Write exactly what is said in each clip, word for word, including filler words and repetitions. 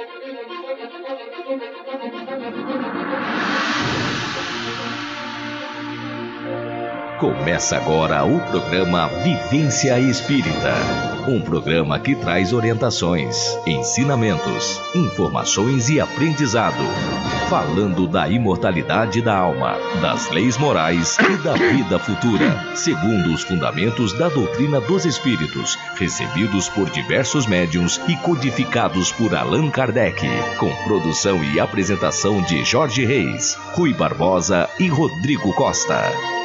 Começa agora o programa Vivência Espírita, um programa que traz orientações, ensinamentos, informações e aprendizado, falando da imortalidade da alma, das leis morais e da vida futura, segundo os fundamentos da doutrina dos espíritos, recebidos por diversos médiuns e codificados por Allan Kardec, com produção e apresentação de Jorge Reis, Rui Barbosa e Rodrigo Costa.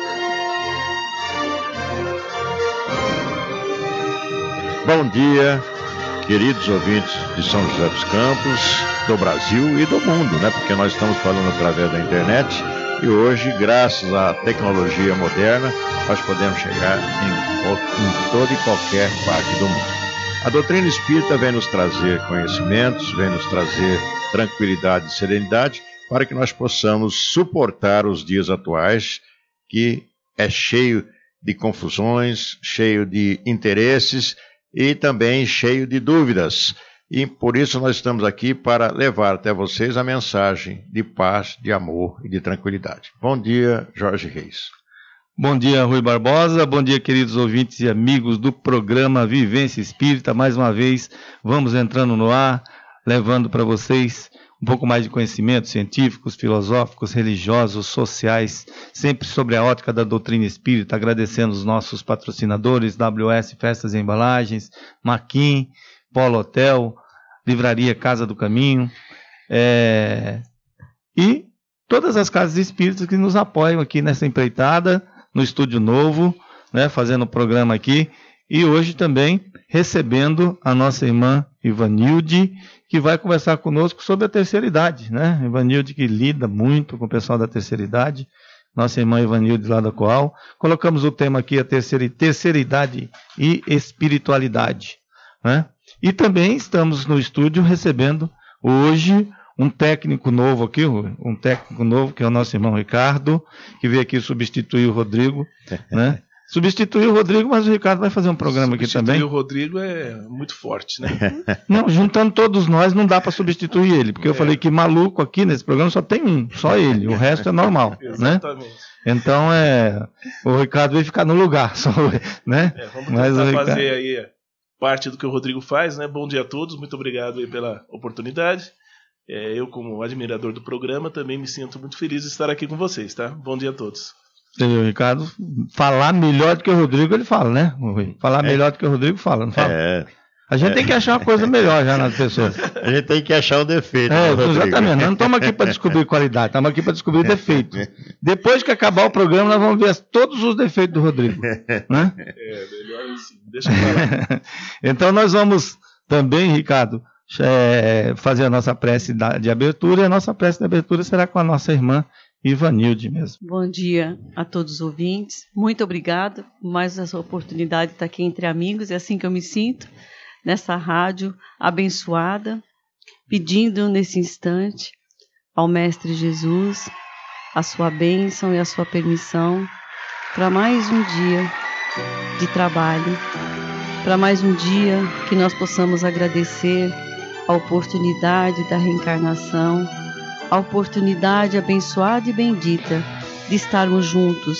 Bom dia, queridos ouvintes de São José dos Campos, do Brasil e do mundo, né? Porque nós estamos falando através da internet e hoje, graças à tecnologia moderna, nós podemos chegar em, em toda e qualquer parte do mundo. A doutrina espírita vem nos trazer conhecimentos, vem nos trazer tranquilidade e serenidade para que nós possamos suportar os dias atuais, que é cheio de confusões, cheio de interesses e também cheio de dúvidas. E por isso nós estamos aqui para levar até vocês a mensagem de paz, de amor e de tranquilidade. Bom dia, Jorge Reis. Bom dia, Rui Barbosa. Bom dia, queridos ouvintes e amigos do programa Vivência Espírita. Mais uma vez, vamos entrando no ar, levando para vocês um pouco mais de conhecimentos científicos, filosóficos, religiosos, sociais, sempre sobre a ótica da doutrina espírita, agradecendo os nossos patrocinadores, W S Festas e Embalagens, Maquin, Polo Hotel, Livraria Casa do Caminho, é... e todas as casas espíritas que nos apoiam aqui nessa empreitada, no Estúdio Novo, né, fazendo o programa aqui, e hoje também recebendo a nossa irmã Ivanilde, que vai conversar conosco sobre a terceira idade, né? Ivanilde que lida muito com o pessoal da terceira idade, nossa irmã Ivanilde lá da Coal. Colocamos o tema aqui, a terceira, terceira idade e espiritualidade, né? E também estamos no estúdio recebendo hoje um técnico novo aqui, um técnico novo que é o nosso irmão Ricardo, que veio aqui substituir o Rodrigo, né? Substituiu o Rodrigo, mas o Ricardo vai fazer um programa aqui também. Substituir o Rodrigo é muito forte, né? Não, juntando todos nós não dá para substituir ele, porque é. eu falei que maluco aqui nesse programa só tem um, só ele, o resto é normal, Exatamente. Né? Então é, o Ricardo vai ficar no lugar, só, né? É, vamos mas tentar Ricardo... fazer aí parte do que o Rodrigo faz, né? Bom dia a todos, muito obrigado aí pela oportunidade. É, eu, como admirador do programa, também me sinto muito feliz de estar aqui com vocês, tá? Bom dia a todos. O Ricardo falar melhor do que o Rodrigo, ele fala, né? Falar é. melhor do que o Rodrigo, fala, não fala? É. A gente é. tem que achar uma coisa melhor já nas pessoas. A gente tem que achar o defeito. É, exatamente. Nós não estamos aqui para descobrir qualidade, estamos aqui para descobrir defeito. Depois que acabar o programa, nós vamos ver todos os defeitos do Rodrigo. Né? É, melhor assim. Deixa eu falar. Então nós vamos também, Ricardo, é, fazer a nossa prece de abertura, e a nossa prece de abertura será com a nossa irmã Ivanilde mesmo. Bom dia a todos os ouvintes, muito obrigada por mais essa oportunidade de estar aqui entre amigos, é assim que eu me sinto, nessa rádio abençoada, pedindo nesse instante ao Mestre Jesus a sua bênção e a sua permissão para mais um dia de trabalho, para mais um dia que nós possamos agradecer a oportunidade da reencarnação, a oportunidade abençoada e bendita de estarmos juntos,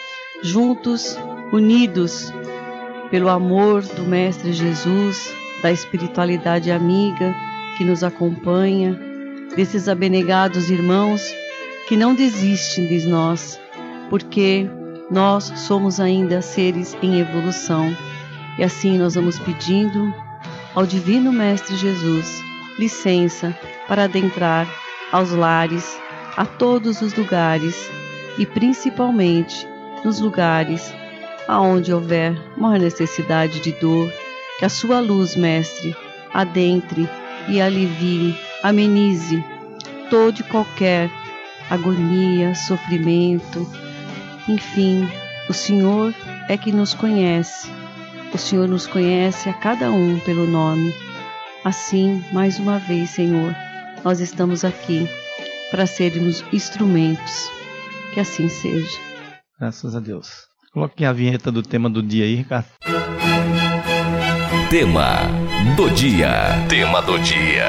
juntos, unidos pelo amor do Mestre Jesus, da espiritualidade amiga que nos acompanha, desses abnegados irmãos que não desistem de nós, porque nós somos ainda seres em evolução. E assim nós vamos pedindo ao Divino Mestre Jesus licença para adentrar aos lares, a todos os lugares e principalmente nos lugares aonde houver maior necessidade de dor, que a sua luz, Mestre, adentre e alivie, amenize todo e qualquer agonia, sofrimento, enfim, o Senhor é que nos conhece, o Senhor nos conhece a cada um pelo nome. Assim, mais uma vez, Senhor, nós estamos aqui para sermos instrumentos. Que assim seja. Graças a Deus. Coloquem a vinheta do tema do dia aí, Ricardo. Tema do dia. Tema do dia.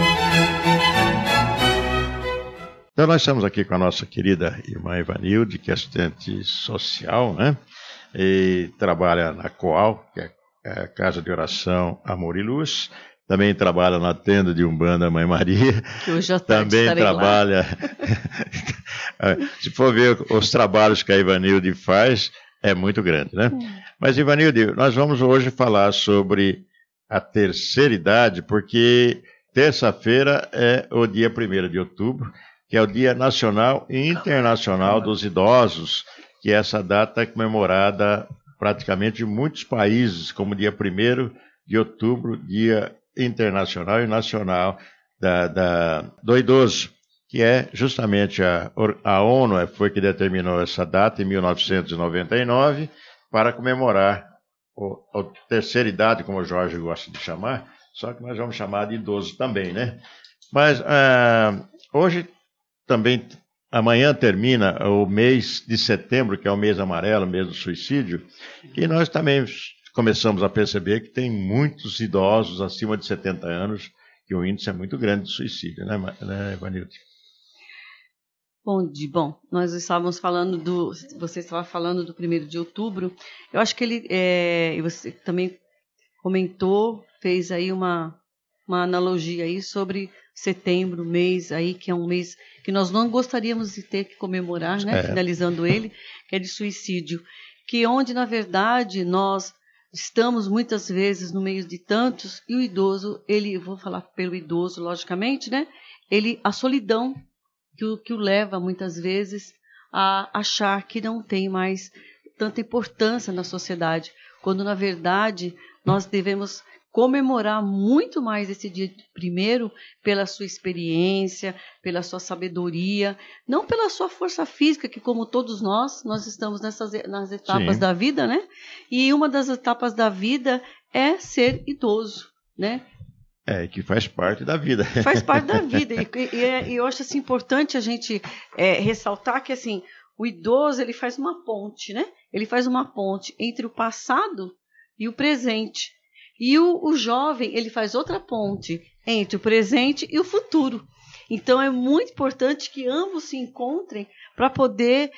Então nós estamos aqui com a nossa querida irmã Ivanilde, que é assistente social, né? E trabalha na COAL, que é a Casa de Oração Amor e Luz. Também trabalha na tenda de Umbanda Mãe Maria. Que hoje à tarde Também estarei trabalha. Se for ver os trabalhos que a Ivanilde faz, é muito grande, né? Hum. Mas, Ivanilde, nós vamos hoje falar sobre a terceira idade, porque terça-feira é o dia primeiro de outubro, que é o Dia Nacional e Internacional dos Idosos, que essa data é comemorada praticamente em muitos países, como dia primeiro de outubro, Dia Internacional e Nacional da, da, do Idoso, que é justamente a, a ONU foi que determinou essa data em mil novecentos e noventa e nove para comemorar o, a terceira idade, como o Jorge gosta de chamar, só que nós vamos chamar de idoso também, né? Mas ah, hoje também, amanhã termina o mês de setembro, que é o mês amarelo, mês do suicídio, e nós também começamos a perceber que tem muitos idosos acima de setenta anos, que o índice é muito grande de suicídio, né, né Ivanilde? Bom, de, bom, nós estávamos falando do, você estava falando do primeiro de outubro, eu acho que ele, é, você também comentou, fez aí uma, uma analogia aí sobre setembro, mês aí, que é um mês que nós não gostaríamos de ter que comemorar, né, é. finalizando ele, que é de suicídio, que onde, na verdade, nós estamos muitas vezes no meio de tantos, e o idoso, ele, vou falar pelo idoso, logicamente, né? Ele, a solidão que o, que o leva muitas vezes a achar que não tem mais tanta importância na sociedade, quando na verdade nós devemos comemorar muito mais esse dia primeiro pela sua experiência, pela sua sabedoria, não pela sua força física, que como todos nós, nós estamos nessas nas etapas Sim. da vida, né? E uma das etapas da vida é ser idoso, né? É, que faz parte da vida. Faz parte da vida. E, e, e eu acho assim, importante a gente é, ressaltar que assim, o idoso ele faz uma ponte, né? Ele faz uma ponte entre o passado e o presente. E o, o jovem, ele faz outra ponte entre o presente e o futuro. Então, é muito importante que ambos se encontrem para poder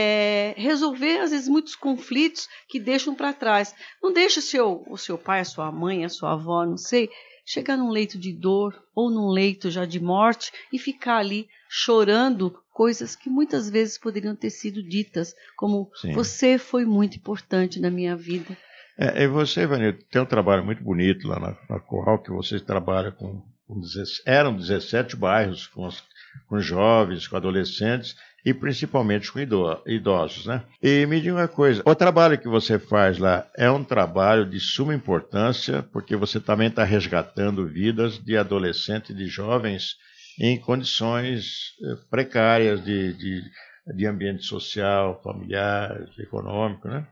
é, resolver, às vezes, muitos conflitos que deixam para trás. Não deixe o seu, o seu pai, a sua mãe, a sua avó, não sei, chegar num leito de dor ou num leito já de morte e ficar ali chorando coisas que muitas vezes poderiam ter sido ditas, como Sim. você foi muito importante na minha vida. É, e você, Ivanildo, tem um trabalho muito bonito lá na, na Coral, que você trabalha com, com dezessete, eram dezessete bairros com, os, com jovens, com adolescentes e principalmente com idosos, né? E me diga uma coisa, o trabalho que você faz lá é um trabalho de suma importância, porque você também está resgatando vidas de adolescentes e de jovens em condições precárias de, de, de ambiente social, familiar, econômico, né?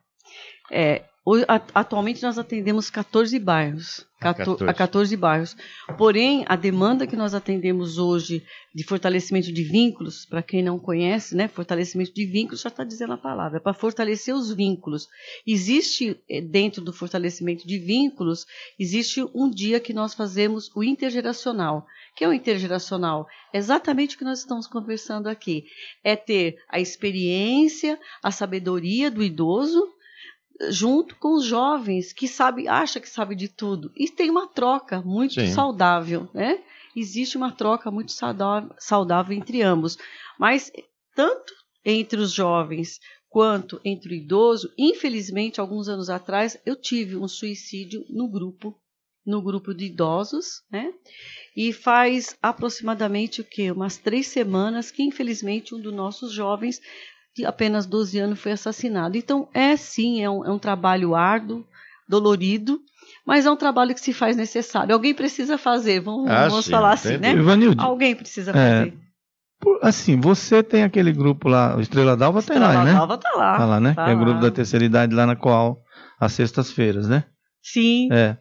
É, atualmente nós atendemos quatorze bairros, a quatorze bairros. Porém, a demanda que nós atendemos hoje de fortalecimento de vínculos, para quem não conhece, né, fortalecimento de vínculos já está dizendo a palavra, é para fortalecer os vínculos. Existe dentro do fortalecimento de vínculos, existe um dia que nós fazemos o intergeracional. O que é o intergeracional? É exatamente o que nós estamos conversando aqui. É ter a experiência, a sabedoria do idoso, junto com os jovens que sabe, acha que sabe de tudo. E tem uma troca muito Sim. saudável, né? Existe uma troca muito saudável, saudável entre ambos. Mas tanto entre os jovens quanto entre o idoso, infelizmente, alguns anos atrás, eu tive um suicídio no grupo, no grupo de idosos, né? E faz aproximadamente o quê? Umas três semanas que, infelizmente, um dos nossos jovens de apenas doze anos foi assassinado. Então, é sim, é um, é um trabalho árduo, dolorido, mas é um trabalho que se faz necessário. Alguém precisa fazer, vamos, ah, vamos falar assim, né? Ivanilde, Alguém precisa fazer. É, assim, você tem aquele grupo lá, o Estrela d'Alva tem lá, né? Estrela d'Alva tá lá. Tá lá, né? Tá que é o lá. grupo da terceira idade lá na Coal, às sextas-feiras, né? Sim. É.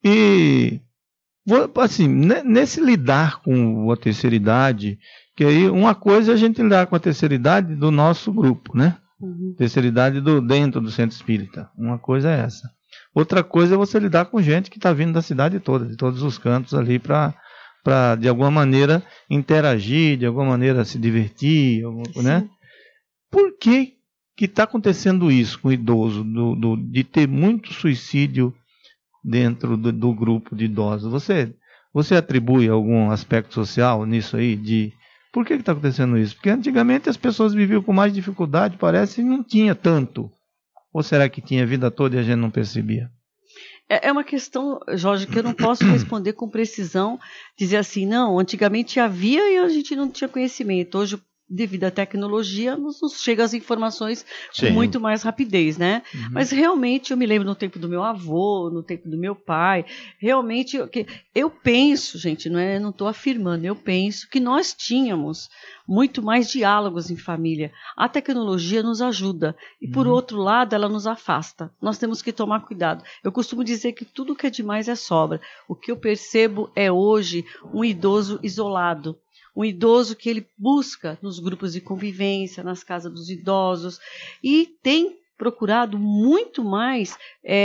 E, assim, nesse lidar com a terceira idade, que aí uma coisa é a gente lidar com a terceira idade do nosso grupo, né? Uhum. Terceira idade do, dentro do centro espírita. Uma coisa é essa. Outra coisa é você lidar com gente que está vindo da cidade toda, de todos os cantos ali, para, para de alguma maneira, interagir, de alguma maneira se divertir, né? Por que que está acontecendo isso com o idoso, do, do, de ter muito suicídio dentro do, do grupo de idosos? Você, você atribui algum aspecto social nisso aí? De por que está acontecendo isso? Porque antigamente as pessoas viviam com mais dificuldade, parece, e não tinha tanto. Ou será que tinha a vida toda e a gente não percebia? É uma questão, Jorge, que eu não posso responder com precisão, dizer assim, não, antigamente havia e a gente não tinha conhecimento. Hoje, devido à tecnologia, nos, nos chegam as informações Sim. com muito mais rapidez, né? Uhum. Mas realmente eu me lembro no tempo do meu avô, no tempo do meu pai, realmente eu, eu penso, gente, não é, não estou afirmando, eu penso que nós tínhamos muito mais diálogos em família. A tecnologia nos ajuda e, por uhum. outro lado, ela nos afasta. Nós temos que tomar cuidado. Eu costumo dizer que tudo que é demais é sobra. O que eu percebo é hoje um idoso isolado. Um idoso que ele busca nos grupos de convivência, nas casas dos idosos, e tem procurado muito mais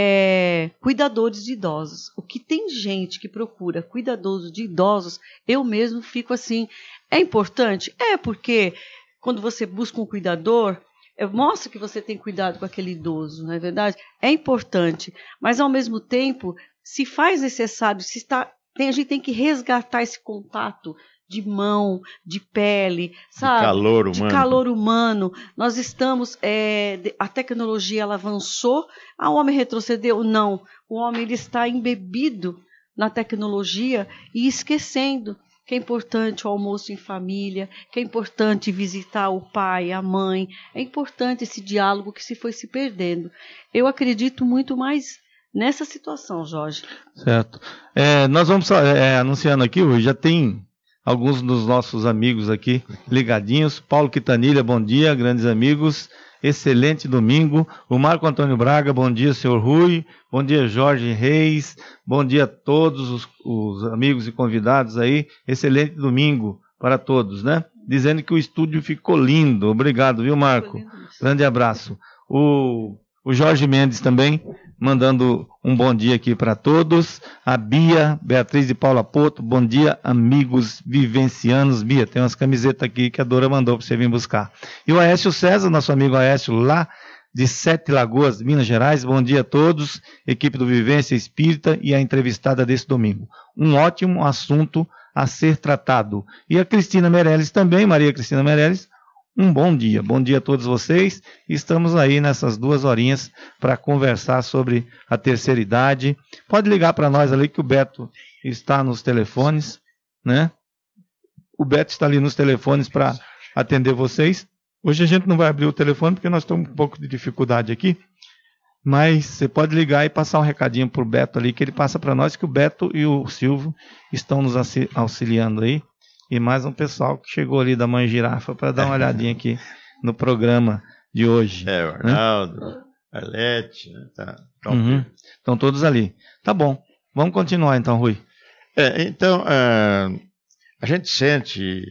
é, cuidadores de idosos. O que tem gente que procura cuidadores de idosos, eu mesmo fico assim, é importante? É, porque quando você busca um cuidador, mostra que você tem cuidado com aquele idoso, não é verdade? É importante, mas ao mesmo tempo, se faz necessário, se está, tem, a gente tem que resgatar esse contato de mão, de pele, sabe? De calor humano. De calor humano. Nós estamos, é, a tecnologia ela avançou, ah, o homem retrocedeu? Não. O homem ele está embebido na tecnologia e esquecendo que é importante o almoço em família, que é importante visitar o pai, a mãe, é importante esse diálogo que se foi se perdendo. Eu acredito muito mais nessa situação, Jorge. Certo. É, nós vamos é, anunciando aqui, hoje já tem alguns dos nossos amigos aqui ligadinhos. Paulo Quitanilha, bom dia, grandes amigos. Excelente domingo. O Marco Antônio Braga, bom dia, senhor Rui. Bom dia, Jorge Reis. Bom dia a todos os, os amigos e convidados aí. Excelente domingo para todos, né? Dizendo que o estúdio ficou lindo. Obrigado, viu, Marco? Grande abraço. O, o Jorge Mendes também mandando um bom dia aqui para todos. A Bia, Beatriz de Paula Porto, bom dia, amigos vivencianos. Bia, tem umas camisetas aqui que a Dora mandou para você vir buscar. E o Aécio César, nosso amigo Aécio, lá de Sete Lagoas, Minas Gerais, bom dia a todos, equipe do Vivência Espírita e a entrevistada desse domingo. Um ótimo assunto a ser tratado. E a Cristina Meirelles também, Maria Cristina Meirelles, um bom dia, bom dia a todos vocês. Estamos aí nessas duas horinhas para conversar sobre a terceira idade. Pode ligar para nós ali que o Beto está nos telefones, né? O Beto está ali nos telefones para atender vocês. Hoje a gente não vai abrir o telefone porque nós estamos com um pouco de dificuldade aqui, mas você pode ligar e passar um recadinho para o Beto ali, que ele passa para nós, que o Beto e o Silvio estão nos auxiliando aí. E mais um pessoal que chegou ali da Mãe Girafa para dar uma olhadinha aqui no programa de hoje. É, o Arnaldo, né? Arlete, né? Tá, tá uhum. Estão todos ali. Tá bom, vamos continuar então, Rui. É, então, uh, a gente sente,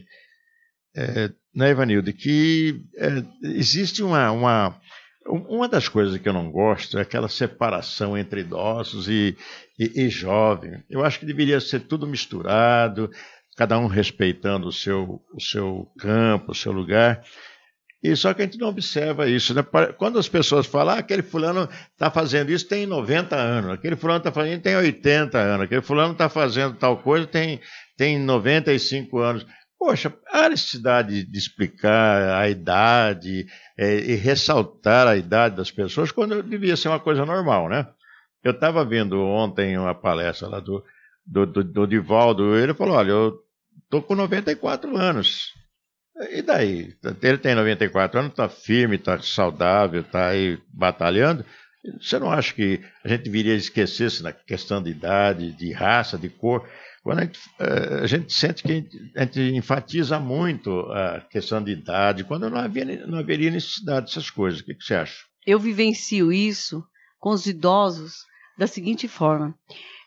é, né, Ivanildo, que é, existe uma, uma... Uma das coisas que eu não gosto é aquela separação entre idosos e, e, e jovem. Eu acho que deveria ser tudo misturado, cada um respeitando o seu, o seu campo, o seu lugar. E só que a gente não observa isso, né? Quando as pessoas falam, ah, aquele fulano está fazendo isso, tem noventa anos, aquele fulano está fazendo tem oitenta anos, aquele fulano está fazendo tal coisa, tem, tem noventa e cinco anos. Poxa, a necessidade de explicar a idade é, e ressaltar a idade das pessoas quando devia ser uma coisa normal, né? Eu estava vendo ontem uma palestra lá do, do, do, do Divaldo, ele falou, olha, eu estou com noventa e quatro anos. E daí? Ele tem noventa e quatro anos, está firme, está saudável, está aí batalhando. Você não acha que a gente deveria esquecer-se na questão de idade, de raça, de cor? Quando a gente, a gente sente que a gente enfatiza muito a questão de idade, quando não, havia, não haveria necessidade dessas coisas. O que, que você acha? Eu vivencio isso com os idosos da seguinte forma.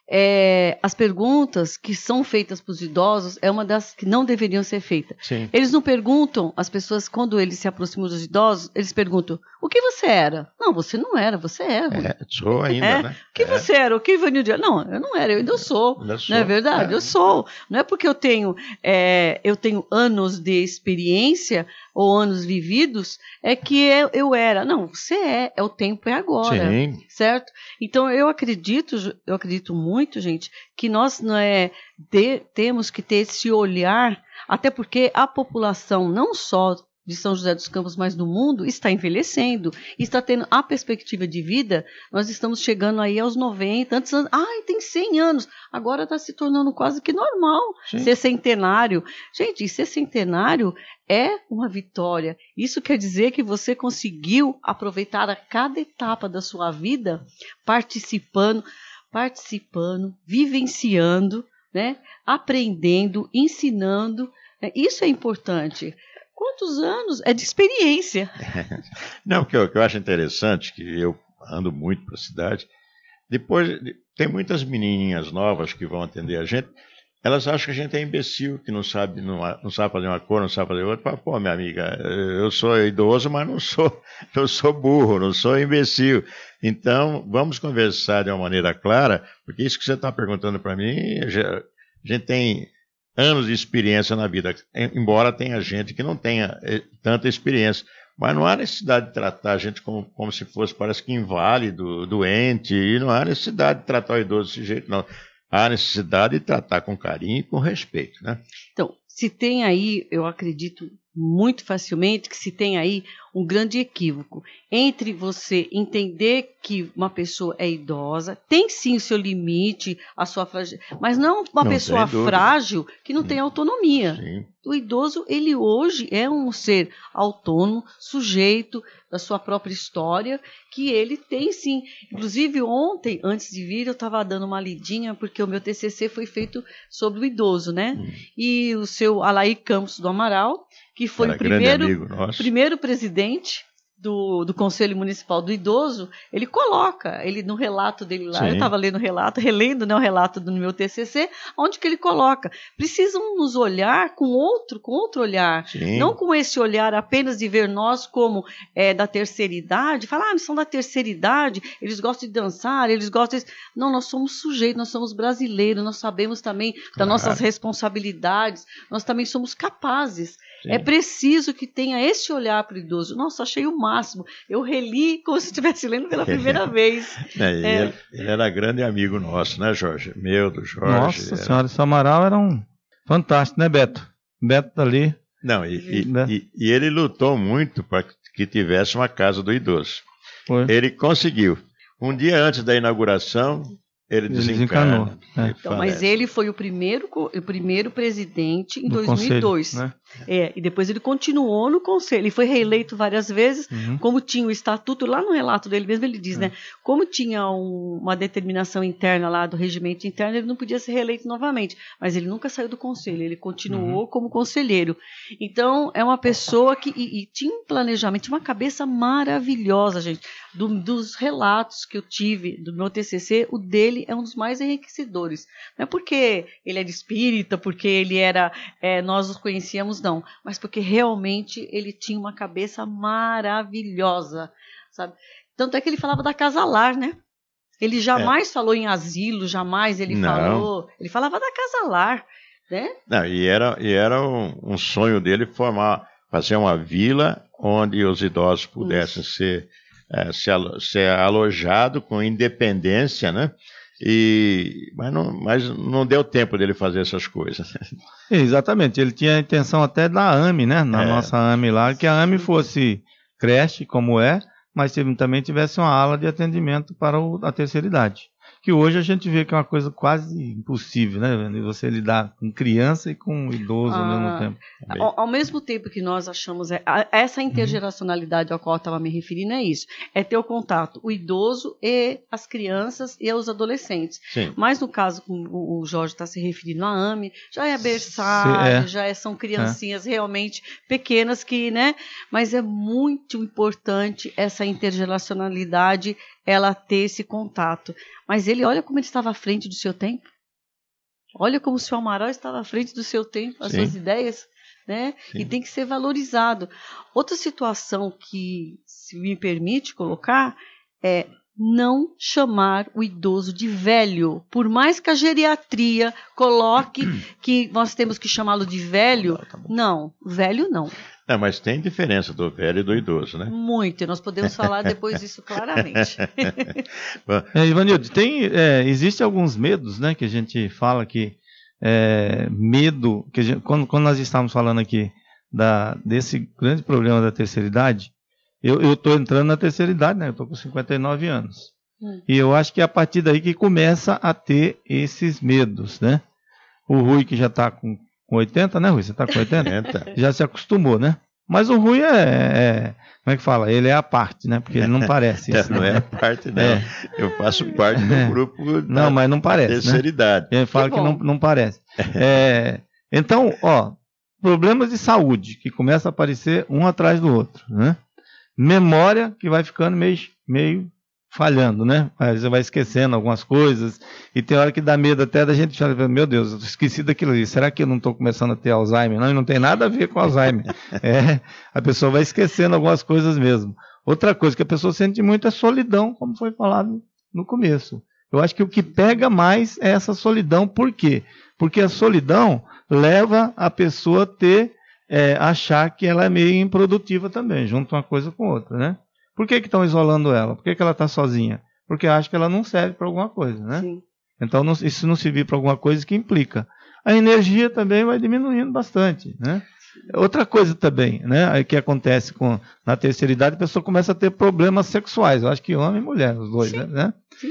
é, as perguntas que são feitas para os idosos é uma das que não deveriam ser feitas. Sim. Eles não perguntam, as pessoas, quando eles se aproximam dos idosos, eles perguntam, o que você era? Não, você não era, você é. É, sou ainda, é. né? O que é. você era? O que veio de... Não, eu não era, eu ainda sou. Ainda sou. Não é verdade? É. Eu sou. Não é porque eu tenho, é, eu tenho anos de experiência ou anos vividos, é que eu, eu era. Não, você é, é o tempo é agora. Sim. Certo? Então eu acredito, eu acredito muito, gente, que nós não é, de, temos que ter esse olhar, até porque a população, não só de São José dos Campos, mas do mundo, está envelhecendo, está tendo a perspectiva de vida, nós estamos chegando aí aos noventa, antes, ai, tem cem anos, agora está se tornando quase que normal, Sim. ser centenário. Gente, ser centenário é uma vitória. Isso quer dizer que você conseguiu aproveitar a cada etapa da sua vida, participando, participando, vivenciando, né, aprendendo, ensinando, né? Isso é importante. Quantos anos? É de experiência. Não, o que eu, que eu acho interessante, que eu ando muito para a cidade, depois tem muitas menininhas novas que vão atender a gente, elas acham que a gente é imbecil, que não sabe, não, não sabe fazer uma cor, não sabe fazer outra. Pô, minha amiga, eu sou idoso, mas não sou, não sou burro, não sou imbecil. Então, vamos conversar de uma maneira clara, porque isso que você está perguntando para mim, a gente tem anos de experiência na vida, embora tenha gente que não tenha tanta experiência, mas não há necessidade de tratar a gente como, como se fosse, parece que inválido, doente, e não há necessidade de tratar o idoso desse jeito, não. Há necessidade de tratar com carinho e com respeito, né? Então, se tem aí, eu acredito muito facilmente que se tem aí um grande equívoco entre você entender que uma pessoa é idosa, tem sim o seu limite, a sua fragilidade, mas não uma não pessoa frágil que não tem autonomia. Sim. O idoso, ele hoje é um ser autônomo, sujeito da sua própria história, que ele tem sim. Inclusive ontem, antes de vir, eu estava dando uma lidinha, porque o meu T C C foi feito sobre o idoso, né? Hum. E o seu Alair Campos do Amaral, que foi Era o primeiro, amigo nosso. primeiro presidente do, do Conselho Municipal do Idoso, ele coloca, ele no relato dele lá, Sim. eu estava lendo o relato, relendo, né, o relato do meu T C C, onde que ele coloca, precisam nos olhar com outro, com outro olhar, Sim. não com esse olhar apenas de ver nós como é, da terceira idade, falar, ah, eles são da terceira idade, eles gostam de dançar, eles gostam de... Não, nós somos sujeitos, nós somos brasileiros, nós sabemos também das claro. nossas responsabilidades, nós também somos capazes. Sim. É preciso que tenha esse olhar para o idoso. Nossa, achei o máximo. Eu reli como se estivesse lendo pela primeira vez. É, é. Ele, ele era grande amigo nosso, né, Jorge? Meu, do Jorge. Nossa era... senhora, esse Amaral era um fantástico, né, Beto? Beto ali. Não, e, e, né? e, e ele lutou muito para que tivesse uma casa do idoso. Foi. Ele conseguiu. Um dia antes da inauguração, ele, ele desencanou. É. Então, mas ele foi o primeiro, o primeiro presidente em do dois mil e dois. Conselho, né? É, e depois ele continuou no conselho. Ele foi reeleito várias vezes, uhum. como tinha o estatuto, lá no relato dele mesmo ele diz, uhum. né? Como tinha um, uma determinação interna lá do regimento interno, ele não podia ser reeleito novamente. Mas ele nunca saiu do conselho, ele continuou uhum. como conselheiro. Então, é uma pessoa que e, e tinha um planejamento, tinha uma cabeça maravilhosa, gente. Do, dos relatos que eu tive do meu T C C, o dele é um dos mais enriquecedores. Não é porque ele é de espírita, porque ele era, é, nós os conhecíamos, não, mas porque realmente ele tinha uma cabeça maravilhosa, sabe? Tanto é que ele falava da casa-lar, né? Ele jamais é. falou em asilo, jamais ele não. falou, ele falava da casa-lar, né? Não, e era, e era um, um sonho dele formar, fazer uma vila onde os idosos pudessem Isso. ser, é, ser, ser alojados com independência, né? E, mas, não, mas não deu tempo dele fazer essas coisas. Exatamente, ele tinha a intenção até da A M E, né? Na é. nossa A M E lá, que a A M E fosse creche, como é, mas também tivesse uma ala de atendimento para o, a terceira idade. Que hoje a gente vê que é uma coisa quase impossível, né? Você lidar com criança e com idoso ah, ao mesmo tempo. Ao, ao mesmo tempo que nós achamos, é, a, essa intergeracionalidade ao qual eu estava me referindo é isso, é ter o contato, o idoso e as crianças e os adolescentes. Sim. Mas no caso, como o Jorge está se referindo à A M E, já é berçário, é. já é, são criancinhas é. realmente pequenas que, né? Mas é muito importante essa intergeracionalidade ela ter esse contato. Mas ele, olha como ele estava à frente do seu tempo. Olha como o seu Amaral estava à frente do seu tempo, as Sim. suas ideias, né? E tem que ser valorizado. Outra situação que, se me permite colocar, é não chamar o idoso de velho. Por mais que a geriatria coloque que nós temos que chamá-lo de velho, não, velho não. É, mas tem diferença do velho e do idoso, né? Muito, e nós podemos falar depois disso claramente. é, Ivanildo, tem, é, existe alguns medos, né, que a gente fala que é, medo, que a gente, quando, quando nós estávamos falando aqui da, desse grande problema da terceira idade, eu estou entrando na terceira idade, né? Eu estou com cinquenta e nove anos. Hum. E eu acho que é a partir daí que começa a ter esses medos, né? O Rui, que já está com Com oitenta, né, Rui? Você está com oitenta? Já se acostumou, né? Mas o Rui é, é... Como é que fala? Ele é a parte, né? Porque ele não parece isso. Não é a parte, não. É. Eu faço parte do é. grupo Não, mas não parece, terceira né? idade. Ele fala que, que não, não parece. É... Então, ó, problemas de saúde que começam a aparecer um atrás do outro, né? Memória que vai ficando meio... meio falhando, né? Você vai esquecendo algumas coisas e tem hora que dá medo até da gente falar, meu Deus, eu esqueci daquilo ali, será que eu não estou começando a ter Alzheimer? Não, e não tem nada a ver com Alzheimer. É, a pessoa vai esquecendo algumas coisas mesmo. Outra coisa que a pessoa sente muito é solidão, como foi falado no começo. Eu acho que o que pega mais é essa solidão. Por quê? Porque a solidão leva a pessoa a ter, é, achar que ela é meio improdutiva também, junto uma coisa com outra, né? Por que que estão isolando ela? Por que que ela está sozinha? Porque acha que ela não serve para alguma coisa, né? Sim. Então, não, isso não servir para alguma coisa que implica. A energia também vai diminuindo bastante, né? Outra coisa também, né, que acontece com, na terceira idade, a pessoa começa a ter problemas sexuais. Eu acho que homem e mulher, os dois, Sim. né? Sim.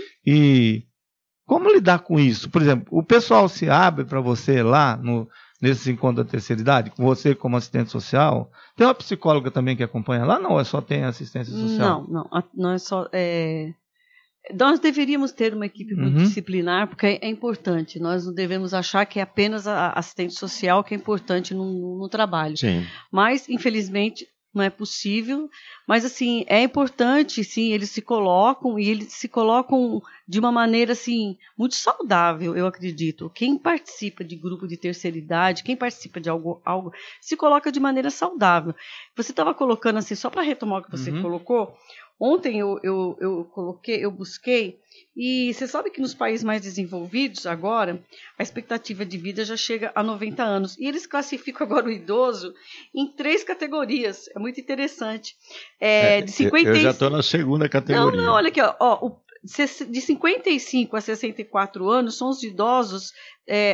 E como lidar com isso? Por exemplo, o pessoal se abre para você lá no... nesses encontros da terceira idade, com você como assistente social, tem uma psicóloga também que acompanha lá? Não, é só tem assistência social? Não, não, nós só, é... nós deveríamos ter uma equipe multidisciplinar, uhum. porque é, é importante, nós não devemos achar que é apenas a assistente social que é importante no, no trabalho, Sim. mas infelizmente não é possível, mas assim, é importante, sim, eles se colocam, e eles se colocam de uma maneira, assim, muito saudável, eu acredito. Quem participa de grupo de terceira idade, quem participa de algo, algo se coloca de maneira saudável. Você estava colocando, assim, só para retomar o que você uhum. colocou, ontem eu, eu, eu coloquei, eu busquei, e você sabe que nos países mais desenvolvidos, agora, a expectativa de vida já chega a noventa anos. E eles classificam agora o idoso em três categorias. É muito interessante. É, é, de cinquenta... Eu já estou na segunda categoria. Não, não, olha aqui, ó, ó, o, de cinquenta e cinco a sessenta e quatro anos são os idosos, é,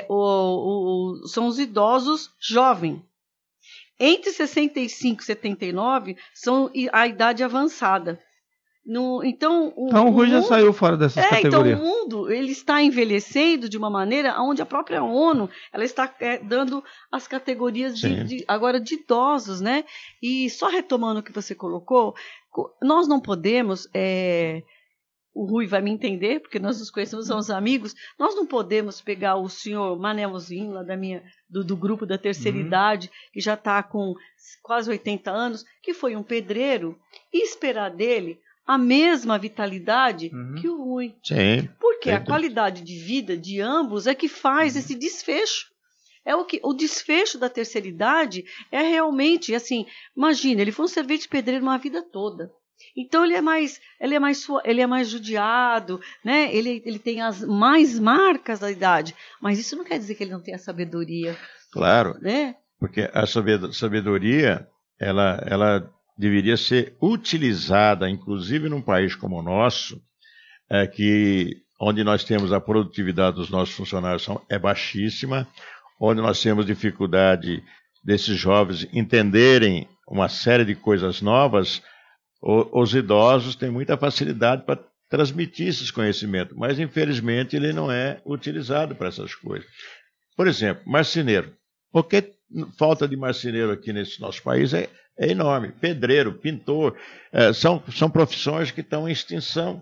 o, o, são os idosos jovens. Entre sessenta e cinco e setenta e nove são a idade avançada. No, então, o, então o Rui o já mundo, saiu fora dessas é, categorias. Então o mundo ele está envelhecendo de uma maneira onde a própria ONU ela está é, dando as categorias de, de, agora de idosos, né? E só retomando o que você colocou, nós não podemos, é, o Rui vai me entender, porque nós nos conhecemos, somos amigos, nós não podemos pegar o senhor Manelzinho lá da minha, do, do grupo da terceira uhum. idade, que já está com quase oitenta anos, que foi um pedreiro, e esperar dele a mesma vitalidade uhum. que o Rui. Sim. Porque Sim. a qualidade de vida de ambos é que faz uhum. esse desfecho. É o que o desfecho da terceira idade é realmente assim. Imagina, ele foi um servente pedreiro uma vida toda. Então ele é mais, ele é mais, ele é mais judiado, né? Ele, ele tem as mais marcas da idade. Mas isso não quer dizer que ele não tem a sabedoria. Claro. Né? Porque a sabedoria, ela, ela deveria ser utilizada, inclusive num país como o nosso, é, que, onde nós temos a produtividade dos nossos funcionários são, é baixíssima, onde nós temos dificuldade desses jovens entenderem uma série de coisas novas, o, os idosos têm muita facilidade para transmitir esses conhecimentos, mas infelizmente ele não é utilizado para essas coisas. Por exemplo, marceneiro. Por que falta de marceneiro aqui nesse nosso país é É enorme. Pedreiro, pintor, é, são, são profissões que estão em extinção.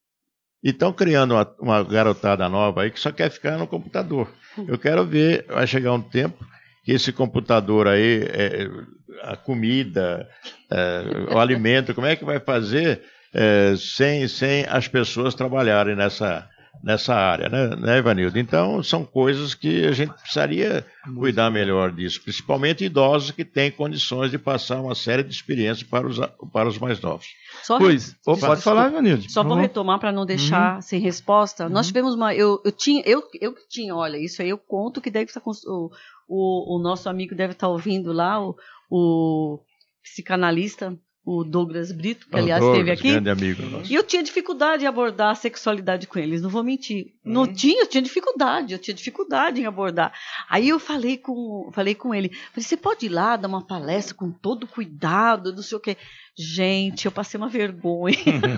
E estão criando uma, uma garotada nova aí que só quer ficar no computador. Eu quero ver, vai chegar um tempo que esse computador aí, é, a comida, é, o alimento, como é que vai fazer é, sem, sem as pessoas trabalharem nessa, nessa área, né, né, Ivanildo? Então, são coisas que a gente precisaria cuidar melhor disso, principalmente idosos que têm condições de passar uma série de experiências para os, para os mais novos. Só pois, re... pode Desculpa. falar, Ivanildo. Só vou retomar para não deixar uhum. sem resposta. Uhum. Nós tivemos uma... Eu, eu tinha... Eu, eu tinha, olha, isso aí eu conto que deve estar... Com, o, o, o nosso amigo deve estar ouvindo lá, o, o psicanalista... o Douglas Brito, que aliás esteve aqui, grande amigo nosso. E eu tinha dificuldade em abordar a sexualidade com eles, não vou mentir. Hum. Não tinha, eu tinha dificuldade, eu tinha dificuldade em abordar. Aí eu falei com, falei com ele, falei, você pode ir lá dar uma palestra com todo cuidado, não sei o quê. Gente, eu passei uma vergonha.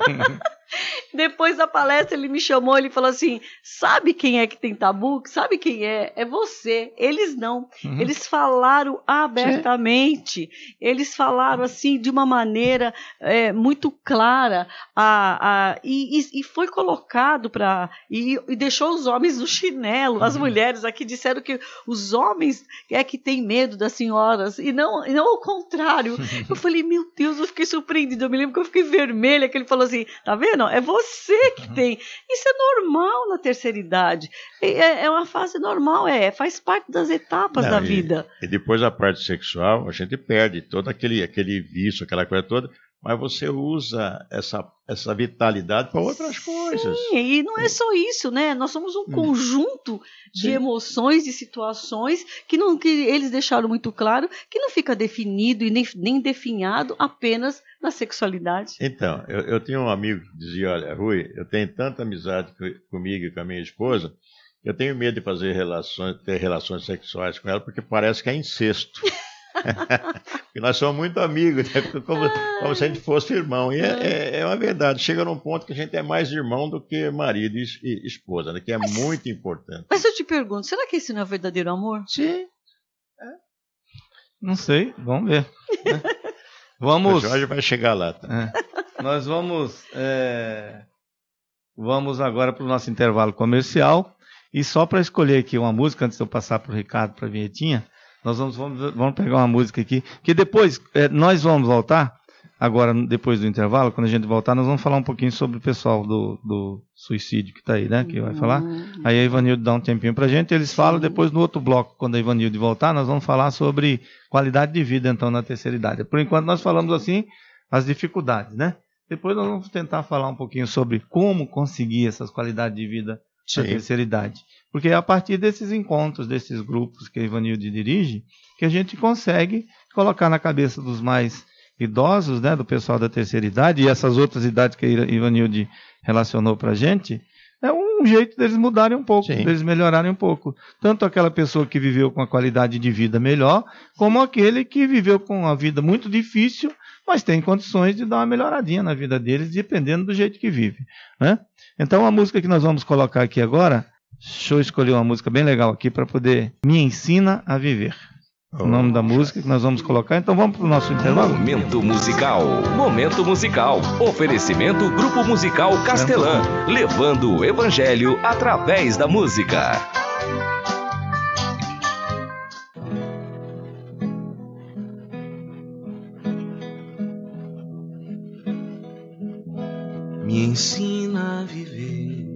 Depois da palestra ele me chamou, ele falou assim, sabe quem é que tem tabu? Sabe quem é? É você. Eles não. Uhum. Eles falaram abertamente. Sim. Eles falaram assim de uma maneira é, muito clara a, a, e, e, e foi colocado para... E, e deixou os homens no chinelo. Uhum. As mulheres aqui disseram que os homens é que têm medo das senhoras e não, e não o contrário. Eu falei, meu Deus, eu fiquei surpreendida. Eu me lembro que eu fiquei vermelha, que ele falou assim, tá vendo? É você que tem. Isso é normal na terceira idade. É, é uma fase normal, é, faz parte das etapas Não, da e, vida. E depois a parte sexual, a gente perde todo aquele, aquele vício, aquela coisa toda, mas você usa essa, essa vitalidade para outras Sim, coisas. Sim, e não é só isso, né? Nós somos um hum. conjunto de Sim. emoções e situações que, não, que eles deixaram muito claro que não fica definido e nem, nem definhado apenas na sexualidade. Então, eu, eu tinha um amigo que dizia, olha, Rui, eu tenho tanta amizade comigo e com a minha esposa, eu tenho medo de fazer relações, ter relações sexuais com ela, porque parece que é incesto. Porque nós somos muito amigos, né? como, como se a gente fosse irmão. E é, é, é uma verdade. Chega num ponto que a gente é mais irmão do que marido e, e esposa, né? Que é mas, muito importante. Mas eu te pergunto, será que esse não é verdadeiro amor? Sim. É. Não sei, vamos ver. Né? Vamos. O Jorge vai chegar lá. Tá? É. Nós vamos, é... vamos agora para o nosso intervalo comercial. E só para escolher aqui uma música, antes de eu passar para o Ricardo, para a vinhetinha, nós vamos, vamos, vamos pegar uma música aqui, que depois é, nós vamos voltar, agora depois do intervalo, quando a gente voltar, nós vamos falar um pouquinho sobre o pessoal do, do suicídio que está aí, né, que vai falar. Aí a Ivanildo dá um tempinho para a gente, eles falam, depois no outro bloco, quando a Ivanildo voltar, nós vamos falar sobre qualidade de vida, então, na terceira idade. Por enquanto nós falamos assim, as dificuldades, né? Depois nós vamos tentar falar um pouquinho sobre como conseguir essas qualidades de vida na terceira idade. Porque é a partir desses encontros, desses grupos que a Ivanildo dirige, que a gente consegue colocar na cabeça dos mais idosos, né, do pessoal da terceira idade, e essas outras idades que a Ivanildo relacionou para a gente, é um jeito deles mudarem um pouco, Sim. deles melhorarem um pouco. Tanto aquela pessoa que viveu com a qualidade de vida melhor, como aquele que viveu com uma vida muito difícil, mas tem condições de dar uma melhoradinha na vida deles, dependendo do jeito que vive, né? Então a música que nós vamos colocar aqui agora, deixa eu escolher uma música bem legal aqui para poder Me Ensina a Viver. Oh. O nome da música que nós vamos colocar. Então vamos para o nosso intervalo. Momento musical. Momento musical. Oferecimento Grupo Musical Castelã. Levando o Evangelho através da música. Me ensina a viver,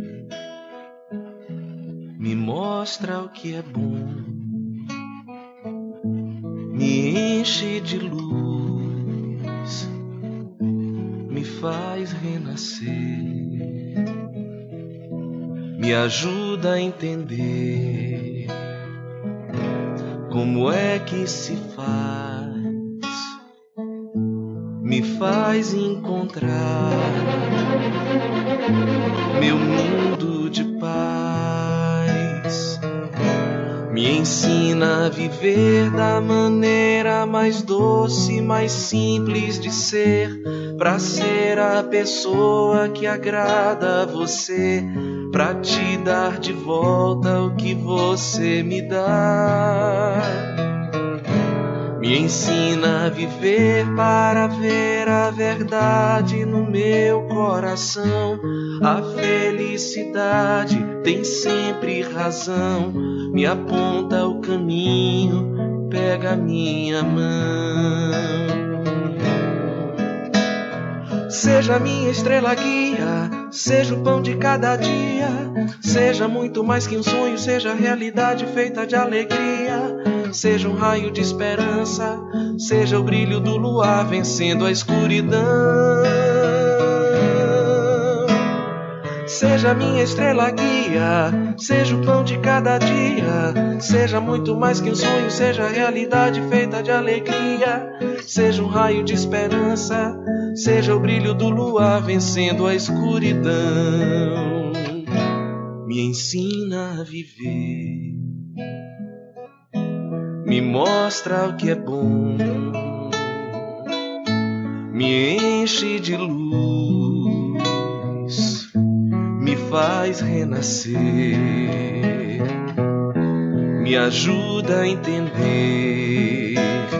me mostra o que é bom, me enche de luz, me faz renascer, me ajuda a entender como é que se faz. Me faz encontrar meu mundo de paz. Me ensina a viver da maneira mais doce, mais simples de ser, pra ser a pessoa que agrada a você, pra te dar de volta o que você me dá. Me ensina a viver para ver a verdade no meu coração. A felicidade tem sempre razão. Me aponta o caminho, pega a minha mão. Seja minha estrela guia, seja o pão de cada dia, seja muito mais que um sonho, seja realidade feita de alegria, seja um raio de esperança, seja o brilho do luar vencendo a escuridão. Seja minha estrela guia, seja o pão de cada dia, seja muito mais que um sonho, seja realidade feita de alegria, seja um raio de esperança, seja o brilho do luar vencendo a escuridão. Me ensina a viver, me mostra o que é bom, me enche de luz, me faz renascer, me ajuda a entender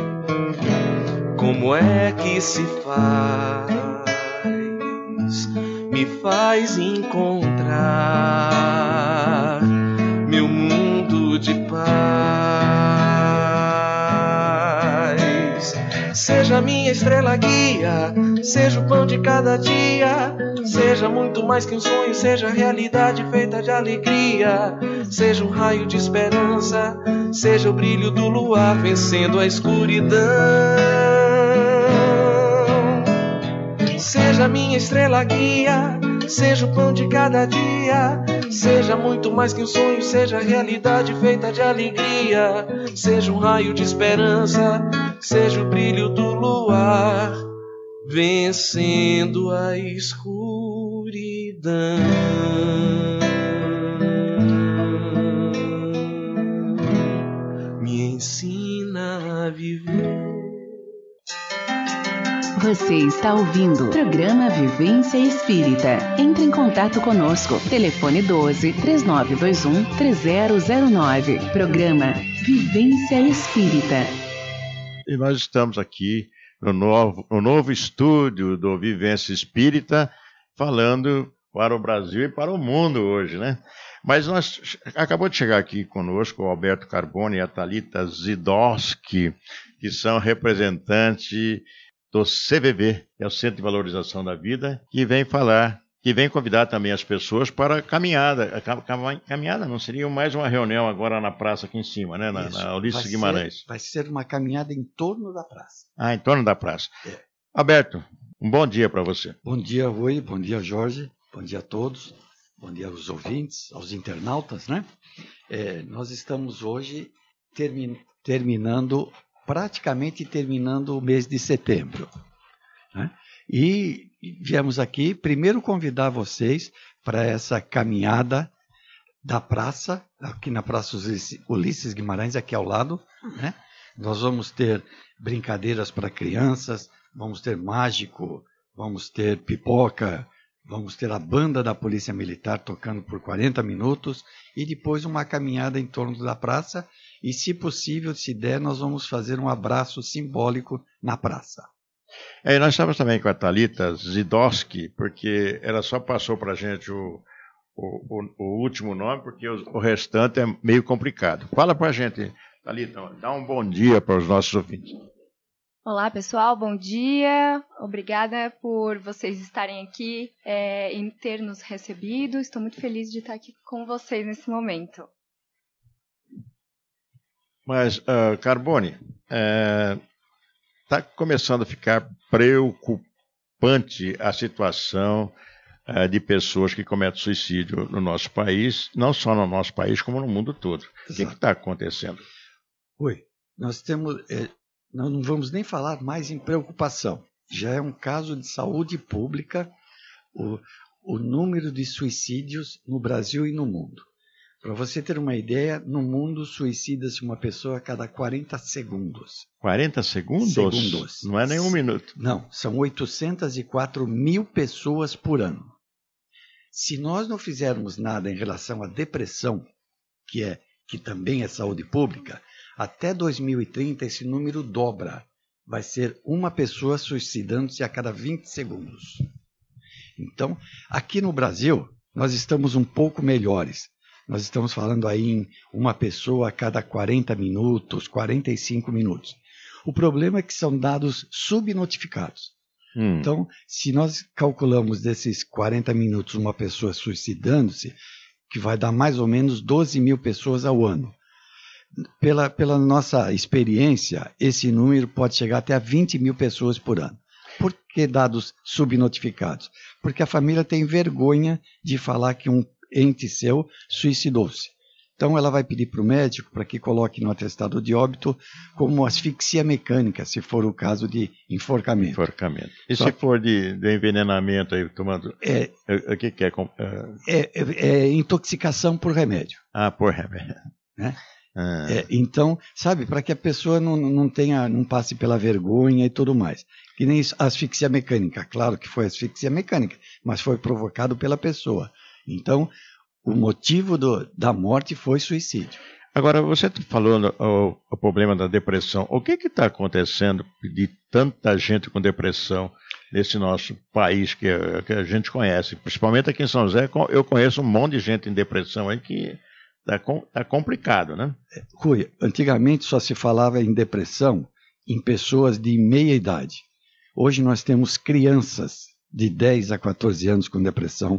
como é que se faz, me faz encontrar meu mundo de paz. Seja minha estrela guia, seja o pão de cada dia, seja muito mais que um sonho, seja realidade feita de alegria, seja um raio de esperança, seja o brilho do luar vencendo a escuridão. Seja minha estrela guia, seja o pão de cada dia, seja muito mais que um sonho, seja realidade feita de alegria, seja um raio de esperança, seja o brilho do luar vencendo a escuridão. Me ensina a viver. Você está ouvindo o programa Vivência Espírita. Entre em contato conosco. Telefone doze, três nove dois um, três zero zero nove. Programa Vivência Espírita. E nós estamos aqui no novo, no novo estúdio do Vivência Espírita, falando para o Brasil e para o mundo hoje, né? Mas nós acabou de chegar aqui conosco o Alberto Carbone e a Thalita Zidowski, que são representantes do C V V, que é o Centro de Valorização da Vida, que vem falar, que vem convidar também as pessoas para a caminhada. A caminhada não seria mais uma reunião agora na praça aqui em cima, né? Na, na Ulisses vai Guimarães. Ser, vai ser uma caminhada em torno da praça. Ah, em torno da praça. É. Alberto, um bom dia para você. Bom dia, Rui. Bom dia, Jorge. Bom dia a todos. Bom dia aos ouvintes, aos internautas, né? É, nós estamos hoje termi- terminando... praticamente terminando o mês de setembro, né? E viemos aqui primeiro convidar vocês para essa caminhada da praça, aqui na Praça Ulisses Guimarães, aqui ao lado, né? Nós vamos ter brincadeiras para crianças, vamos ter mágico, vamos ter pipoca, vamos ter a banda da Polícia Militar tocando por quarenta minutos e depois uma caminhada em torno da praça. E, se possível, se der, nós vamos fazer um abraço simbólico na praça. É, nós estamos também com a Thalita Zidowski, porque ela só passou para a gente o, o, o, o último nome, porque o, o restante é meio complicado. Fala para a gente, Thalita, dá um bom dia para os nossos ouvintes. Olá, pessoal, bom dia. Obrigada por vocês estarem aqui é, e ter nos recebido. Estou muito feliz de estar aqui com vocês nesse momento. Mas, uh, Carbone, está é, começando a ficar preocupante a situação é, de pessoas que cometem suicídio no nosso país, não só no nosso país, como no mundo todo. Exato. O que está acontecendo? Oi, nós temos, é, nós não vamos nem falar mais em preocupação. Já é um caso de saúde pública o, o número de suicídios no Brasil e no mundo. Para você ter uma ideia, no mundo suicida-se uma pessoa a cada quarenta segundos. quarenta segundos? Segundos. Não é nem um minuto. Não, são oitocentos e quatro mil pessoas por ano. Se nós não fizermos nada em relação à depressão, que, é, que também é saúde pública, até dois mil e trinta esse número dobra. Vai ser uma pessoa suicidando-se a cada vinte segundos. Então, aqui no Brasil, nós estamos um pouco melhores. Nós estamos falando aí em uma pessoa a cada quarenta minutos, quarenta e cinco minutos. O problema é que são dados subnotificados. Hum. Então, se nós calculamos desses quarenta minutos uma pessoa suicidando-se, que vai dar mais ou menos doze mil pessoas ao ano. Pela, pela nossa experiência, esse número pode chegar até a vinte mil pessoas por ano. Por que dados subnotificados? Porque a família tem vergonha de falar que um ente seu suicidou-se. Então ela vai pedir para o médico para que coloque no atestado de óbito como asfixia mecânica, se for o caso de enforcamento. Enforcamento. E Só se for de, de envenenamento aí, tomando... É, o que, que é? É, é? É intoxicação por remédio. Ah, por remédio. Né? Ah. É, então, sabe, para que a pessoa não, não tenha, não passe pela vergonha e tudo mais. Que nem asfixia mecânica. Claro que foi asfixia mecânica, mas foi provocado pela pessoa. Então, o motivo do, da morte foi suicídio. Agora, você falou o, o problema da depressão. O que está acontecendo de tanta gente com depressão nesse nosso país que, que a gente conhece? Principalmente aqui em São José, eu conheço um monte de gente em depressão aí que está tá complicado, né? Rui, antigamente só se falava em depressão em pessoas de meia idade. Hoje nós temos crianças de dez a quatorze anos com depressão,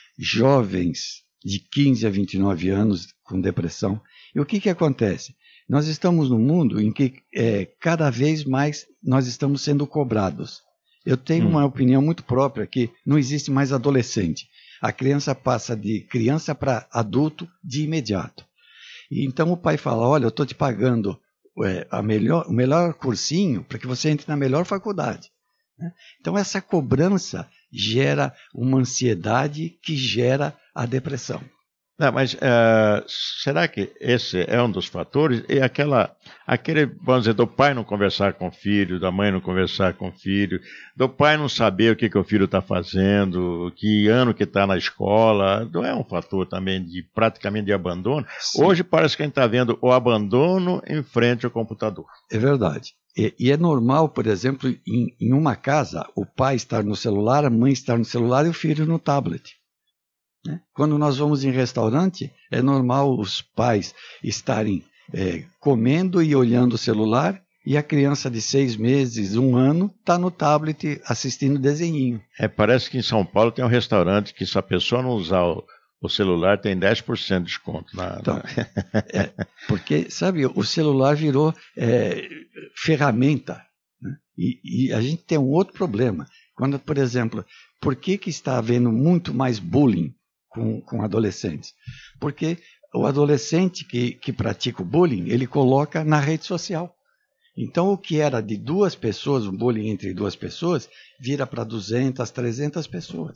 jovens de quinze a vinte e nove anos com depressão. E o que, que acontece? Nós estamos num mundo em que é, cada vez mais nós estamos sendo cobrados. Eu tenho hum. uma opinião muito própria que não existe mais adolescente. A criança passa de criança para adulto de imediato. E então o pai fala, olha, eu estou te pagando é, a melhor, o melhor cursinho para que você entre na melhor faculdade. Né? Então essa cobrança gera uma ansiedade que gera a depressão. Não, mas uh, será que esse é um dos fatores? E aquela, aquele, vamos dizer, do pai não conversar com o filho, da mãe não conversar com o filho, do pai não saber o que, que o filho está fazendo, que ano que está na escola, não é um fator também de praticamente de abandono? Sim. Hoje parece que a gente está vendo o abandono em frente ao computador. É verdade. E, e é normal, por exemplo, em, em uma casa, o pai estar no celular, a mãe estar no celular e o filho no tablet. Né? Quando nós vamos em restaurante, é normal os pais estarem é, comendo e olhando o celular e a criança de seis meses, um ano, está no tablet assistindo desenhinho. É, parece que em São Paulo tem um restaurante que se a pessoa não usar o, o celular tem dez por cento de desconto. Na, então, na... é, porque, sabe, o celular virou é, ferramenta. Né? E, e a gente tem um outro problema. Quando, por exemplo, por que, que está havendo muito mais bullying Com, com adolescentes? Porque o adolescente que, que pratica o bullying, ele coloca na rede social. Então, o que era de duas pessoas, um bullying entre duas pessoas, vira para duzentas, trezentas pessoas.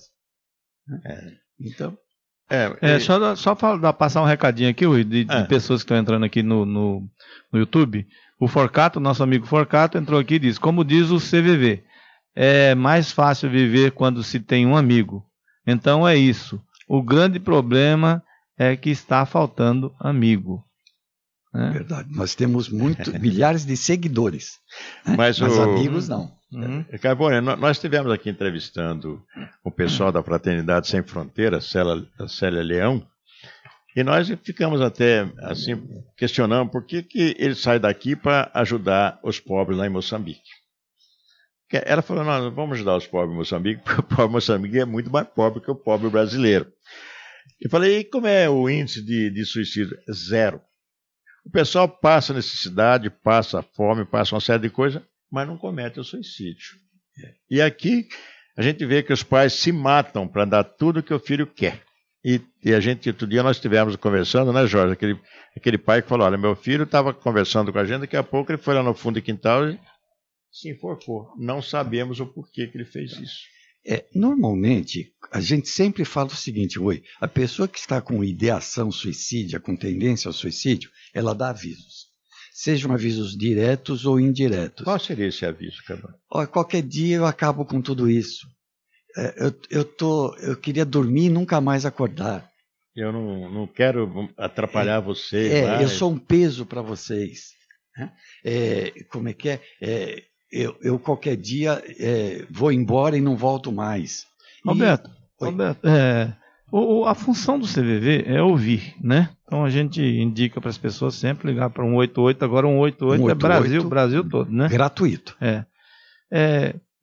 É. Então... É, é, só só para passar um recadinho aqui, Rui, de, de é. pessoas que estão entrando aqui no, no, no YouTube. O Forcato, nosso amigo Forcato, entrou aqui e disse, como diz o C V V, é mais fácil viver quando se tem um amigo. Então é isso. O grande problema é que está faltando amigo. Né? Verdade. Nós temos muito, milhares de seguidores, né? Mas, Mas o... amigos não. Uhum. Carbone, nós estivemos aqui entrevistando o pessoal da Fraternidade Sem Fronteiras, Célia, Célia Leão, e nós ficamos até assim questionando por que, que ele sai daqui para ajudar os pobres lá em Moçambique. Ela falou, nós vamos ajudar os pobres em Moçambique, porque o pobre Moçambique é muito mais pobre que o pobre brasileiro. Eu falei, e como é o índice de, de suicídio? Zero. O pessoal passa necessidade, passa fome, passa uma série de coisas, mas não comete o suicídio. E aqui a gente vê que os pais se matam para dar tudo que o filho quer. E, e a gente, outro dia nós estivemos conversando, né, Jorge? Aquele, aquele pai que falou, olha, meu filho estava conversando com a gente, daqui a pouco ele foi lá no fundo do quintal e se enforcou. Não sabemos o porquê que ele fez isso. É, normalmente, a gente sempre fala o seguinte, Rui, a pessoa que está com ideação suicídia, com tendência ao suicídio, ela dá avisos. Sejam avisos diretos ou indiretos. Qual seria esse aviso, Cabral? Olha, qualquer dia eu acabo com tudo isso. É, eu, eu, tô, eu queria dormir e nunca mais acordar. Eu não, não quero atrapalhar é, vocês. É, mas... eu sou um peso para vocês. Né? É, como é que é? é Eu, eu qualquer dia é, vou embora e não volto mais. Roberto, e... Roberto é, o, a função do C V V é ouvir, né? Então a gente indica para as pessoas sempre ligar para um oito oito, agora um oito oito, um oito oito é Brasil, Brasil todo, né? Gratuito. É. é.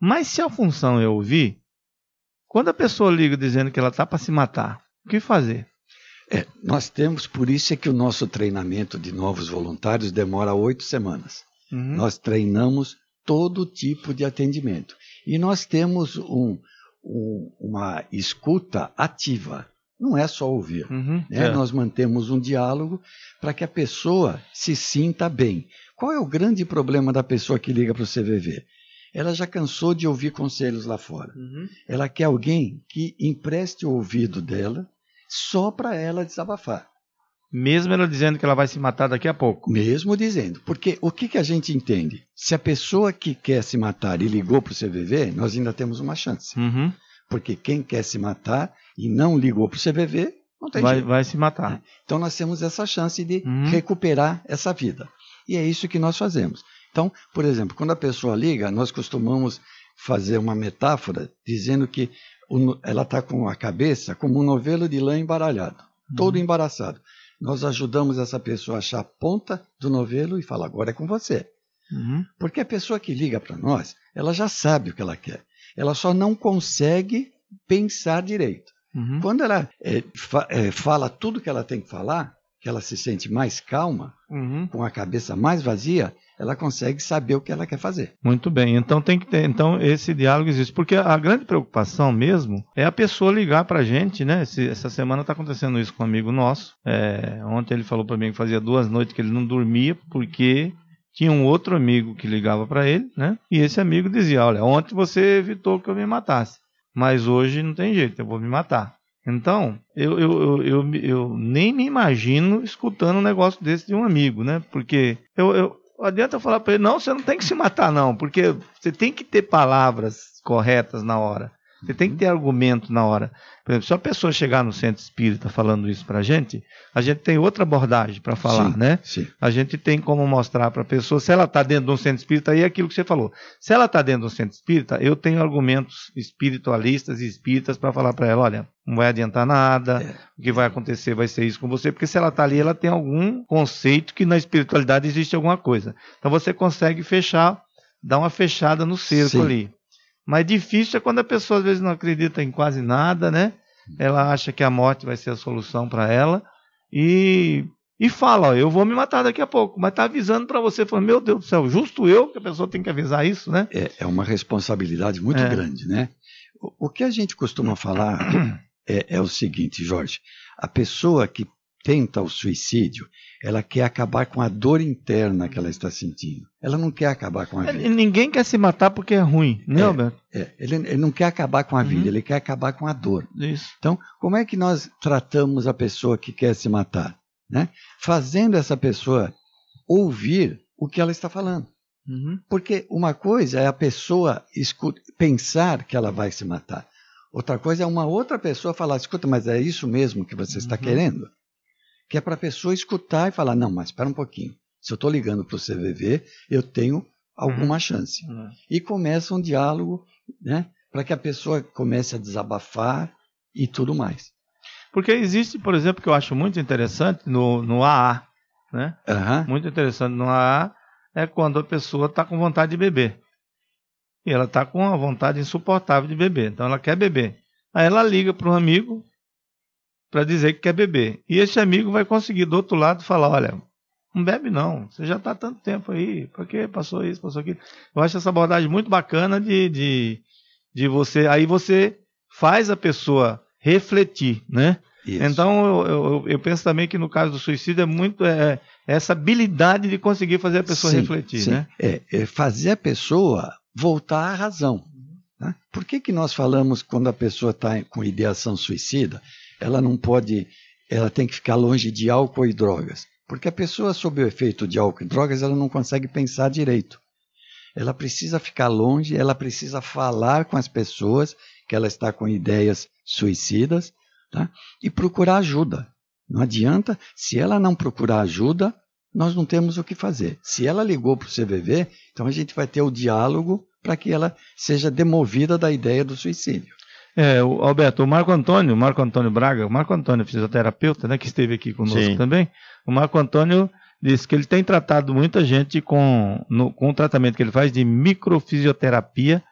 Mas se a função é ouvir, quando a pessoa liga dizendo que ela está para se matar, o que fazer? É, nós temos, por isso é que o nosso treinamento de novos voluntários demora oito semanas. Uhum. Nós treinamos todo tipo de atendimento. E nós temos um, um, uma escuta ativa. Não é só ouvir. Uhum, né? é. Nós mantemos um diálogo para que a pessoa se sinta bem. Qual é o grande problema da pessoa que liga para o C V V? Ela já cansou de ouvir conselhos lá fora. Uhum. Ela quer alguém que empreste o ouvido dela só para ela desabafar. Mesmo ela dizendo que ela vai se matar daqui a pouco. Mesmo dizendo. Porque o que, que a gente entende? Se a pessoa que quer se matar e ligou para o C V V, nós ainda temos uma chance. Uhum. Porque quem quer se matar e não ligou para o C V V, não tem vai, jeito. Vai se matar. Então nós temos essa chance de uhum. recuperar essa vida. E é isso que nós fazemos. Então, por exemplo, quando a pessoa liga, nós costumamos fazer uma metáfora dizendo que o, ela está com a cabeça como um novelo de lã embaralhado, uhum. todo embaraçado. Nós ajudamos essa pessoa a achar a ponta do novelo e falar, agora é com você. Uhum. Porque a pessoa que liga para nós, ela já sabe o que ela quer. Ela só não consegue pensar direito. Uhum. Quando ela é, fa é, fala tudo que ela tem que falar, que ela se sente mais calma, uhum. com a cabeça mais vazia, ela consegue saber o que ela quer fazer. Muito bem, então tem que ter, então esse diálogo existe, porque a grande preocupação mesmo é a pessoa ligar pra gente, né? Esse, essa semana tá acontecendo isso com um amigo nosso. É, ontem ele falou para mim que fazia duas noites que ele não dormia porque tinha um outro amigo que ligava para ele, né? E esse amigo dizia, olha, ontem você evitou que eu me matasse, mas hoje não tem jeito, eu vou me matar. Então, eu, eu, eu, eu, eu nem me imagino escutando um negócio desse de um amigo, né? Porque eu, eu, não adianta eu falar para ele, não, você não tem que se matar não, porque você tem que ter palavras corretas na hora. Você tem que ter argumento na hora. Por exemplo, se a pessoa chegar no centro espírita falando isso para a gente, a gente tem outra abordagem para falar, sim, né? Sim. A gente tem como mostrar para a pessoa, se ela está dentro de um centro espírita, aí é aquilo que você falou. Se ela está dentro de um centro espírita, eu tenho argumentos espiritualistas e espíritas para falar para ela, olha, não vai adiantar nada, é. o que vai acontecer vai ser isso com você, porque se ela está ali, ela tem algum conceito que na espiritualidade existe alguma coisa. Então você consegue fechar, dar uma fechada no cerco sim. ali. Mas difícil é quando a pessoa às vezes não acredita em quase nada, né? Ela acha que a morte vai ser a solução para ela e, e fala, ó, eu vou me matar daqui a pouco, mas está avisando para você, falando, meu Deus do céu, justo eu que a pessoa tem que avisar isso, né? É, é uma responsabilidade muito é. grande, né? O, o que a gente costuma falar é, é o seguinte, Jorge, a pessoa que tenta o suicídio, ela quer acabar com a dor interna que ela está sentindo. Ela não quer acabar com a vida. Ninguém quer se matar porque é ruim, né, Alberto? É, é. Ele, ele não quer acabar com a vida, uhum. ele quer acabar com a dor. Isso. Então, como é que nós tratamos a pessoa que quer se matar? Né? Fazendo essa pessoa ouvir o que ela está falando. Uhum. Porque uma coisa é a pessoa escuta, pensar que ela vai se matar. Outra coisa é uma outra pessoa falar, escuta, mas é isso mesmo que você está uhum. querendo? Que é para a pessoa escutar e falar, não, mas espera um pouquinho. Se eu estou ligando para o C V V, eu tenho alguma uhum. chance. Uhum. E começa um diálogo, né, para que a pessoa comece a desabafar e tudo mais. Porque existe, por exemplo, que eu acho muito interessante no, no A A. Né? Uhum. Muito interessante no A A é quando a pessoa está com vontade de beber. E ela está com uma vontade insuportável de beber. Então ela quer beber. Aí ela liga para um amigo para dizer que quer beber. E esse amigo vai conseguir do outro lado falar, olha, não bebe não, você já está há tanto tempo aí, por que passou isso, passou aquilo. Eu acho essa abordagem muito bacana de, de, de você, aí você faz a pessoa refletir, né? Isso. Então eu, eu, eu penso também que no caso do suicídio é muito é, essa habilidade de conseguir fazer a pessoa sim, refletir, sim. né? É, é fazer a pessoa voltar à razão. Né? Por que que nós falamos quando a pessoa está com ideação suicida, ela não pode, ela tem que ficar longe de álcool e drogas? Porque a pessoa sob o efeito de álcool e drogas, ela não consegue pensar direito. Ela precisa ficar longe, ela precisa falar com as pessoas que ela está com ideias suicidas, tá? E procurar ajuda. Não adianta, se ela não procurar ajuda, nós não temos o que fazer. Se ela ligou para o C V V, então a gente vai ter o diálogo para que ela seja demovida da ideia do suicídio. É, o Alberto, o Marco Antônio, Marco Antônio Braga, o Marco Antônio, fisioterapeuta, né, que esteve aqui conosco Sim. também, o Marco Antônio disse que ele tem tratado muita gente com, no, com o tratamento que ele faz de microfisioterapia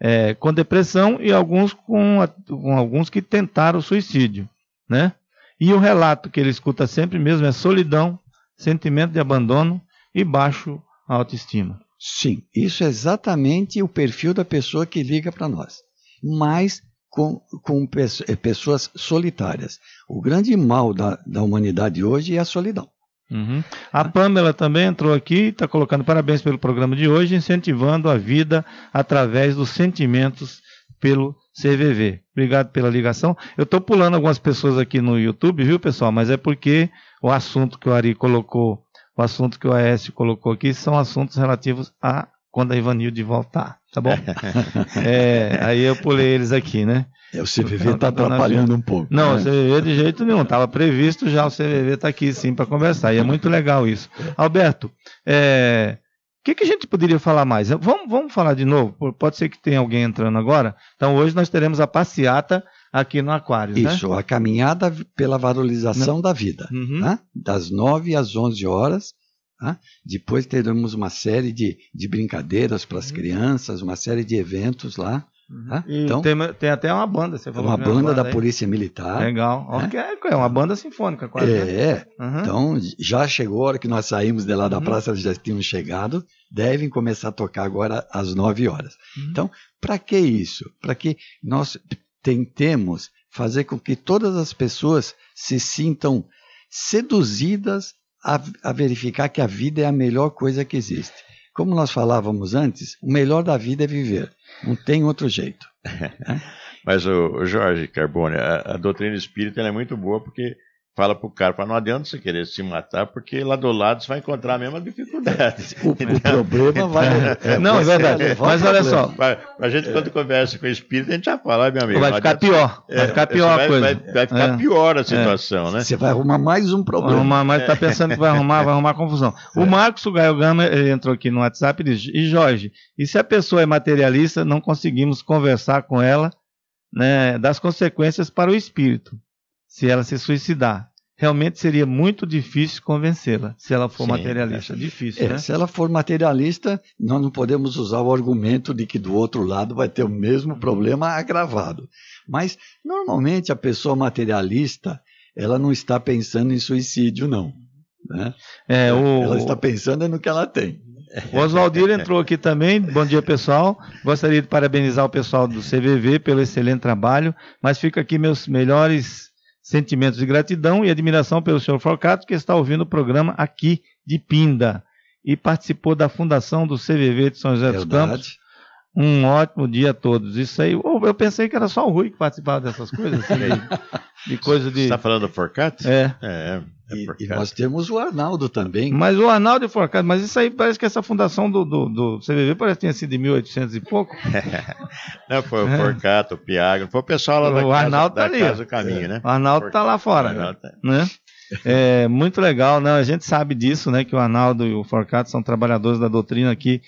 é, com depressão e alguns com, com alguns que tentaram suicídio, né? E o relato que ele escuta sempre mesmo é solidão, sentimento de abandono e baixo autoestima. Sim, isso é exatamente o perfil da pessoa que liga para nós, mas com, com pessoas solitárias. O grande mal da, da humanidade hoje é a solidão. Uhum. A Pamela também entrou aqui e está colocando parabéns pelo programa de hoje, incentivando a vida através dos sentimentos pelo C V V. Obrigado pela ligação. Eu estou pulando algumas pessoas aqui no YouTube, viu, pessoal? Mas é porque o assunto que o Ari colocou, o assunto que o Aécio colocou aqui, são assuntos relativos a quando a Ivanilde voltar, tá bom? é, aí eu pulei eles aqui, né? É, o C V V está atrapalhando um pouco. Não, né? o C V V de jeito nenhum, estava previsto já, o C V V está aqui sim para conversar, e é muito legal isso. Alberto, é, o que, que a gente poderia falar mais? Vamos, vamos falar de novo, pode ser que tenha alguém entrando agora. Então hoje nós teremos a passeata aqui no Aquário, né? Isso, a caminhada pela valorização Não. da vida, Uhum. né? Das nove às onze horas. Tá? Depois teremos uma série de, de brincadeiras para as crianças, uma série de eventos lá. Tá? E então, tem, tem até uma banda, você falou. uma que é banda da aí. Polícia Militar. Legal. Né? Okay, é uma banda sinfônica quase. É, uhum. Então já chegou a hora que nós saímos de lá da Uhum. praça, eles já tinham chegado, devem começar a tocar agora às nove horas. Uhum. Então, para que isso? Para que nós tentemos fazer com que todas as pessoas se sintam seduzidas a, a verificar que a vida é a melhor coisa que existe. Como nós falávamos antes, o melhor da vida é viver. Não tem outro jeito. Mas, o, o Jorge Carbone, a, a doutrina espírita ela é muito boa porque fala para o cara, fala, não adianta você querer se matar, porque lá do lado você vai encontrar a mesma dificuldade. O, o problema vai... É, não, é verdade. Mas olha só. Vai, a gente, é. quando conversa com o espírito, a gente já fala, meu amigo. Vai ficar pior. Vai ficar pior é, a coisa. Vai, vai ficar é. pior a situação, é. né? Você vai arrumar mais um problema. Arrumar, mas está pensando que vai arrumar, vai arrumar confusão. O Marcos Gaio Gama ele entrou aqui no WhatsApp e diz, e Jorge, e se a pessoa é materialista, não conseguimos conversar com ela, né, das consequências para o espírito, se ela se suicidar? Realmente seria muito difícil convencê-la, se ela for Sim, materialista. É difícil, é, né? Se ela for materialista, nós não podemos usar o argumento de que do outro lado vai ter o mesmo problema agravado. Mas, normalmente, a pessoa materialista, ela não está pensando em suicídio, não. Né? É, o... Ela está pensando no que ela tem. O Oswaldir entrou aqui também. Bom dia, pessoal. Gostaria de parabenizar o pessoal do C V V pelo excelente trabalho, mas fica aqui meus melhores sentimentos de gratidão e admiração pelo senhor Forcato, que está ouvindo o programa aqui de Pinda e participou da fundação do C V V de São José dos Campos. Um ótimo dia a todos. Isso aí, eu pensei que era só o Rui que participava dessas coisas. Assim, de, de coisa de... Você está falando do Forcato? É. É, é e, e nós temos o Arnaldo também. Mas o Arnaldo e Forcato, mas isso aí parece que essa fundação do, do, do C V V parece que tinha sido em mil e oitocentos e pouco. Não, foi o é. Forcato, o Piago, foi o pessoal lá da, o casa, Arnaldo da tá Casa do Caminho, né? O Arnaldo está lá fora, né? né? É muito legal, né? A gente sabe disso, né? Que o Arnaldo e o Forcato são trabalhadores da doutrina que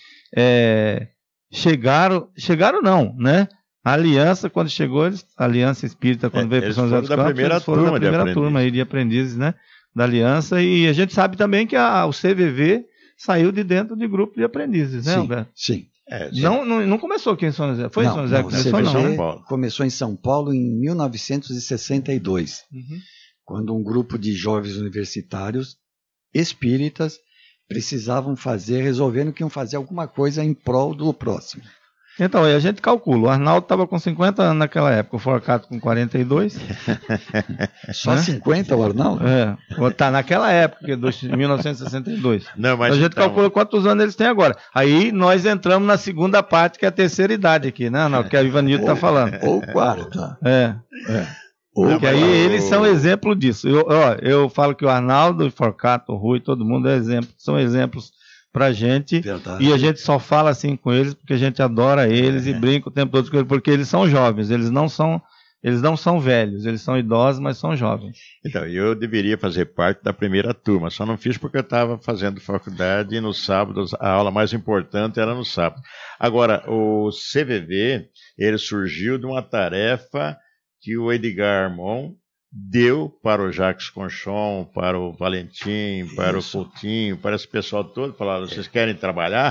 é, chegaram, chegaram não, né? A Aliança, quando chegou, eles, a Aliança Espírita, quando é, veio para São José dos Campos, primeira eles foram turma da primeira de turma aí de aprendizes, né? Da Aliança, e a gente sabe também que a, o C V V saiu de dentro de grupo de aprendizes, né, sim, Alberto? Sim. É, não, não, não começou aqui em São José, foi não, em São José não, que começou, não? C V V Não, né? Começou em São Paulo em mil novecentos e sessenta e dois, uhum. quando um grupo de jovens universitários espíritas precisavam fazer, resolvendo que iam fazer alguma coisa em prol do próximo. Então, aí a gente calcula, o Arnaldo estava com cinquenta anos naquela época, o Forcato com quarenta e dois. Só né? cinquenta o Arnaldo? É, tá naquela época, de mil novecentos e sessenta e dois. Não, mas a gente então... calcula quantos anos eles têm agora. Aí nós entramos na segunda parte, que é a terceira idade aqui, né, Arnaldo? Que a Ivanildo está falando. Ou quarta. É. é. Porque aí eles são exemplo disso. Eu, ó, eu falo que o Arnaldo, o Forcato, o Rui, todo mundo é exemplo, são exemplos pra gente. Verdade. E a gente só fala assim com eles porque a gente adora eles é. e brinca o tempo todo com eles, porque eles são jovens, eles não são, eles não são velhos, eles são idosos, mas são jovens. Então, eu deveria fazer parte da primeira turma, só não fiz porque eu estava fazendo faculdade e no sábado a aula mais importante era no sábado. Agora, o C V V, ele surgiu de uma tarefa que o Edgar Armon deu para o Jacques Conchon, para o Valentim, para Isso. o Coutinho, para esse pessoal todo, falaram, vocês querem trabalhar?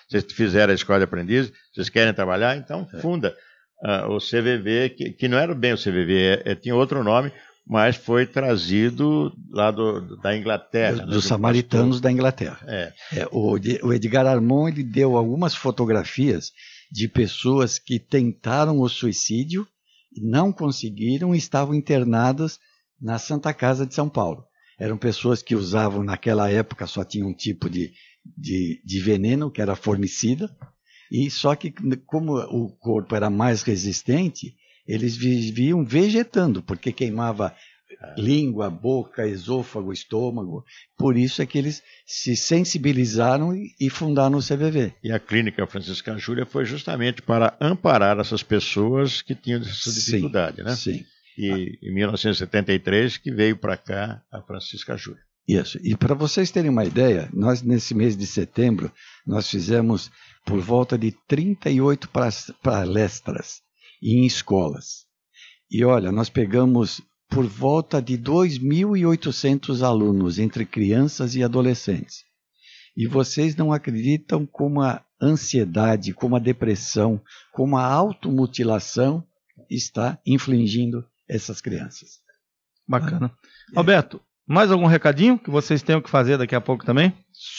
vocês fizeram a escola de aprendiz, vocês querem trabalhar, então funda uh, o C V V, que, que não era bem o C V V, é, é, tinha outro nome, mas foi trazido lá do, da Inglaterra. Dos né, do samaritanos pastor. da Inglaterra. É. É, o, o Edgar Armon ele deu algumas fotografias de pessoas que tentaram o suicídio, não conseguiram e estavam internadas na Santa Casa de São Paulo. Eram pessoas que usavam, naquela época, só tinha um tipo de, de, de veneno, que era formicida, e só que como o corpo era mais resistente, eles viviam vegetando, porque queimava língua, boca, esôfago, estômago. Por isso é que eles se sensibilizaram e, e fundaram o C V V. E a Clínica Francisca Júlia foi justamente para amparar essas pessoas que tinham essa dificuldade, sim, né? Sim. E em mil novecentos e setenta e três que veio para cá a Francisca Júlia. Isso. E para vocês terem uma ideia, nós nesse mês de setembro, nós fizemos por volta de trinta e oito palestras em escolas. E olha, nós pegamos por volta de dois mil e oitocentos alunos, entre crianças e adolescentes. E vocês não acreditam como a ansiedade, como a depressão, como a automutilação está infligindo essas crianças. Bacana. Ah, Alberto, mais algum recadinho que vocês tenham que fazer daqui a pouco também?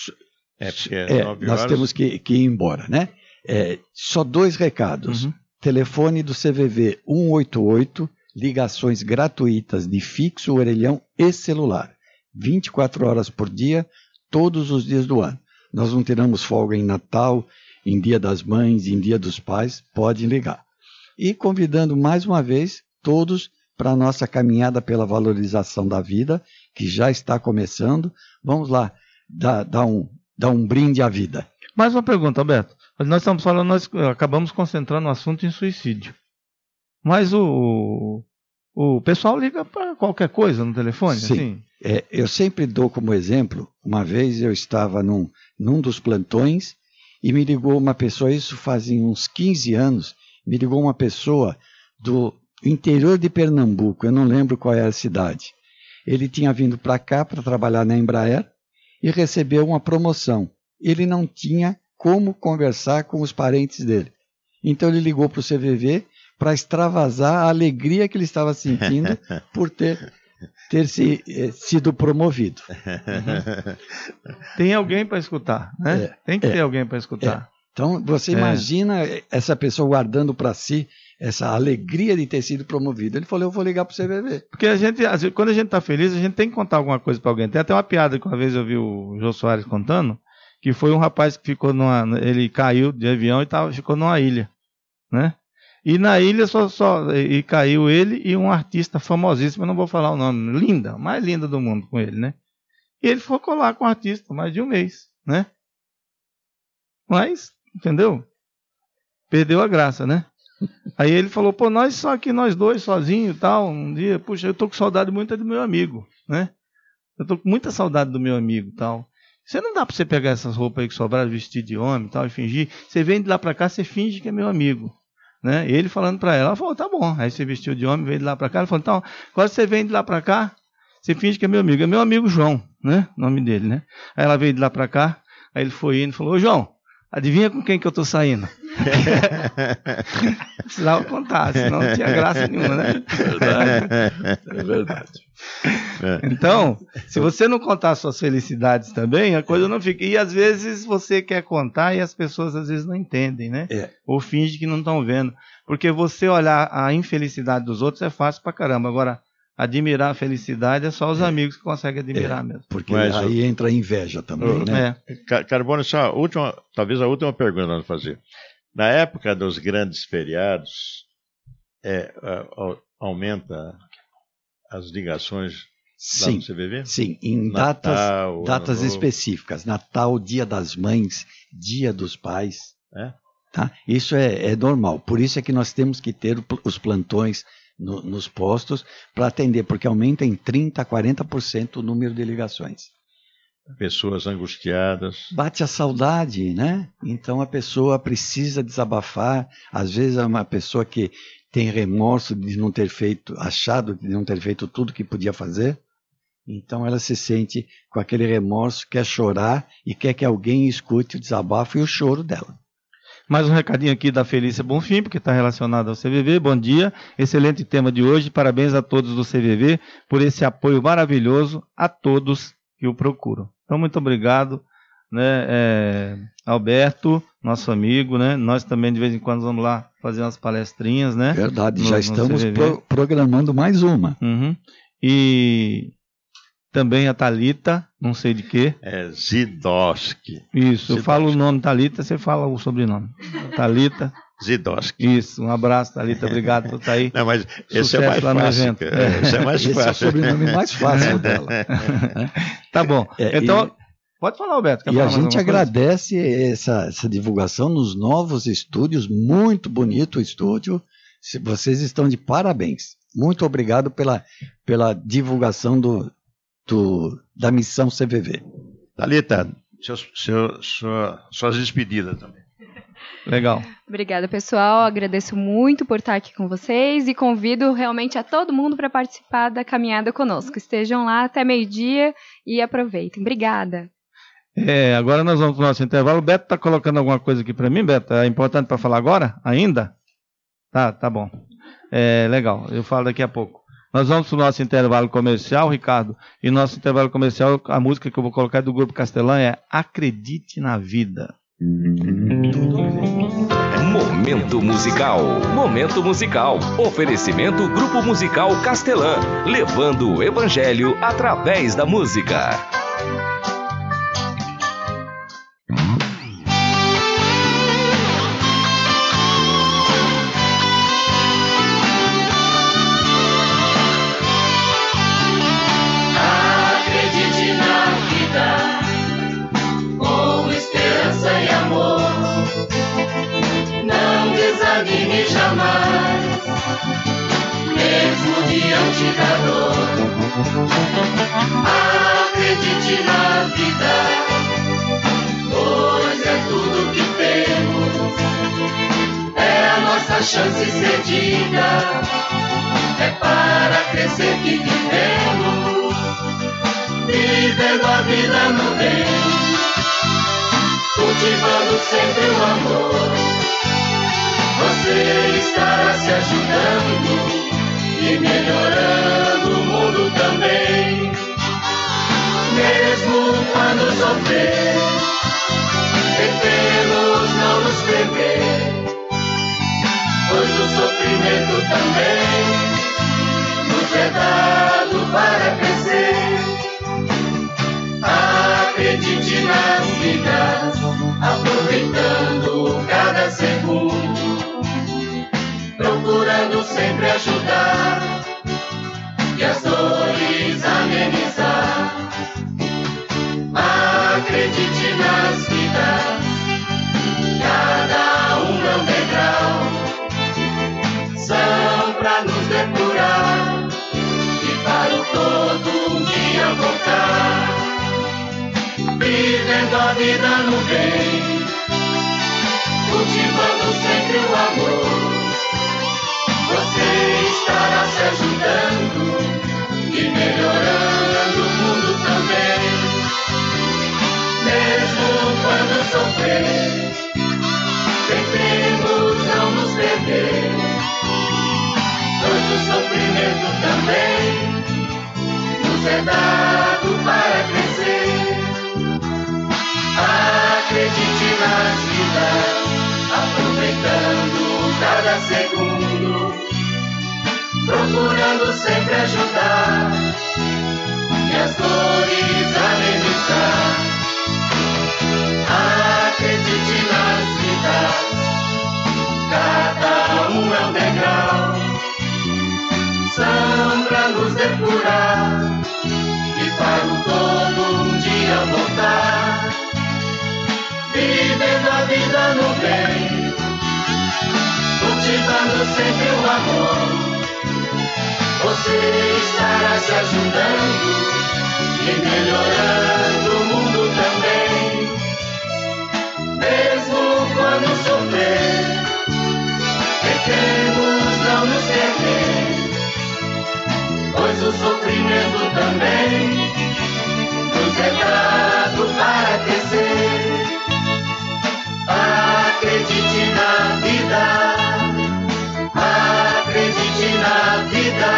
É, porque é, nós temos que, que ir embora, né? É, só dois recados. Uhum. Telefone do C V V um um oito oito, ligações gratuitas de fixo, orelhão e celular. vinte e quatro horas por dia, todos os dias do ano. Nós não teremos folga em Natal, em Dia das Mães, em Dia dos Pais, podem ligar. E convidando mais uma vez todos para a nossa caminhada pela valorização da vida, que já está começando. Vamos lá, dar, dar, um, dar um brinde à vida. Mais uma pergunta, Alberto. Nós estamos falando, nós acabamos concentrando o assunto em suicídio. Mas o, o pessoal liga para qualquer coisa no telefone? Sim. Assim? É, eu sempre dou como exemplo, uma vez eu estava num, num dos plantões e me ligou uma pessoa, isso fazia uns quinze anos, me ligou uma pessoa do interior de Pernambuco, eu não lembro qual era a cidade. Ele tinha vindo para cá para trabalhar na Embraer e recebeu uma promoção. Ele não tinha como conversar com os parentes dele. Então ele ligou para o C V V para extravasar a alegria que ele estava sentindo por ter, ter se, eh, sido promovido. Uhum. Tem alguém para escutar, né? É, Tem que é, ter alguém para escutar. É. Então você é. imagina essa pessoa guardando para si essa alegria de ter sido promovido. Ele falou, eu vou ligar para o C V V. Porque a gente, quando a gente está feliz, a gente tem que contar alguma coisa para alguém. Tem até uma piada que uma vez eu vi o Jô Soares contando, que foi um rapaz que ficou numa... Ele caiu de avião e tava, ficou numa ilha, né? E na ilha só, só... E caiu ele e um artista famosíssimo, eu não vou falar o nome, linda, mais linda do mundo com ele, né? E ele ficou lá com o artista mais de um mês, né? Mas, entendeu? Perdeu a graça, né? Aí ele falou, pô, nós só aqui, nós dois, sozinhos e tal, um dia, puxa, eu tô com saudade muito do meu amigo, né? Eu tô com muita saudade do meu amigo e tal. Você não dá pra você pegar essas roupas aí que sobraram, vestir de homem e tal, e fingir. Você vem de lá pra cá, você finge que é meu amigo, né? E ele falando pra ela, ela falou, tá bom. Aí você vestiu de homem, veio de lá pra cá, ela falou, então, agora você vem de lá pra cá, você finge que é meu amigo. É meu amigo João, né? O nome dele, né? Aí ela veio de lá pra cá, aí ele foi indo e falou, ô João, adivinha com quem que eu tô saindo? Precisava contar, senão não tinha graça nenhuma, né? Verdade. É verdade. Então, se você não contar suas felicidades também, a coisa não fica. E às vezes você quer contar e as pessoas às vezes não entendem, né? É. Ou fingem que não estão vendo. Porque você olhar a infelicidade dos outros é fácil pra caramba. Agora, admirar a felicidade é só os é. amigos que conseguem admirar é. mesmo. Porque Mas, aí eu... entra a inveja também, né? É. Carbono, só a última, talvez a última pergunta vamos fazer. Na época dos grandes feriados, é, aumenta as ligações lá no C V V? Sim, em Natal, datas, datas específicas. Natal, Dia das Mães, Dia dos Pais. É? Tá? Isso é, é normal. Por isso é que nós temos que ter os plantões no, nos postos para atender, porque aumenta em trinta por cento a quarenta por cento o número de ligações. Pessoas angustiadas. Bate a saudade, né? Então a pessoa precisa desabafar. Às vezes é uma pessoa que tem remorso de não ter feito, achado de não ter feito tudo que podia fazer. Então ela se sente com aquele remorso, quer chorar e quer que alguém escute o desabafo e o choro dela. Mais um recadinho aqui da Felícia Bonfim, porque está relacionado ao C V V. Bom dia, excelente tema de hoje. Parabéns a todos do C V V por esse apoio maravilhoso a todos que o procuram. Então, muito obrigado, né, é, Alberto, nosso amigo, né? Nós também de vez em quando vamos lá fazer umas palestrinhas, né? Verdade, no, já no estamos C V V. pro, programando mais uma. Uhum. E também a Thalita, não sei de quê. É Zidoski. Isso, eu Zidoski. falo o nome Thalita, você fala o sobrenome. Thalita. Zidoski. Isso, um abraço, Thalita, obrigado por estar aí. Não, mas esse Sucesso é mais lá no fácil. evento. É, esse é mais Esse fácil. é o sobrenome mais fácil dela. Tá bom. É, então, e, pode falar, Alberto. Quer e falar a mais gente alguma coisa? agradece essa, essa divulgação nos novos estúdios, muito bonito o estúdio. Se vocês estão de parabéns. Muito obrigado pela, pela divulgação do, do, da missão C V V. Thalita, seus, seu, sua, suas despedidas também. Legal. Obrigada, pessoal. Agradeço muito por estar aqui com vocês e convido realmente a todo mundo para participar da caminhada conosco. Estejam lá até meio-dia e aproveitem. Obrigada. É, agora nós vamos para o nosso intervalo. O Beto está colocando alguma coisa aqui para mim, Beto? É importante para falar agora? Ainda? Tá, tá bom. É, legal, eu falo daqui a pouco. Nós vamos para o nosso intervalo comercial, Ricardo. E nosso intervalo comercial, a música que eu vou colocar do Grupo Castelã é Acredite na Vida. Momento musical. Momento musical. Oferecimento Grupo Musical Castelã, levando o evangelho através da música. Acredite na vida, com esperança e amor. Não desanime jamais, mesmo diante da dor. Acredite na vida, pois é tudo que temos. É a nossa chance cedida, é para crescer que vivemos, vivendo a vida no bem, cultivando sempre o amor. Você estará se ajudando e melhorando o mundo também. Mesmo quando sofrer, tentemos não nos perder, pois o sofrimento também nos é dado para crescer. Acredite nas vidas, aproveitando cada segundo, procurando sempre ajudar e as dores amenizar. Acredite nas vidas, cada um é um degrau, são pra nos depurar e para o todo um dia voltar, vivendo a vida no bem, cultivando sempre o amor. Você estará se ajudando e melhorando o mundo também. Mesmo quando sofrer, tentemos não nos perder, pois o sofrimento também nos é dado para crescer. Acredite nas vidas, aproveitando cada segundo, procurando sempre ajudar e as dores amenizar. Acredite nas vidas, cada um é um degrau, são pra nos depurar e para o todo um dia voltar, vivendo a vida no bem, cultivando sempre o amor. Você estará se ajudando e melhorando o mundo também. Mesmo quando sofrer, tentemos não nos perder, pois o sofrimento também é dado para crescer. Acredite na vida, acredite na vida,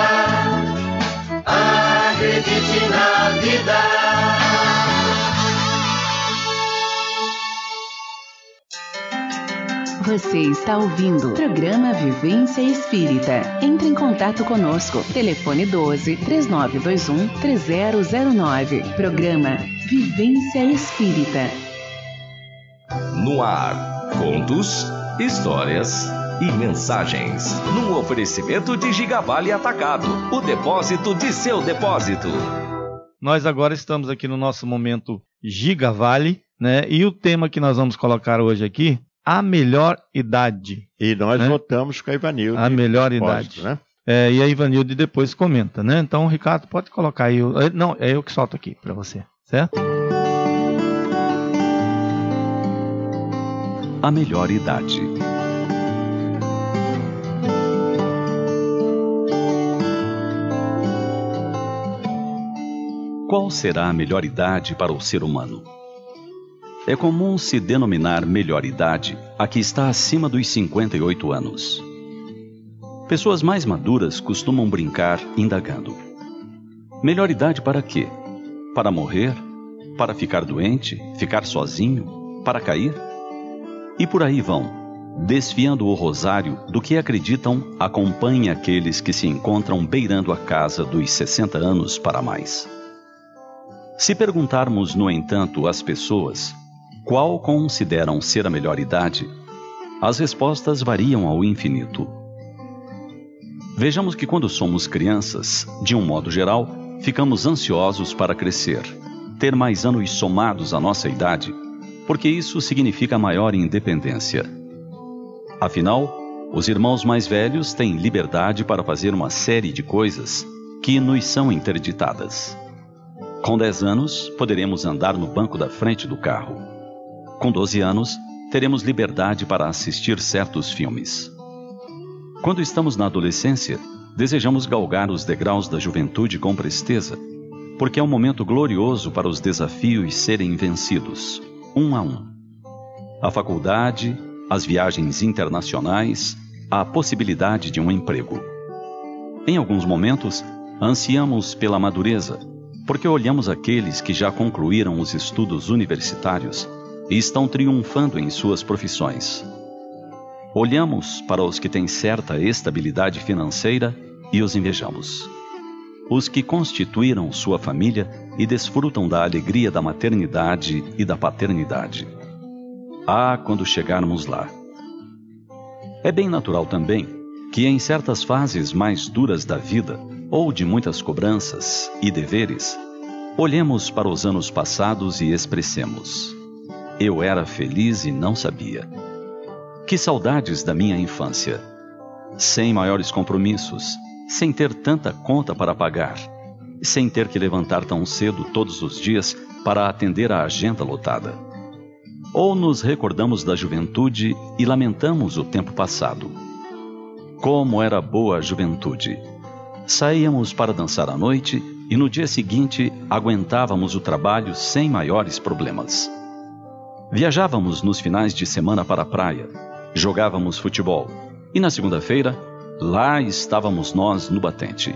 acredite na vida. Você está ouvindo o programa Vivência Espírita. Entre em contato conosco. Telefone doze, três nove dois um, três zero zero nove. Programa Vivência Espírita. No ar, contos, histórias e mensagens. No oferecimento de Gigavale Atacado, o depósito de seu depósito. Nós agora estamos aqui no nosso momento Gigavale, né? E o tema que nós vamos colocar hoje aqui, a melhor idade. E nós né? votamos com a Ivanilde. A melhor idade. Né? É, e a Ivanilde depois comenta, né? Então, Ricardo, pode colocar aí. Não, é eu que solto aqui para você, certo? A melhor idade. Qual será a melhor idade para o ser humano? É comum se denominar melhor idade a que está acima dos cinquenta e oito anos. Pessoas mais maduras costumam brincar indagando: melhor idade para quê? Para morrer? Para ficar doente? Ficar sozinho? Para cair? E por aí vão, desfiando o rosário do que acreditam acompanha aqueles que se encontram beirando a casa dos sessenta anos para mais. Se perguntarmos, no entanto, às pessoas qual consideram ser a melhor idade, as respostas variam ao infinito. Vejamos que quando somos crianças, de um modo geral, ficamos ansiosos para crescer, ter mais anos somados à nossa idade, porque isso significa maior independência. Afinal, os irmãos mais velhos têm liberdade para fazer uma série de coisas que nos são interditadas. Com dez anos, poderemos andar no banco da frente do carro. Com doze anos, teremos liberdade para assistir certos filmes. Quando estamos na adolescência, desejamos galgar os degraus da juventude com presteza, porque é um momento glorioso para os desafios serem vencidos, um a um. A faculdade, as viagens internacionais, a possibilidade de um emprego. Em alguns momentos, ansiamos pela madureza, porque olhamos aqueles que já concluíram os estudos universitários e estão triunfando em suas profissões. Olhamos para os que têm certa estabilidade financeira e os invejamos. Os que constituíram sua família e desfrutam da alegria da maternidade e da paternidade. Ah, quando chegarmos lá! É bem natural também que em certas fases mais duras da vida, ou de muitas cobranças e deveres, olhemos para os anos passados e expressemos: eu era feliz e não sabia. Que saudades da minha infância! Sem maiores compromissos, sem ter tanta conta para pagar, sem ter que levantar tão cedo todos os dias para atender à agenda lotada. Ou nos recordamos da juventude e lamentamos o tempo passado. Como era boa a juventude! Saíamos para dançar à noite e no dia seguinte aguentávamos o trabalho sem maiores problemas. Viajávamos nos finais de semana para a praia, jogávamos futebol e na segunda-feira, lá estávamos nós no batente.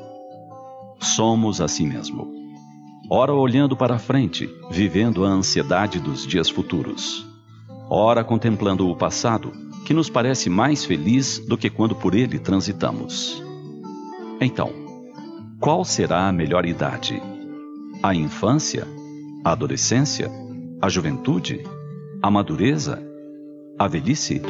Somos assim mesmo. Ora olhando para a frente, vivendo a ansiedade dos dias futuros. Ora contemplando o passado, que nos parece mais feliz do que quando por ele transitamos. Então, qual será a melhor idade? A infância? A adolescência? A juventude? A madureza? A velhice?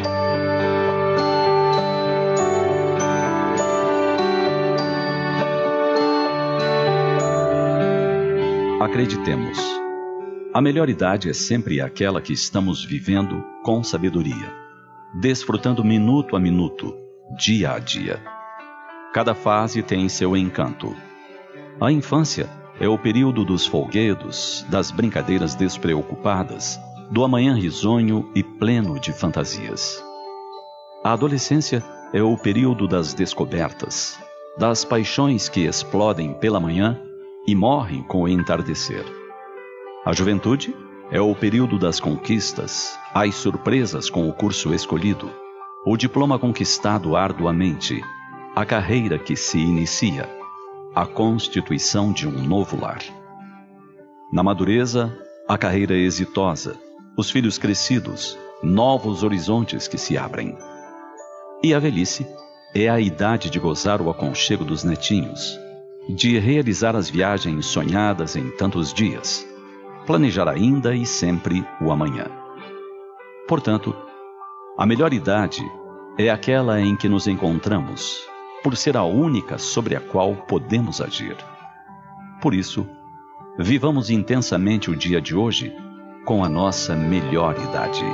Acreditemos, a melhor idade é sempre aquela que estamos vivendo com sabedoria, desfrutando minuto a minuto, dia a dia. Cada fase tem seu encanto. A infância é o período dos folguedos, das brincadeiras despreocupadas, do amanhã risonho e pleno de fantasias. A adolescência é o período das descobertas, das paixões que explodem pela manhã e morrem com o entardecer. A juventude é o período das conquistas, as surpresas com o curso escolhido, o diploma conquistado arduamente, a carreira que se inicia, a constituição de um novo lar. Na madureza, a carreira exitosa, os filhos crescidos, novos horizontes que se abrem. E a velhice é a idade de gozar o aconchego dos netinhos, de realizar as viagens sonhadas em tantos dias, planejar ainda e sempre o amanhã. Portanto, a melhor idade é aquela em que nos encontramos, por ser a única sobre a qual podemos agir. Por isso, vivamos intensamente o dia de hoje com a nossa melhor idade.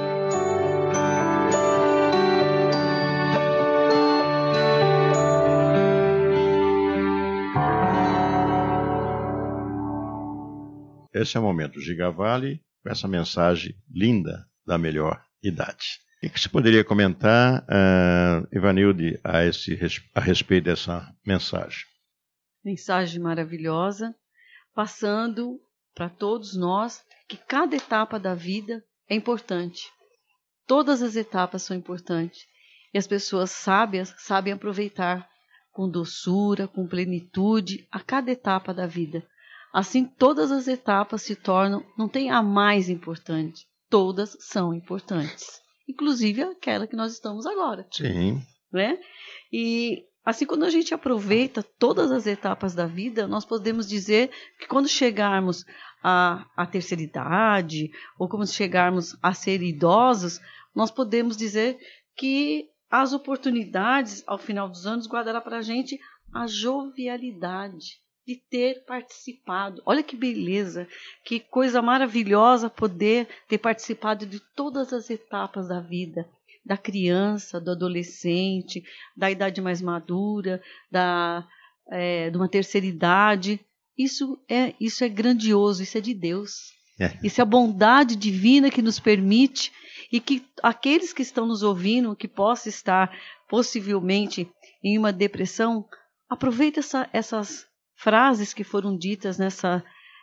Esse é o momento Gigavale, com essa mensagem linda da melhor idade. O que você poderia comentar, uh, Ivanilde, a, esse, a respeito dessa mensagem? Mensagem maravilhosa, passando para todos nós que cada etapa da vida é importante. Todas as etapas são importantes. E as pessoas sábias sabem aproveitar com doçura, com plenitude, a cada etapa da vida. Assim, todas as etapas se tornam, não tem a mais importante, todas são importantes. Inclusive aquela que nós estamos agora. Sim. Né? E assim, quando a gente aproveita todas as etapas da vida, nós podemos dizer que quando chegarmos à, à terceira idade, ou quando chegarmos a ser idosos, nós podemos dizer que as oportunidades, ao final dos anos, guardará para a gente a jovialidade de ter participado. Olha que beleza, que coisa maravilhosa poder ter participado de todas as etapas da vida, da criança, do adolescente, da idade mais madura, da, é, de uma terceira idade. Isso é, isso é grandioso, isso é de Deus. É. Isso é a bondade divina que nos permite e que aqueles que estão nos ouvindo, que possam estar possivelmente em uma depressão, aproveita essa, essas frases que foram ditas nessa,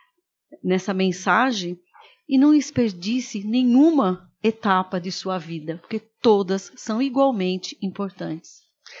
nessa mensagem e não desperdice nenhuma etapa de sua vida, porque todas são igualmente importantes.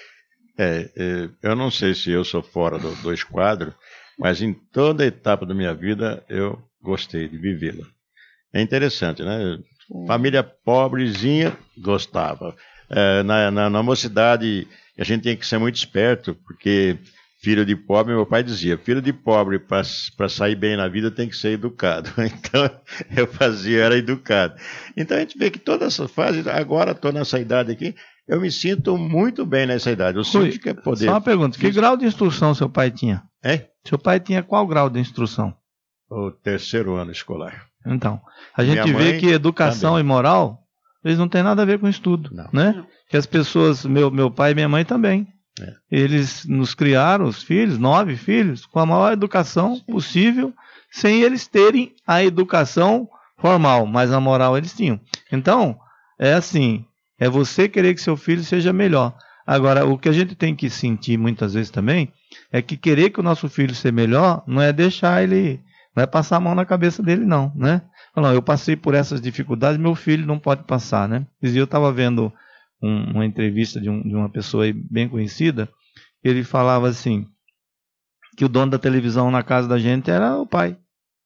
É, é, eu não sei se eu sou fora do, do esquadro, mas em toda etapa da minha vida eu gostei de vivê-la. É interessante, né? Sim. Família pobrezinha, gostava. É, na, na, na mocidade, a gente tem que ser muito esperto, porque filho de pobre, meu pai dizia, filho de pobre, para sair bem na vida, tem que ser educado. Então, eu fazia, eu era educado. Então, a gente vê que toda essa fase, agora estou nessa idade aqui, eu me sinto muito bem nessa idade. Eu sinto que é poder. Só uma pergunta, que grau de instrução seu pai tinha? É? Seu pai tinha qual grau de instrução? O terceiro ano escolar. Então, a gente vê que educação também. E moral, eles não têm nada a ver com estudo, não. Né? Que as pessoas, meu, meu pai e minha mãe também, é. Eles nos criaram, os filhos, nove filhos, com a maior educação Sim. possível, sem eles terem a educação formal, mas a moral eles tinham. Então, é assim, é você querer que seu filho seja melhor. Agora, o que a gente tem que sentir muitas vezes também, é que querer que o nosso filho seja melhor, não é deixar ele, não é passar a mão na cabeça dele não, né? Não, eu passei por essas dificuldades, meu filho não pode passar, né? Eu estava vendo Um, uma entrevista de, um, de uma pessoa aí bem conhecida, ele falava assim, que o dono da televisão na casa da gente era o pai.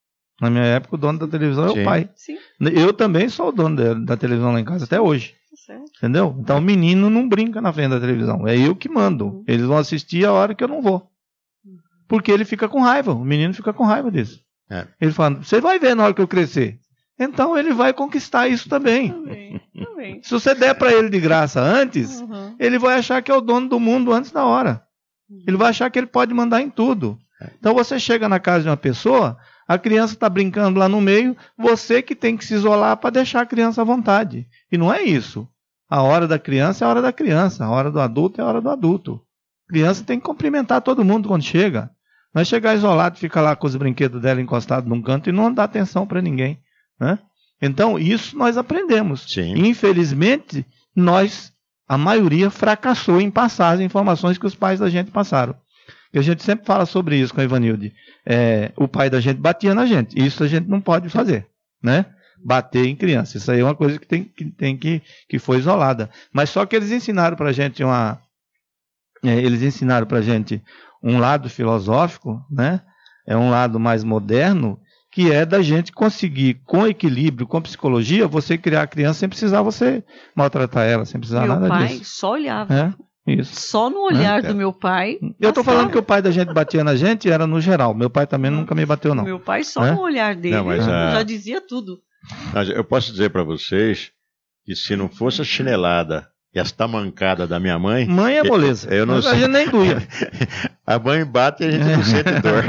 Na minha época, o dono da televisão é Sim. o pai. Sim. Eu também sou o dono da, da televisão lá em casa, até hoje. Certo. Entendeu? Então, o menino não brinca na frente da televisão. É eu que mando. Uhum. Eles vão assistir a hora que eu não vou. Porque ele fica com raiva. O menino fica com raiva disso. É. Ele fala, você vai ver na hora que eu crescer. Então ele vai conquistar isso também. Também, também. Se você der para ele de graça antes, uhum. ele vai achar que é o dono do mundo antes da hora. Uhum. Ele vai achar que ele pode mandar em tudo. Então você chega na casa de uma pessoa, a criança está brincando lá no meio, você que tem que se isolar para deixar a criança à vontade. E não é isso. A hora da criança é a hora da criança, a hora do adulto é a hora do adulto. A criança tem que cumprimentar todo mundo quando chega. Não é chegar isolado e ficar lá com os brinquedos dela encostados num canto e não dar atenção para ninguém. Né? Então, isso nós aprendemos. Sim. Infelizmente, nós, a maioria, fracassou em passar as informações que os pais da gente passaram. Porque a gente sempre fala sobre isso com a Ivanilde. É, o pai da gente batia na gente. Isso a gente não pode fazer, né? Bater em criança. Isso aí é uma coisa que tem que, tem que, que foi isolada. Mas só que eles ensinaram pra gente uma... É, eles ensinaram pra gente um lado filosófico, né? É um lado mais moderno, que é da gente conseguir, com equilíbrio, com psicologia, você criar a criança sem precisar você maltratar ela, sem precisar meu nada pai disso. Meu pai só olhava. É, isso. Só no olhar é. do meu pai. Eu estou falando que o pai da gente batia na gente, era no geral. Meu pai também nunca me bateu, não. Meu pai só é? no olhar dele, não, mas, a... já dizia tudo. Eu posso dizer para vocês que se não fosse a chinelada e as tamancadas da minha mãe... Mãe é moleza. Eu não mas a gente nem doía. A mãe bate e a gente não sente dor.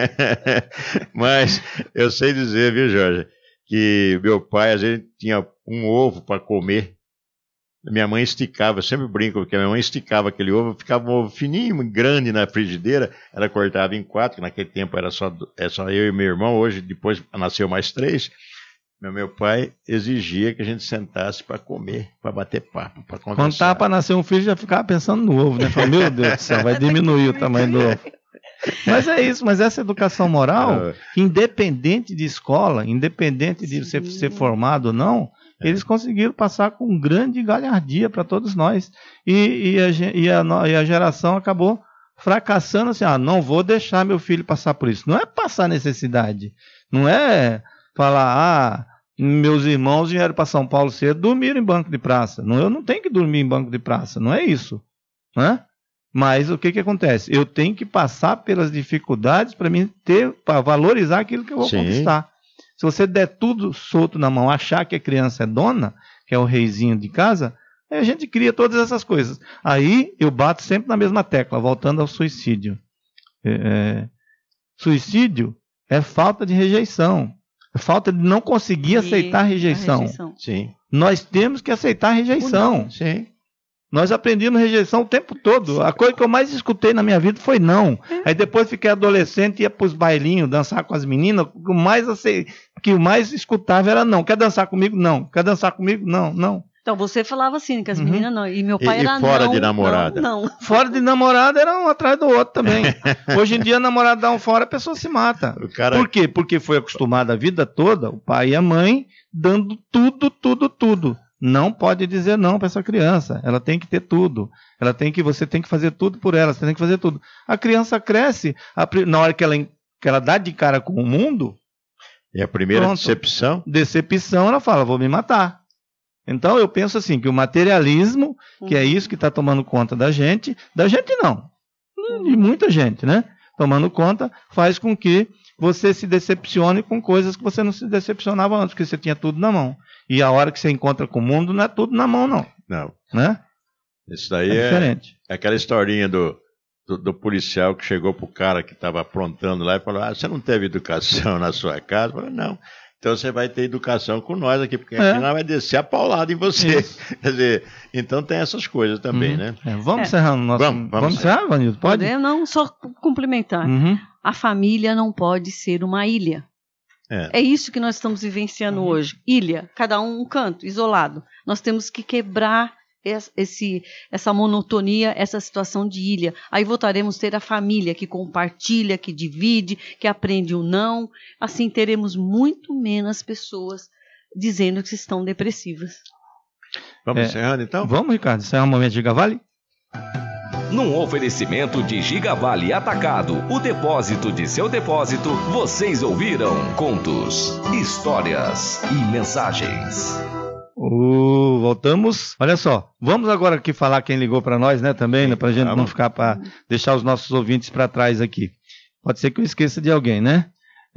Mas eu sei dizer, viu, Jorge, que meu pai, às vezes, tinha um ovo para comer. Minha mãe esticava, eu sempre brinco, porque a minha mãe esticava aquele ovo, ficava um ovo fininho, grande na frigideira, ela cortava em quatro, que naquele tempo era só, é só eu e meu irmão, hoje, depois nasceu mais três. Meu, meu pai exigia que a gente sentasse para comer, para bater papo, para conversar. Quando estava para nascer um filho, já ficava pensando no ovo, né? Falei, meu Deus do céu, vai diminuir o tamanho do ovo. Mas é isso, mas essa educação moral, independente de escola, independente de você ser formado ou não, eles conseguiram passar com grande galhardia para todos nós. E, e, a, e, a, e a geração acabou fracassando assim, ah, não vou deixar meu filho passar por isso. Não é passar necessidade, não é... falar, ah, meus irmãos vieram para São Paulo cedo, dormiram em banco de praça. Não, eu não tenho que dormir em banco de praça, não é isso. Né? Mas o que, que acontece? Eu tenho que passar pelas dificuldades para mim ter, para valorizar aquilo que eu vou Sim. conquistar. Se você der tudo solto na mão, achar que a criança é dona, que é o reizinho de casa, aí a gente cria todas essas coisas. Aí eu bato sempre na mesma tecla, voltando ao suicídio. É, é, suicídio é falta de rejeição. Falta de não conseguir aceitar a rejeição. a rejeição. Sim. Nós temos que aceitar a rejeição. Sim. Nós aprendemos rejeição o tempo todo. A coisa que eu mais escutei na minha vida foi não. É. Aí depois fiquei adolescente, ia para os bailinhos, dançar com as meninas. O que mais, acei... o que mais escutava era não. Quer dançar comigo? Não. Quer dançar comigo? Não, não. Então você falava assim, que as uhum. meninas não. E meu pai e, era e fora não, de namorada? Não, não. Fora de namorada era um atrás do outro também. Hoje em dia, namorado dá um fora, a pessoa se mata. O cara... Por quê? Porque foi acostumada a vida toda, o pai e a mãe, dando tudo, tudo, tudo. Não pode dizer não para essa criança. Ela tem que ter tudo. Ela tem que, você tem que fazer tudo por ela. Você tem que fazer tudo. A criança cresce, a, na hora que ela, que ela dá de cara com o mundo. E a primeira pronto, decepção? Decepção, ela fala, vou me matar. Então eu penso assim, que o materialismo, que é isso que está tomando conta da gente, da gente não, de muita gente, né? Tomando conta, faz com que você se decepcione com coisas que você não se decepcionava antes, porque você tinha tudo na mão. E a hora que você encontra com o mundo, não é tudo na mão, não. Não. Né? Isso daí é, é, diferente. É aquela historinha do, do, do policial que chegou pro cara que estava aprontando lá e falou, ah, você não teve educação na sua casa? Eu falei, não. Então você vai ter educação com nós aqui, porque é. aqui nós vai descer a paulada em você. Quer dizer, então tem essas coisas também, uhum. né? É, vamos é. encerrar o nosso... Vamos, vamos, vamos encerrar, Vanildo? Pode? Poder, não, só complementar. Uhum. A família não pode ser uma ilha. É, é isso que nós estamos vivenciando uhum. hoje. Ilha, cada um um canto, isolado. Nós temos que quebrar esse, essa monotonia, essa situação de ilha. Aí voltaremos a ter a família que compartilha, que divide, que aprende o não. Assim teremos muito menos pessoas dizendo que estão depressivas. Vamos é, encerrando então? Vamos, Ricardo. Encerrar um momento de Gigavale? Num oferecimento de Gigavale Atacado, o depósito de seu depósito, vocês ouviram contos, histórias e mensagens. Uh, voltamos. Olha só, vamos agora aqui falar quem ligou para nós, né, também, né, pra gente não ficar para deixar os nossos ouvintes para trás aqui. Pode ser que eu esqueça de alguém, né?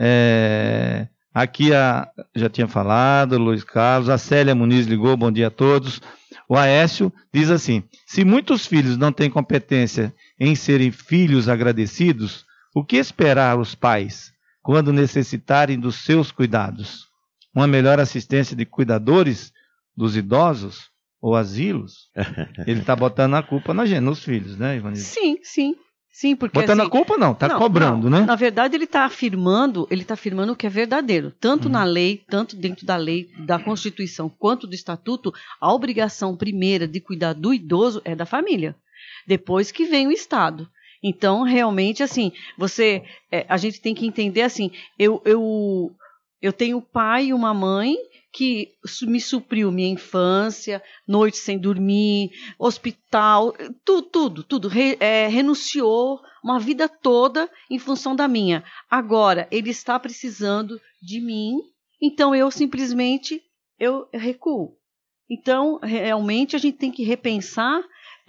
É, aqui a, já tinha falado, Luiz Carlos, a Célia Muniz ligou, bom dia a todos. O Aécio diz assim, se muitos filhos não têm competência em serem filhos agradecidos, o que esperar os pais quando necessitarem dos seus cuidados? Uma melhor assistência de cuidadores dos idosos ou asilos? Ele está botando a culpa na gente, nos filhos, né, Ivanildo? Sim, sim. Sim, porque botando assim, a culpa não, está cobrando, não, né? Na verdade, ele está afirmando, ele está afirmando o que é verdadeiro. Tanto hum. na lei, tanto dentro da lei, da Constituição, quanto do Estatuto, a obrigação primeira de cuidar do idoso é da família. Depois que vem o Estado. Então, realmente, assim, você, é, a gente tem que entender assim, eu, eu, eu tenho pai e uma mãe que me supriu minha infância, noite sem dormir, hospital, tudo, tudo, tudo, re, é, renunciou uma vida toda em função da minha. Agora, ele está precisando de mim, então eu simplesmente, eu recuo. Então, realmente, a gente tem que repensar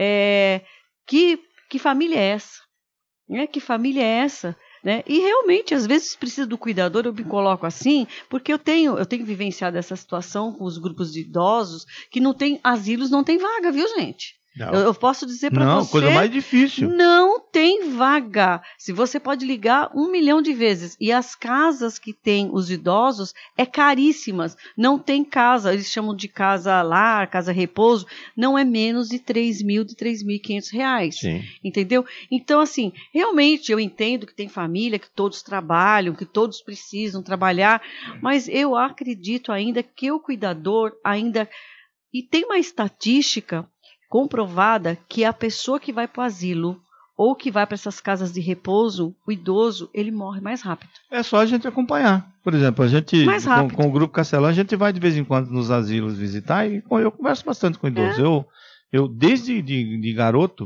é, que, que família é essa, né? Que família é essa? Né? E realmente, às vezes, precisa do cuidador, eu me coloco assim, porque eu tenho, eu tenho vivenciado essa situação com os grupos de idosos, que não tem, asilos não tem vaga, viu, gente? Eu, eu posso dizer para você... Não, coisa mais difícil. Não tem vaga. Se você pode ligar um milhão de vezes. E as casas que tem os idosos é caríssimas. Não tem casa, eles chamam de casa lar, casa repouso, não é menos de três mil, de três mil e quinhentos reais. Sim. Entendeu? Então, assim, realmente eu entendo que tem família, que todos trabalham, que todos precisam trabalhar, mas eu acredito ainda que o cuidador ainda... E tem uma estatística comprovada que a pessoa que vai para o asilo ou que vai para essas casas de repouso, o idoso, ele morre mais rápido. É só a gente acompanhar. Por exemplo, a gente, com, com o Grupo Castelão, a gente vai de vez em quando nos asilos visitar e eu converso bastante com idosos. É. Eu, eu, desde de, de garoto,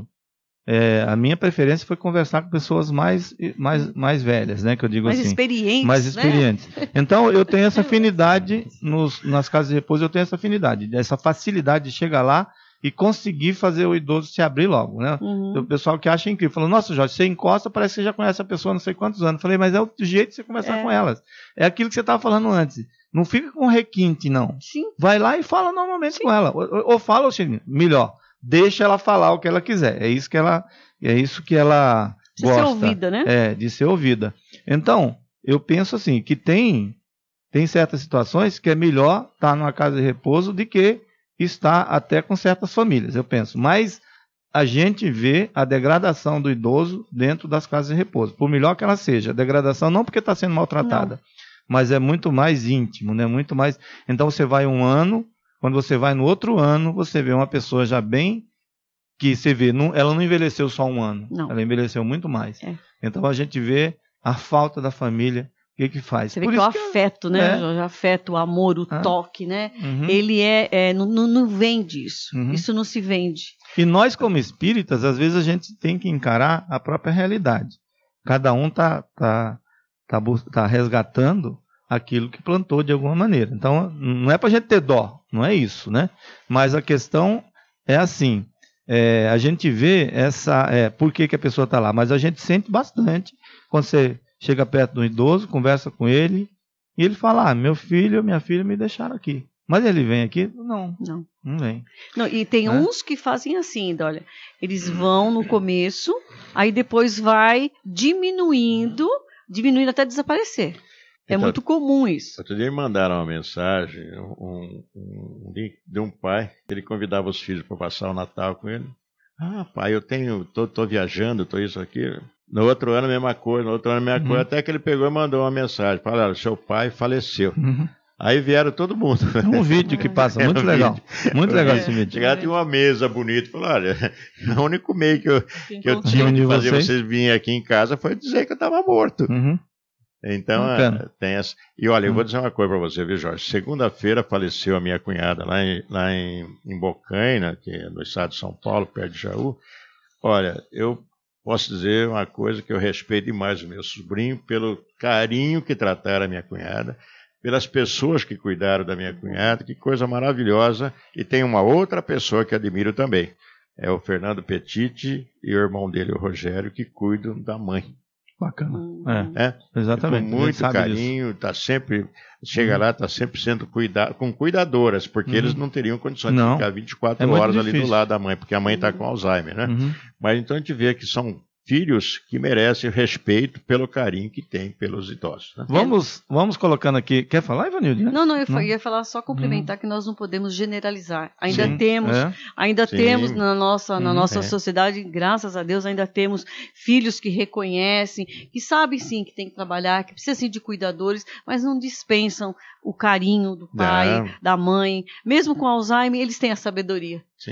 é, a minha preferência foi conversar com pessoas mais, mais, mais velhas, né? Que eu digo mais assim. Experientes, mais experientes. Né? Então, eu tenho essa afinidade, nos, nas casas de repouso, eu tenho essa afinidade, essa facilidade de chegar lá e conseguir fazer o idoso se abrir logo, né? Uhum. O pessoal que acha incrível, falou, nossa, Jorge, você encosta, parece que você já conhece a pessoa há não sei quantos anos. Eu falei, mas é o jeito de você conversar é. com elas. É aquilo que você estava falando antes. Não fica com requinte, não. Sim. Vai lá e fala normalmente Sim. com ela. Ou, ou fala, assim, melhor, deixa ela falar o que ela quiser. É isso que ela, é isso que ela de gosta. De ser ouvida, né? É, de ser ouvida. Então, eu penso assim, que tem, tem certas situações que é melhor estar numa casa de repouso do que está até com certas famílias, eu penso. Mas a gente vê a degradação do idoso dentro das casas de repouso. Por melhor que ela seja. A degradação não porque está sendo maltratada, não. mas é muito mais íntimo, né? Muito mais. Então você vai um ano, quando você vai no outro ano, você vê uma pessoa já bem... que você vê, não, ela não envelheceu só um ano. Não. Ela envelheceu muito mais. É. Então a gente vê a falta da família. O que que faz? Você vê Por que o que afeto, né? É. O afeto, o amor, o ah. toque, né? Uhum. Ele é, é não, não vende isso. Uhum. Isso não se vende. E nós, como espíritas, às vezes a gente tem que encarar a própria realidade. Cada um tá, tá, tá, tá resgatando aquilo que plantou de alguma maneira. Então, não é pra gente ter dó, não é isso, né? Mas a questão é assim, é, a gente vê essa, é, por que que a pessoa está lá, mas a gente sente bastante quando você chega perto de um idoso, conversa com ele, e ele fala, ah, meu filho, minha filha me deixaram aqui. Mas ele vem aqui? Não. Não. Não vem. Não, e tem é? uns que fazem assim, olha, eles vão no começo, aí depois vai diminuindo, diminuindo até desaparecer. É então, muito comum isso. Outro dia me mandaram uma mensagem, um, um, um link de um pai, ele convidava os filhos para passar o Natal com ele. Ah, pai, eu tenho, tô, tô viajando, tô isso aqui. No outro ano, a mesma coisa, no outro ano, a mesma uhum. coisa, até que ele pegou e mandou uma mensagem. Falaram, seu pai faleceu. Uhum. Aí vieram todo mundo. É um vídeo que passa, muito um legal. Vídeo. Muito legal é. esse vídeo. Chegaram, tinha uma mesa bonita. Falaram, olha, o único meio que eu, que eu tive de fazer vocês? vocês virem aqui em casa foi dizer que eu estava morto. Uhum. Então, é, tem essa. E olha, eu vou dizer uma coisa para você, viu, Jorge? Segunda-feira faleceu a minha cunhada lá em, lá em, em Bocaina, que é no estado de São Paulo, perto de Jaú. Olha, eu posso dizer uma coisa que eu respeito demais o meu sobrinho, pelo carinho que trataram a minha cunhada, pelas pessoas que cuidaram da minha cunhada, que coisa maravilhosa. E tem uma outra pessoa que admiro também, é o Fernando Petiti e o irmão dele, o Rogério, que cuidam da mãe. Bacana. É, é, exatamente. Com muito carinho, tá sempre, chega uhum. lá, está sempre sendo cuidado, com cuidadoras, porque uhum. eles não teriam condições não. de ficar vinte e quatro é horas ali do lado da mãe, porque a mãe está com Alzheimer, né? Uhum. Mas então a gente vê que são filhos que merecem respeito pelo carinho que tem pelos idosos. Né? Vamos, vamos colocando aqui. Quer falar, Ivanildo? Não, não, eu não? ia falar só complementar hum. que nós não podemos generalizar. Ainda Sim, temos, é. ainda Sim. temos na nossa, na hum, nossa é. sociedade, graças a Deus, ainda temos filhos que reconhecem, que sabem sim que tem que trabalhar, que precisam sim, de cuidadores, mas não dispensam o carinho do pai, não. da mãe. Mesmo com Alzheimer, eles têm a sabedoria. Sim.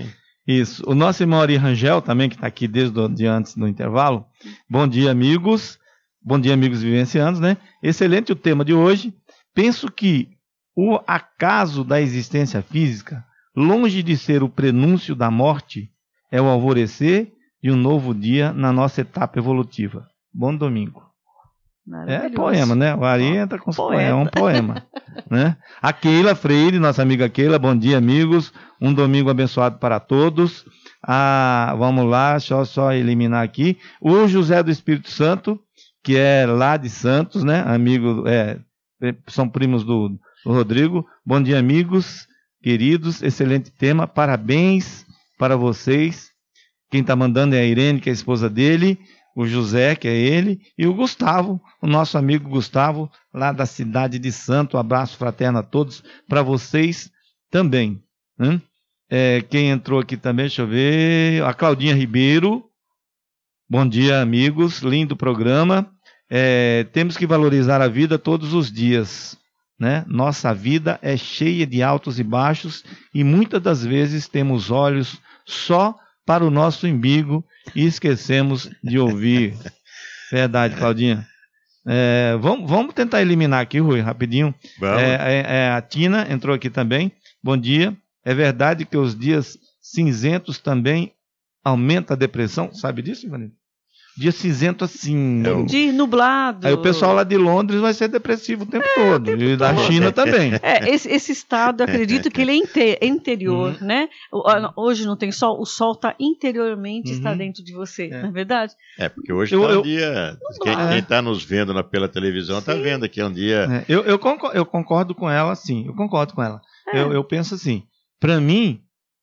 Isso. O nosso irmão Ari Rangel, também, que está aqui desde o dia antes do intervalo. Bom dia, amigos. Bom dia, amigos vivencianos, né? Excelente o tema de hoje. Penso que o acaso da existência física, longe de ser o prenúncio da morte, é o alvorecer de um novo dia na nossa etapa evolutiva. Bom domingo. É poema, né? O Ari entra com poema. É um poema. Né? A Keila Freire, nossa amiga Keila, bom dia, amigos. Um domingo abençoado para todos. Ah, vamos lá, deixa eu só eliminar aqui. O José do Espírito Santo, que é lá de Santos, né? Amigo, é, são primos do, do Rodrigo. Bom dia, amigos, queridos. Excelente tema. Parabéns para vocês. Quem está mandando é a Irene, que é a esposa dele. O José, que é ele, e o Gustavo, o nosso amigo Gustavo, lá da cidade de Santo. Um abraço fraterno a todos, para vocês também. Né? É, quem entrou aqui também, deixa eu ver, a Claudinha Ribeiro. Bom dia, amigos, lindo programa. É, temos que valorizar a vida todos os dias. Né? Nossa vida é cheia de altos e baixos, e muitas das vezes temos olhos só para o nosso umbigo e esquecemos de ouvir. Verdade, Claudinha. É, vamos, vamos tentar eliminar aqui, Rui, rapidinho. É, é, é, a Tina entrou aqui também. Bom dia. É verdade que os dias cinzentos também aumentam a depressão? Sabe disso, Ivanildo? Dia cinzento assim. Um dia nublado. Aí o pessoal lá de Londres vai ser depressivo o tempo é, todo. O tempo e da todo. China também. É, esse, esse estado, eu acredito que ele é inte, interior, uhum. né? Hoje não tem sol, o sol está interiormente, uhum. está dentro de você, é. Não é verdade? É, porque hoje está um dia. Quem está nos vendo na, pela televisão está vendo que é um dia. É, eu, eu, concordo, eu concordo com ela, sim. Eu concordo com ela. É. Eu, eu penso assim, para mim.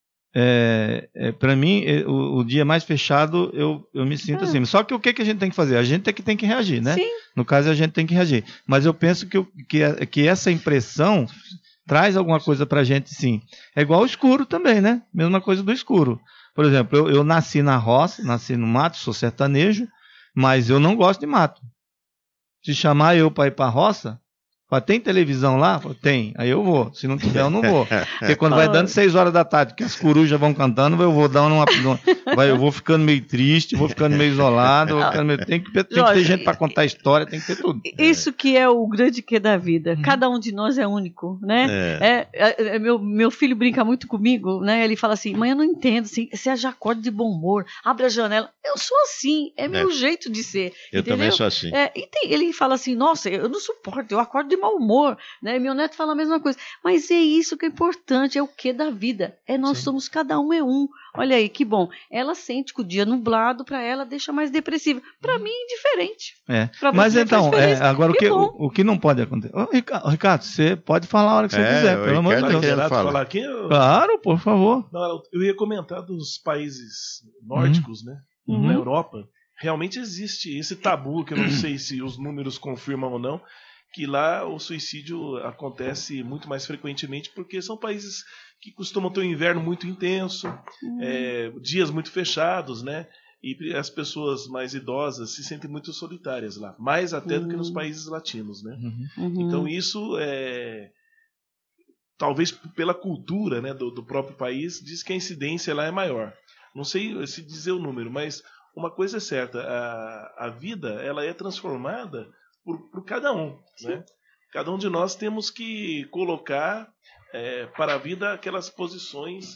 É, é, para mim, é, o, o dia mais fechado, eu, eu me sinto ah. assim. Só que o que, que a gente tem que fazer? A gente tem que, tem que reagir, né? Sim. No caso, a gente tem que reagir. Mas eu penso que, que, que essa impressão traz alguma coisa pra gente, sim. É igual o escuro também, né? Mesma coisa do escuro. Por exemplo, eu, eu nasci na roça, nasci no mato, sou sertanejo, mas eu não gosto de mato. Se chamar eu para ir pra roça, tem televisão lá? Tem. Aí eu vou. Se não tiver, eu não vou. Porque quando vai dando seis horas da tarde, que as corujas vão cantando, eu vou dando uma. Vai, eu vou ficando meio triste, vou ficando meio isolado. Vou ficando meio, tem que, tem Jorge, que ter gente para contar história, tem que ter tudo. Isso que é o grande que da vida. Cada um de nós é único, né? É. É, é, meu, meu filho brinca muito comigo, né? Ele fala assim: mãe, eu não entendo. Assim, você já acorda de bom humor, abre a janela. Eu sou assim, é meu é. jeito de ser. Eu entendeu? também sou assim. É, e tem, ele fala assim: nossa, eu não suporto, eu acordo de mau humor, né? Meu neto fala a mesma coisa, mas é isso que é importante, é o que da vida, é nós Sim. somos, cada um é um. Olha aí, que bom. Ela sente que o dia nublado para ela deixa mais depressiva. Para mim é diferente. É. Mas então, é, agora o que, o, o que não pode acontecer? Ô, Ricardo, você pode falar a hora que você é, quiser, pelo amor de Deus. Quer falar aqui? Eu... Claro, por favor. Não, eu ia comentar dos países nórdicos, uhum. né? Uhum. Na Europa. Realmente existe esse tabu, que eu não sei se os números confirmam ou não, que lá o suicídio acontece muito mais frequentemente, porque são países que costumam ter um inverno muito intenso, uhum. é, dias muito fechados, né? E as pessoas mais idosas se sentem muito solitárias lá, mais até uhum. do que nos países latinos, né? Uhum. Então isso é... talvez pela cultura, né, do, do próprio país, diz que a incidência lá é maior. Não sei se dizer o número, mas uma coisa é certa, a, a vida ela é transformada por, por cada um. Né? Cada um de nós temos que colocar é, para a vida aquelas posições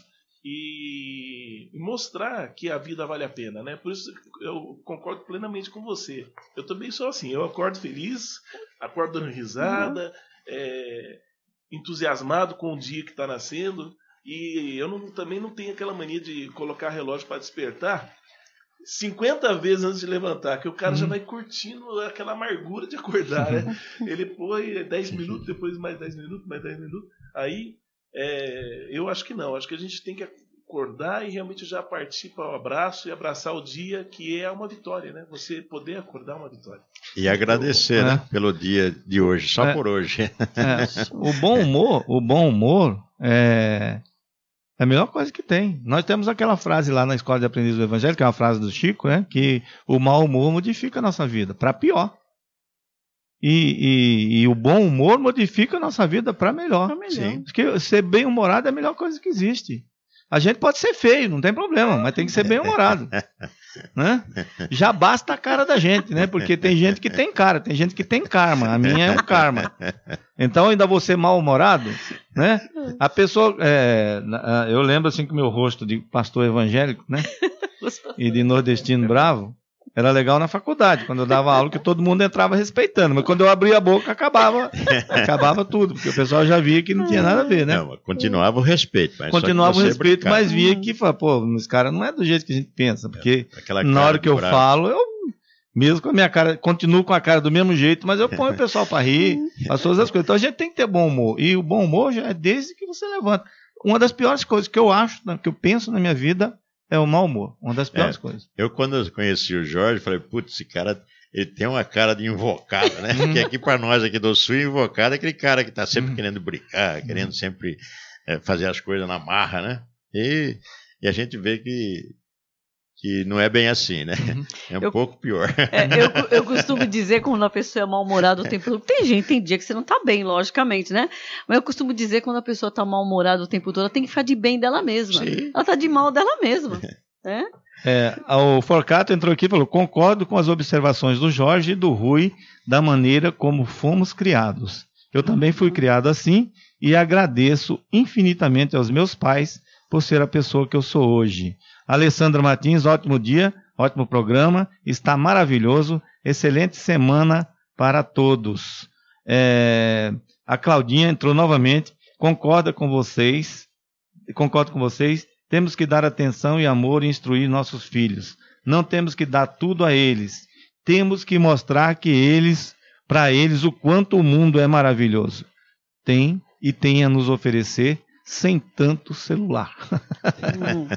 e mostrar que a vida vale a pena. Né? Por isso eu concordo plenamente com você. Eu também sou assim, eu acordo feliz, acordo dando risada, uhum. é, entusiasmado com o dia que está nascendo, e eu não, também não tenho aquela mania de colocar relógio para despertar cinquenta vezes antes de levantar, que o cara hum. já vai curtindo aquela amargura de acordar, né? Ele põe dez minutos, depois mais dez minutos, mais dez minutos. Aí, é, eu acho que não. Acho que a gente tem que acordar e realmente já partir para o abraço e abraçar o dia, que é uma vitória, né? Você poder acordar é uma vitória. E agradecer, então, né? É. Pelo dia de hoje, só é. por hoje. É. O bom humor, o bom humor é... é a melhor coisa que tem. Nós temos aquela frase lá na Escola de Aprendiz do Evangelho, que é uma frase do Chico, né? Que o mau humor modifica a nossa vida para pior. E, e, e o bom humor modifica a nossa vida para melhor. Pra melhor. Porque ser bem-humorado é a melhor coisa que existe. A gente pode ser feio, não tem problema, mas tem que ser bem-humorado. Né? Já basta a cara da gente, né? Porque tem gente que tem cara, tem gente que tem karma. A minha é um karma. Então ainda vou ser mal-humorado, né? A pessoa, é, eu lembro assim que o meu rosto de pastor evangélico, né? E de nordestino bravo, era legal na faculdade, quando eu dava aula, que todo mundo entrava respeitando, mas quando eu abria a boca, acabava, acabava tudo, porque o pessoal já via que não tinha nada a ver, né? Não, continuava o respeito. Mas continuava o respeito, brincava. Mas via que, pô, esse cara não é do jeito que a gente pensa, porque é, na hora que eu bravo. falo, eu, mesmo com a minha cara, continuo com a cara do mesmo jeito, mas eu ponho o pessoal para rir, as todas as coisas. Então a gente tem que ter bom humor, e o bom humor já é desde que você levanta. Uma das piores coisas que eu acho, que eu penso na minha vida, é o mau humor, uma das piores é, coisas. Eu, quando eu conheci o Jorge, falei, putz, esse cara, ele tem uma cara de invocado, né? Porque aqui para nós, aqui do Sul, invocado é aquele cara que está sempre querendo brincar, querendo sempre é, fazer as coisas na marra, né? E, e a gente vê que, que não é bem assim, né? É um eu, pouco pior. É, eu, eu costumo dizer, quando a pessoa é mal-humorada o tempo todo, tem gente, tem dia que você não está bem, logicamente, né? Mas eu costumo dizer, quando a pessoa está mal-humorada o tempo todo, ela tem que ficar de bem dela mesma. Sim. Ela está de mal dela mesma, né? É, o Forcato entrou aqui e falou, concordo com as observações do Jorge e do Rui, da maneira como fomos criados. Eu também fui criado assim e agradeço infinitamente aos meus pais por ser a pessoa que eu sou hoje. Alessandra Martins, ótimo dia, ótimo programa, está maravilhoso, excelente semana para todos. É, a Claudinha entrou novamente, concorda com vocês, concordo com vocês, temos que dar atenção e amor e instruir nossos filhos. Não temos que dar tudo a eles, temos que mostrar que eles, para eles, o quanto o mundo é maravilhoso. Tem e tem a nos oferecer sem tanto celular. Hum.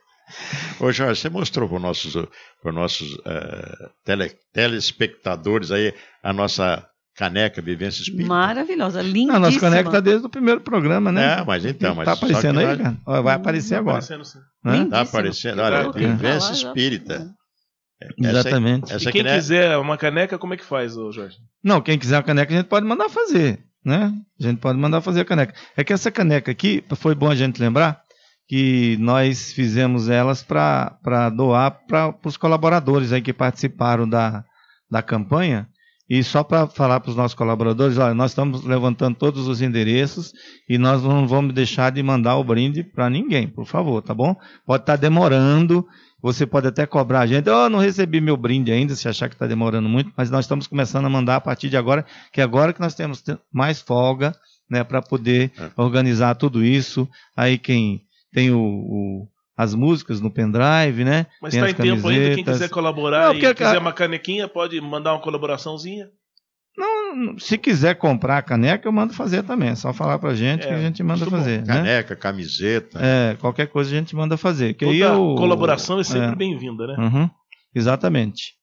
Ô Jorge, você mostrou para os nossos, para os nossos uh, tele, telespectadores aí a nossa caneca Vivência Espírita. Maravilhosa, lindíssima. A nossa caneca está desde o primeiro programa, né? É, mas então... Está aparecendo aí, nós... cara? Vai aparecer hum, agora. Está aparecendo, olha, Vivência Espírita. Exatamente. Essa, essa e quem caneca... quiser uma caneca, como é que faz, ô Jorge? Não, quem quiser uma caneca, a gente pode mandar fazer, né? A gente pode mandar fazer a caneca. É que essa caneca aqui, foi bom a gente lembrar, que nós fizemos elas para doar para os colaboradores aí que participaram da, da campanha. E só para falar para os nossos colaboradores, olha, nós estamos levantando todos os endereços e nós não vamos deixar de mandar o brinde para ninguém, por favor, tá bom? Pode estar tá demorando, você pode até cobrar a gente, oh, não recebi meu brinde ainda, se achar que está demorando muito, mas nós estamos começando a mandar a partir de agora, que agora que nós temos mais folga, né, para poder é. organizar tudo isso. Aí quem tem o, o, as músicas no pendrive, né? Mas está em tempo ainda, quem quiser colaborar não, e quiser cara... uma canequinha, pode mandar uma colaboraçãozinha? Não, se quiser comprar a caneca, eu mando fazer também. É só falar pra gente é, que a gente manda fazer. Né? Caneca, camiseta. É, qualquer coisa a gente manda fazer. Que Toda aí eu, colaboração é sempre é, bem-vinda, né? Uhum, exatamente.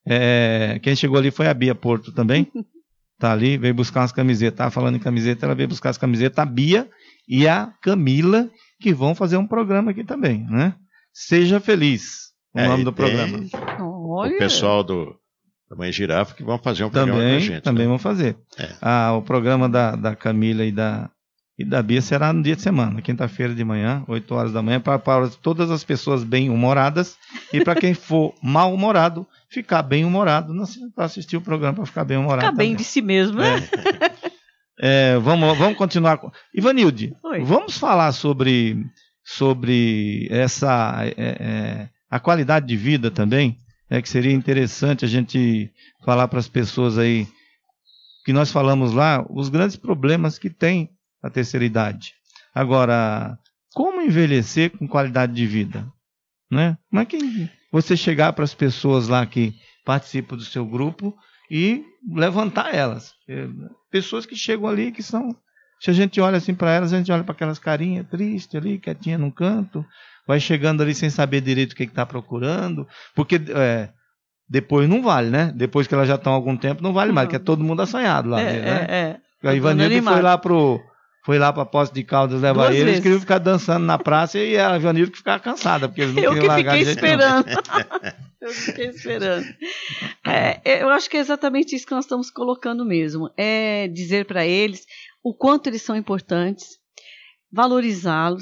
É, quem chegou ali foi a Bia Porto também. Tá ali, veio buscar umas camisetas. Tá falando em camiseta, ela veio buscar as camisetas. A Bia e a Camila, que vão fazer um programa aqui também, né? Seja Feliz, o é, nome do programa. O pessoal do da Mãe Girafa que vão fazer um programa também, com a gente. Também né? vão fazer. É. Ah, o programa da, da Camila e da, e da Bia será no dia de semana, quinta-feira de manhã, oito horas da manhã, para, para todas as pessoas bem-humoradas e para quem for mal-humorado, ficar bem-humorado, para assistir o programa, para ficar bem-humorado. Ficar bem de si mesmo, né? É. É, vamos, vamos continuar. Ivanilde, Oi. vamos falar sobre, sobre essa, é, é, a qualidade de vida também, é, que seria interessante a gente falar para as pessoas aí, que nós falamos lá, os grandes problemas que tem a terceira idade. Agora, como envelhecer com qualidade de vida? Né? Como é que você chegar para as pessoas lá que participam do seu grupo e levantar elas? Pessoas que chegam ali que são... Se a gente olha assim para elas, a gente olha para aquelas carinhas tristes ali, quietinha num canto, vai chegando ali sem saber direito o que está procurando, porque é, depois não vale, né? Depois que elas já estão há algum tempo, não vale mais, porque é todo mundo assanhado lá. É, né? é, é. A Ivanilde foi lá pro... Foi lá para a Posse de Caldas levar Duas eles, vezes. Queriam ficar dançando na praça e a Ivanilde que ficava cansada, porque eles não eu queriam largar de jeito nenhum. Eu que fiquei esperando. Eu fiquei esperando. É, eu acho que é exatamente isso que nós estamos colocando mesmo. É dizer para eles o quanto eles são importantes, valorizá-los,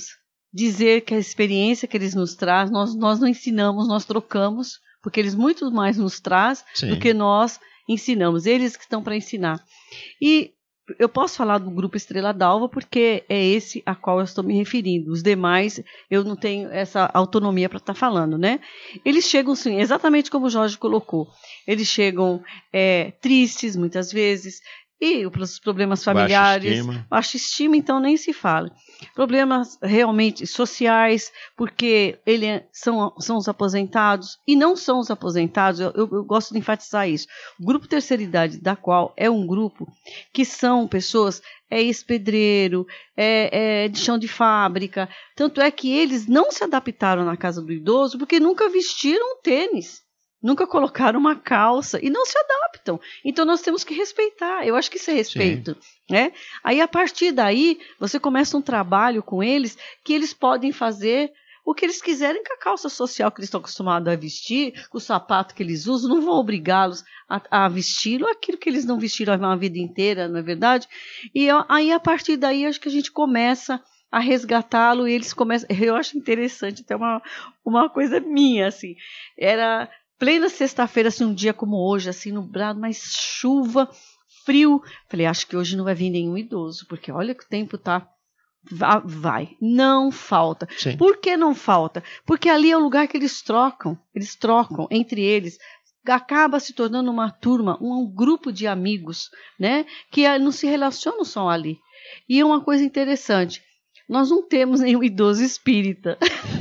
dizer que a experiência que eles nos trazem, nós, nós não ensinamos, nós trocamos, porque eles muito mais nos trazem do que nós ensinamos, eles que estão para ensinar. E eu posso falar do Grupo Estrela d'Alva porque é esse a qual eu estou me referindo. Os demais, eu não tenho essa autonomia para estar falando, né? Eles chegam, sim, exatamente como o Jorge colocou. Eles chegam é, tristes, muitas vezes, e os problemas familiares, baixa estima. baixa estima, então nem se fala. Problemas realmente sociais, porque ele são, são os aposentados, e não são os aposentados, eu, eu, eu gosto de enfatizar isso. O Grupo Terceira Idade, da qual é um grupo que são pessoas, é ex-pedreiro, é, é de chão de fábrica, tanto é que eles não se adaptaram na casa do idoso porque nunca vestiram um tênis. Nunca colocaram uma calça e não se adaptam. Então, nós temos que respeitar. Eu acho que isso é respeito. Né? Aí, a partir daí, você começa um trabalho com eles que eles podem fazer o que eles quiserem com a calça social que eles estão acostumados a vestir, com o sapato que eles usam. Não vão obrigá-los a, a vestir aquilo que eles não vestiram a vida inteira, não é verdade? E aí, a partir daí, acho que a gente começa a resgatá-lo e eles começam... Eu acho interessante, até uma, uma coisa minha, assim. Era... plena sexta-feira, assim, um dia como hoje, assim, nublado, mas chuva, frio. Falei, acho que hoje não vai vir nenhum idoso, porque olha que o tempo tá... Vai, não falta. Sim. Por que não falta? Porque ali é o lugar que eles trocam, eles trocam entre eles. Acaba se tornando uma turma, um, um grupo de amigos, né? Que não se relacionam só ali. E é uma coisa interessante. Nós não temos nenhum idoso espírita.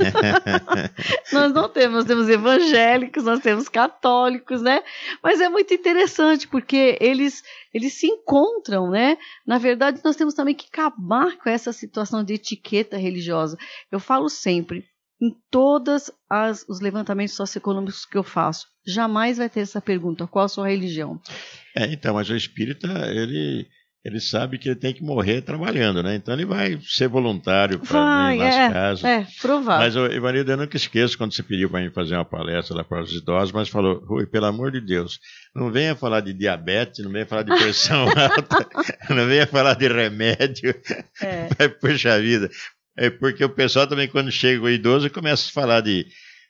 Nós não temos, nós temos evangélicos, nós temos católicos, né? Mas é muito interessante, porque eles, eles se encontram, né? Na verdade, nós temos também que acabar com essa situação de etiqueta religiosa. Eu falo sempre, em todos os levantamentos socioeconômicos que eu faço, jamais vai ter essa pergunta, qual a sua religião? É, então, mas o espírita, ele... ele sabe que ele tem que morrer trabalhando, né? Então ele vai ser voluntário para ir nas é, casas. É, provável. Mas, Ivanildo, eu nunca esqueço quando você pediu para mim fazer uma palestra lá para os idosos, mas falou, Rui, pelo amor de Deus, não venha falar de diabetes, não venha falar de pressão alta, não venha falar de remédio. É. Vai, puxa vida. É porque o pessoal também, quando chega o idoso, começa a falar de,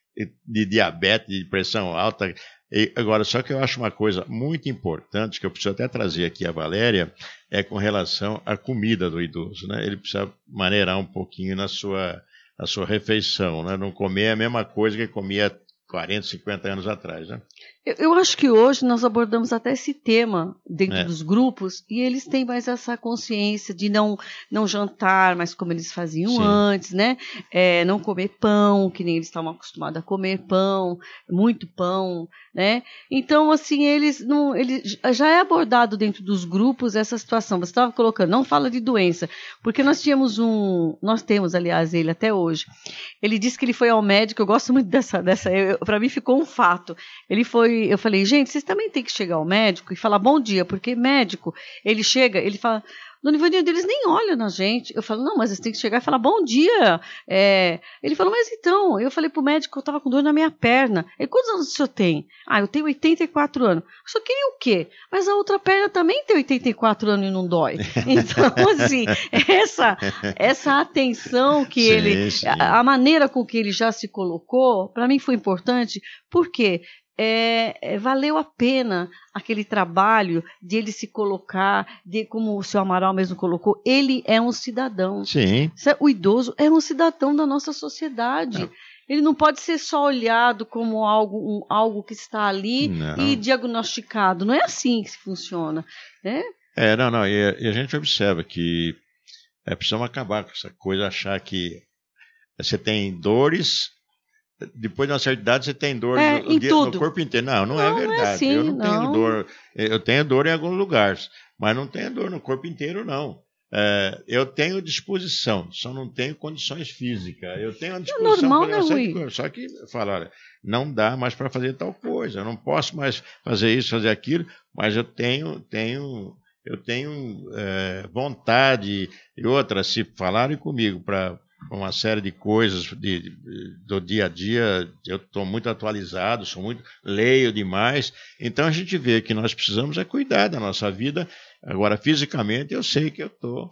de diabetes, de pressão alta. E agora, só que eu acho uma coisa muito importante, que eu preciso até trazer aqui a Valéria, é com relação à comida do idoso, né? Ele precisa maneirar um pouquinho na sua, na sua refeição, né? Não comer a mesma coisa que comia quarenta, cinquenta anos atrás, né? Eu, eu acho que hoje nós abordamos até esse tema dentro É. dos grupos e eles têm mais essa consciência de não, não jantar, mas como eles faziam Sim. antes, né? É, não comer pão, que nem eles estavam acostumados a comer pão, muito pão, né? Então, assim, eles não, eles, já é abordado dentro dos grupos essa situação. Você estava colocando, não fala de doença, porque nós tínhamos um, nós temos, aliás, ele até hoje. Ele disse que ele foi ao médico, eu gosto muito dessa, dessa para mim ficou um fato. Ele foi, eu falei, gente, vocês também têm que chegar ao médico e falar bom dia, porque médico, ele chega, ele fala, Dona Ivanildo, eles nem olham na gente. Eu falo, não, mas vocês têm que chegar e falar bom dia. É... Ele falou, mas então, eu falei pro médico que eu estava com dor na minha perna. Ele, quantos anos o senhor tem? Ah, eu tenho oitenta e quatro anos. O senhor queria o quê? Mas a outra perna também tem oitenta e quatro anos e não dói. Então, assim, essa, essa atenção que Sim, ele, sim. a, a maneira com que ele já se colocou, para mim foi importante, porque É, é, valeu a pena aquele trabalho de ele se colocar, de, como o senhor Amaral mesmo colocou, ele é um cidadão. Sim. O idoso é um cidadão da nossa sociedade. É. Ele não pode ser só olhado como algo, um, algo que está ali Não. e diagnosticado. Não é assim que funciona, né? É, não, não. E, e a gente observa que é, precisamos acabar com essa coisa, achar que você tem dores... Depois de uma certa idade você tem dor é, no, em no, tudo. no corpo inteiro. Não, não, não é verdade. É assim, eu não, não tenho dor. Eu tenho dor em alguns lugares, mas não tenho dor no corpo inteiro, não. É, eu tenho disposição, só não tenho condições físicas. Eu tenho uma disposição. É normal, para né, Rui? Só que fala, olha, não dá mais para fazer tal coisa. Eu não posso mais fazer isso, fazer aquilo, mas eu tenho, tenho, eu tenho é, vontade e outra. Se falarem comigo para uma série de coisas de, de, do dia a dia, eu estou muito atualizado, sou muito, leio demais, então a gente vê que nós precisamos é cuidar da nossa vida. Agora, fisicamente, eu sei que eu estou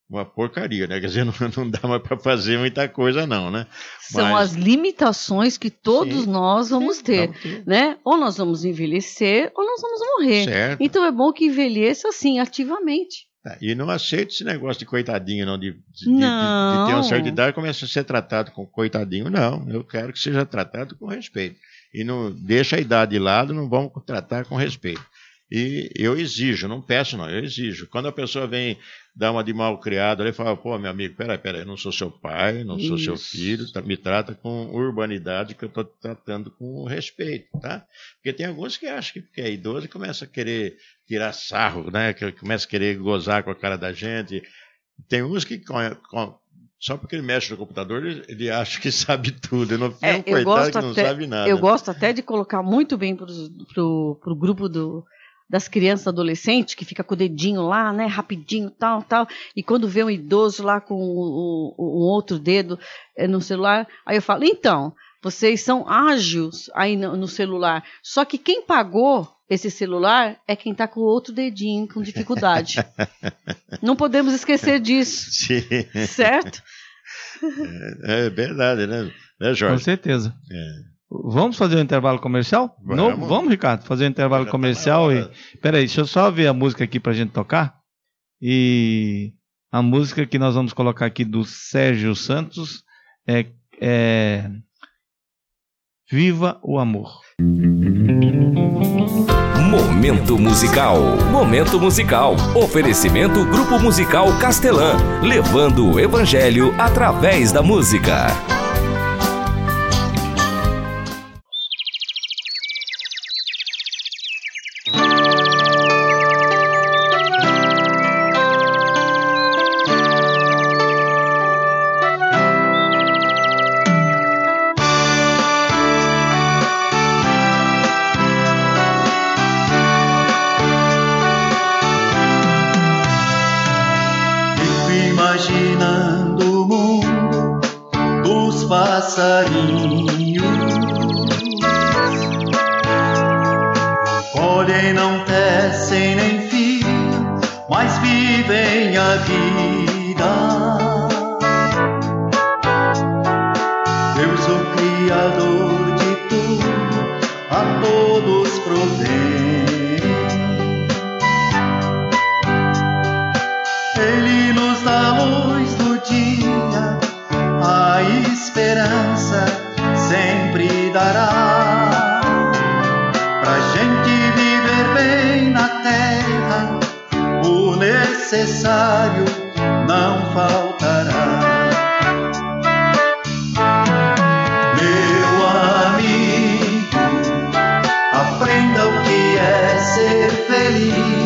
uma porcaria, né? Quer dizer, não, não dá mais para fazer muita coisa não, né? São Mas... as limitações que todos Sim, nós vamos sim, ter, vamos ter, né? Ou nós vamos envelhecer, ou nós vamos morrer. Certo. Então é bom que envelheça assim, ativamente. E não aceita esse negócio de coitadinho, não, de, de, não. de, de ter uma certa idade e começa a ser tratado com coitadinho. Não, eu quero que seja tratado com respeito. E não deixa a idade de lado, não vamos tratar com respeito. E eu exijo, não peço não, eu exijo. Quando a pessoa vem dar uma de mal criado, ele fala, pô, meu amigo, peraí, peraí, eu não sou seu pai, não sou Isso. seu filho, me trata com urbanidade, que eu estou tratando com respeito, tá? Porque tem alguns que acham que porque é idoso e começa a querer tirar sarro, né? Que começa a querer gozar com a cara da gente. Tem uns que, com, com, só porque ele mexe no computador, ele, ele acha que sabe tudo. Não tem É, um coitado que até, não sabe nada. Eu gosto até de colocar muito bem para o grupo do... das crianças e adolescentes, que fica com o dedinho lá, né, rapidinho, tal, tal, e quando vê um idoso lá com o, o, um outro dedo é, no celular, aí eu falo, então, vocês são ágeis aí no, no celular, só que quem pagou esse celular é quem está com o outro dedinho com dificuldade. Não podemos esquecer disso. Sim. Certo? É, é verdade, né, né Jorge? Com certeza. É. Vamos fazer um intervalo comercial? Vamos, no, vamos Ricardo, fazer um intervalo Já comercial. tá E peraí, deixa eu só ver a música aqui pra gente tocar. E a música que nós vamos colocar aqui do Sérgio Santos é, é Viva o Amor. Momento musical. Momento musical. Oferecimento Grupo Musical Castelã, levando o evangelho através da música. Imaginando o mundo dos passarinhos, colhem, não tecem nem fiam, mas vivem a vida. Deus, o Criador de tudo, a todos provém. Ele nos dá a luz do dia, a esperança sempre dará. Pra gente viver bem na terra, o necessário não faltará. Meu amigo, aprenda o que é ser feliz.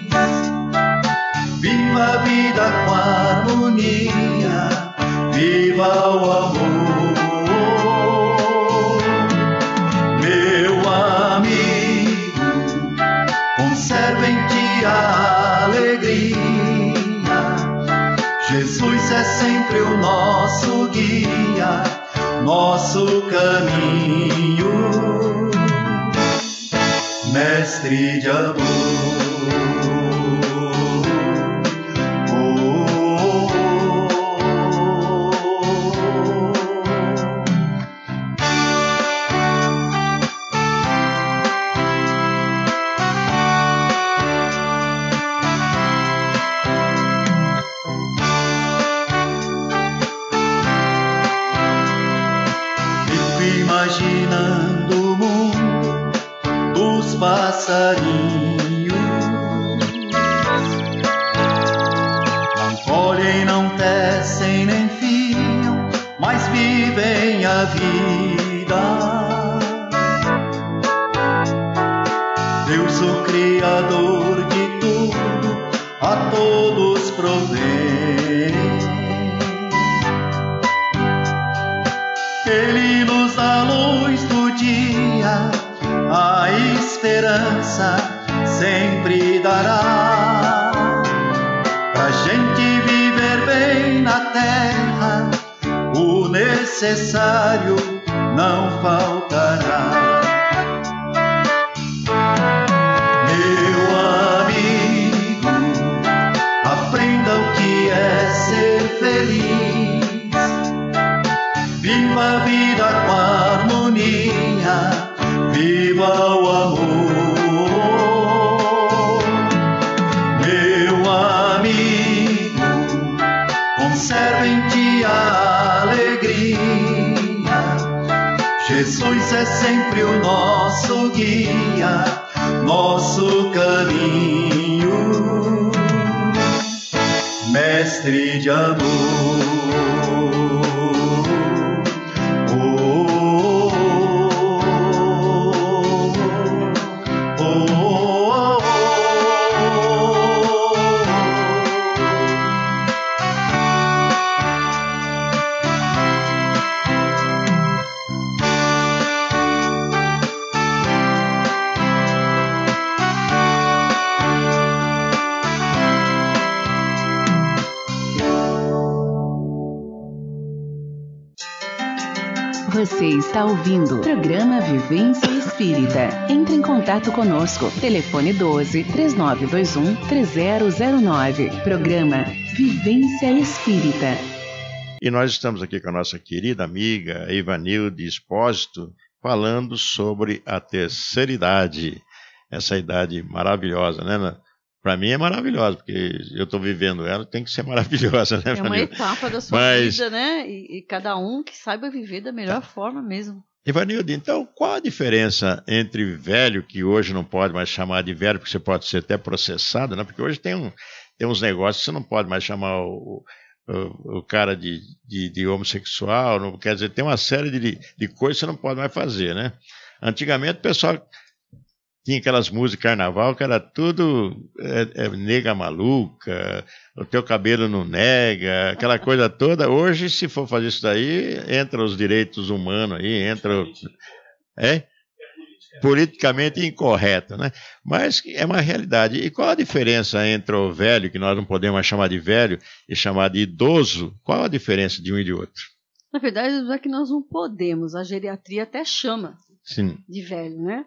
Viva a vida com harmonia, viva o amor. Meu amigo, conserve em ti a alegria. Jesus é sempre o nosso guia, nosso caminho, mestre de amor. Imaginando o mundo dos passarinhos, não colhem, não tecem nem fiam, mas vivem a vida. Deus, o Criador de tudo, a todos provém. Ele nos dá a luz do dia, a esperança sempre dará. Pra gente viver bem na terra, o necessário não faltará. Meu amigo, aprenda o que é vida com harmonia, viva o amor. Meu amigo, conserva em ti a alegria. Jesus é sempre o nosso guia, nosso caminho, mestre de amor. Você está ouvindo o programa Vivência Espírita. Entre em contato conosco. Telefone doze, três nove dois um, três zero zero nove. Programa Vivência Espírita. E nós estamos aqui com a nossa querida amiga Ivanilde Espósito, falando sobre a terceira idade. Essa idade maravilhosa, né? Para mim é maravilhosa, porque eu estou vivendo ela, tem que ser maravilhosa, né, É uma Ivanilde? etapa da sua Mas... vida, né? E, e cada um que saiba viver da melhor forma mesmo. Ivanilde, então qual a diferença entre velho, que hoje não pode mais chamar de velho, porque você pode ser até processado, né? Porque hoje tem, um, tem uns negócios que você não pode mais chamar o, o, o cara de, de, de homossexual, não, quer dizer, tem uma série de, de coisas que você não pode mais fazer, né? Antigamente o pessoal tinha aquelas músicas de carnaval que era tudo é, é, nega maluca, o teu cabelo não nega, aquela coisa toda. Hoje, se for fazer isso daí, entra os direitos humanos aí, entra... É? Politicamente incorreto, né? Mas é uma realidade. E qual a diferença entre o velho, que nós não podemos mais chamar de velho, e chamar de idoso? Qual a diferença de um e de outro? Na verdade, não é que nós não podemos, a geriatria até chama Sim. de velho, né?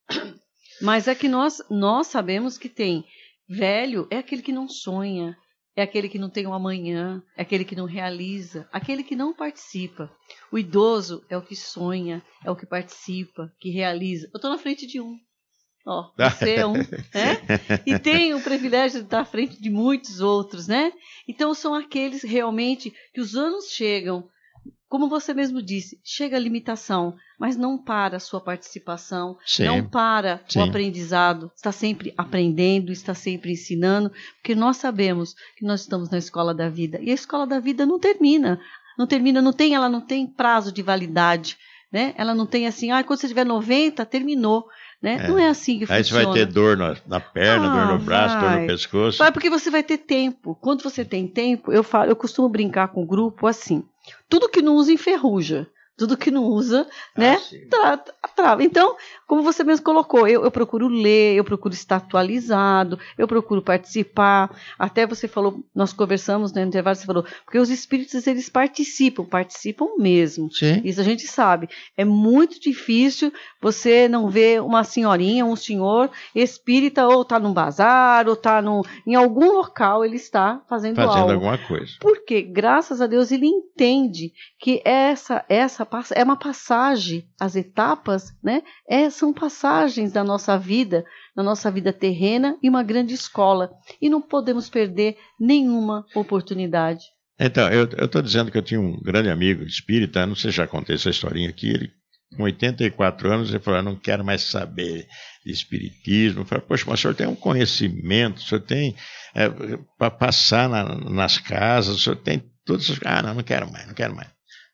Mas é que nós, nós sabemos que tem velho, é aquele que não sonha, é aquele que não tem um amanhã, é aquele que não realiza, aquele que não participa. O idoso é o que sonha, é o que participa, que realiza. Eu estou na frente de um. Ó, você é um, né? E tem o privilégio de estar à frente de muitos outros, né? Então são aqueles realmente que os anos chegam, como você mesmo disse, chega a limitação, mas não para a sua participação, Sim. não para Sim. o aprendizado, está sempre aprendendo, está sempre ensinando, porque nós sabemos que nós estamos na escola da vida, e a escola da vida não termina, não termina, não tem, ela não tem prazo de validade, né? Ela não tem assim, ah, quando você tiver noventa, terminou, né? É. Não é assim que Aí funciona. você vai ter dor na, na perna, Ah, dor no braço, dor vai. no pescoço. Vai porque você vai ter tempo. Quando você tem tempo, eu falo, eu costumo brincar com o grupo assim, tudo que não usa enferruja, tudo que não usa, né, tra- trava. Então, como você mesmo colocou, eu, eu procuro ler, eu procuro estar atualizado, eu procuro participar. Até você falou, nós conversamos, né, no intervalo, você falou, porque os espíritos, eles participam, participam mesmo. Sim. Isso a gente sabe. É muito difícil você não ver uma senhorinha, um senhor espírita, ou está num bazar, ou está em algum local, ele está fazendo, Fazendo algo. alguma coisa. Porque, graças a Deus, ele entende que essa, essa é uma passagem, as etapas, né? É, são passagens da nossa vida, da nossa vida terrena, e uma grande escola. E não podemos perder nenhuma oportunidade. Então, eu estou dizendo que eu tinha um grande amigo espírita, não sei se já contei essa historinha aqui, ele com oitenta e quatro anos, ele falou, eu não quero mais saber de espiritismo. Eu falei, poxa, mas o senhor tem um conhecimento, o senhor tem é, para passar na, nas casas, o senhor tem tudo isso. Ah, não, não quero mais, não quero mais.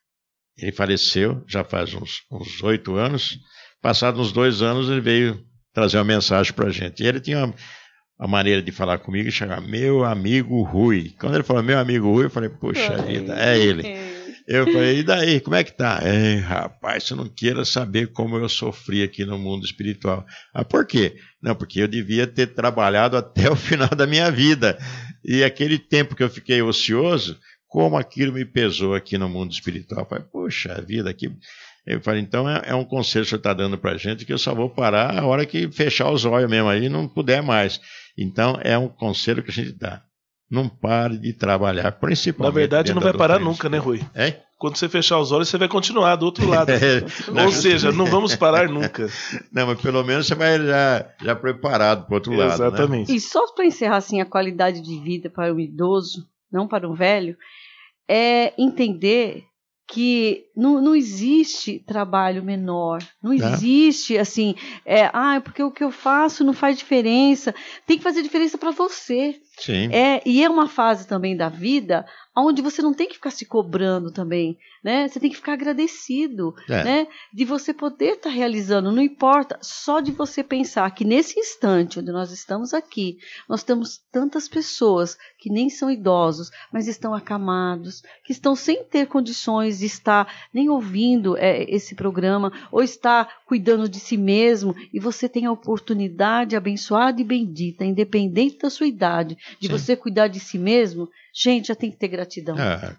Ele faleceu, já faz uns, uns oito anos, passados uns dois anos ele veio trazer uma mensagem para a gente. E ele tinha uma, uma maneira de falar comigo e chamar meu amigo Rui. Quando ele falou meu amigo Rui, eu falei, puxa vida, é ele. Eu falei, e daí, como é que tá? É, rapaz, você não queira saber como eu sofri aqui no mundo espiritual. Ah, por quê? Não, porque eu devia ter trabalhado até o final da minha vida. E aquele tempo que eu fiquei ocioso, como aquilo me pesou aqui no mundo espiritual. Eu falei, puxa vida, aqui... Eu falei, então é, é um conselho que o senhor está dando para a gente, que eu só vou parar a hora que fechar os olhos mesmo aí, não puder mais. Então é um conselho que a gente dá. Não pare de trabalhar, principalmente. Na verdade, não vai parar nunca, né, Rui? É? quando você fechar os olhos, você vai continuar do outro lado. É, Ou seja, não vamos parar nunca. Não, mas pelo menos você vai já, já preparado para o outro lado. Exatamente. Né? E só para encerrar assim, a qualidade de vida para o idoso, não para o velho, é entender que não, não existe trabalho menor, não existe assim, é, ah, porque o que eu faço não faz diferença, tem que fazer diferença para você. Sim. É, e é uma fase também da vida onde você não tem que ficar se cobrando também, né? Você tem que ficar agradecido, É. né? De você poder estar realizando, não importa, só de você pensar que nesse instante onde nós estamos aqui, nós temos tantas pessoas que nem são idosos, mas estão acamados, que estão sem ter condições de estar nem ouvindo é, esse programa, ou estar cuidando de si mesmo, e você tem a oportunidade abençoada e bendita, independente da sua idade, de Sim. você cuidar de si mesmo, gente, já tem que ter gratidão. É.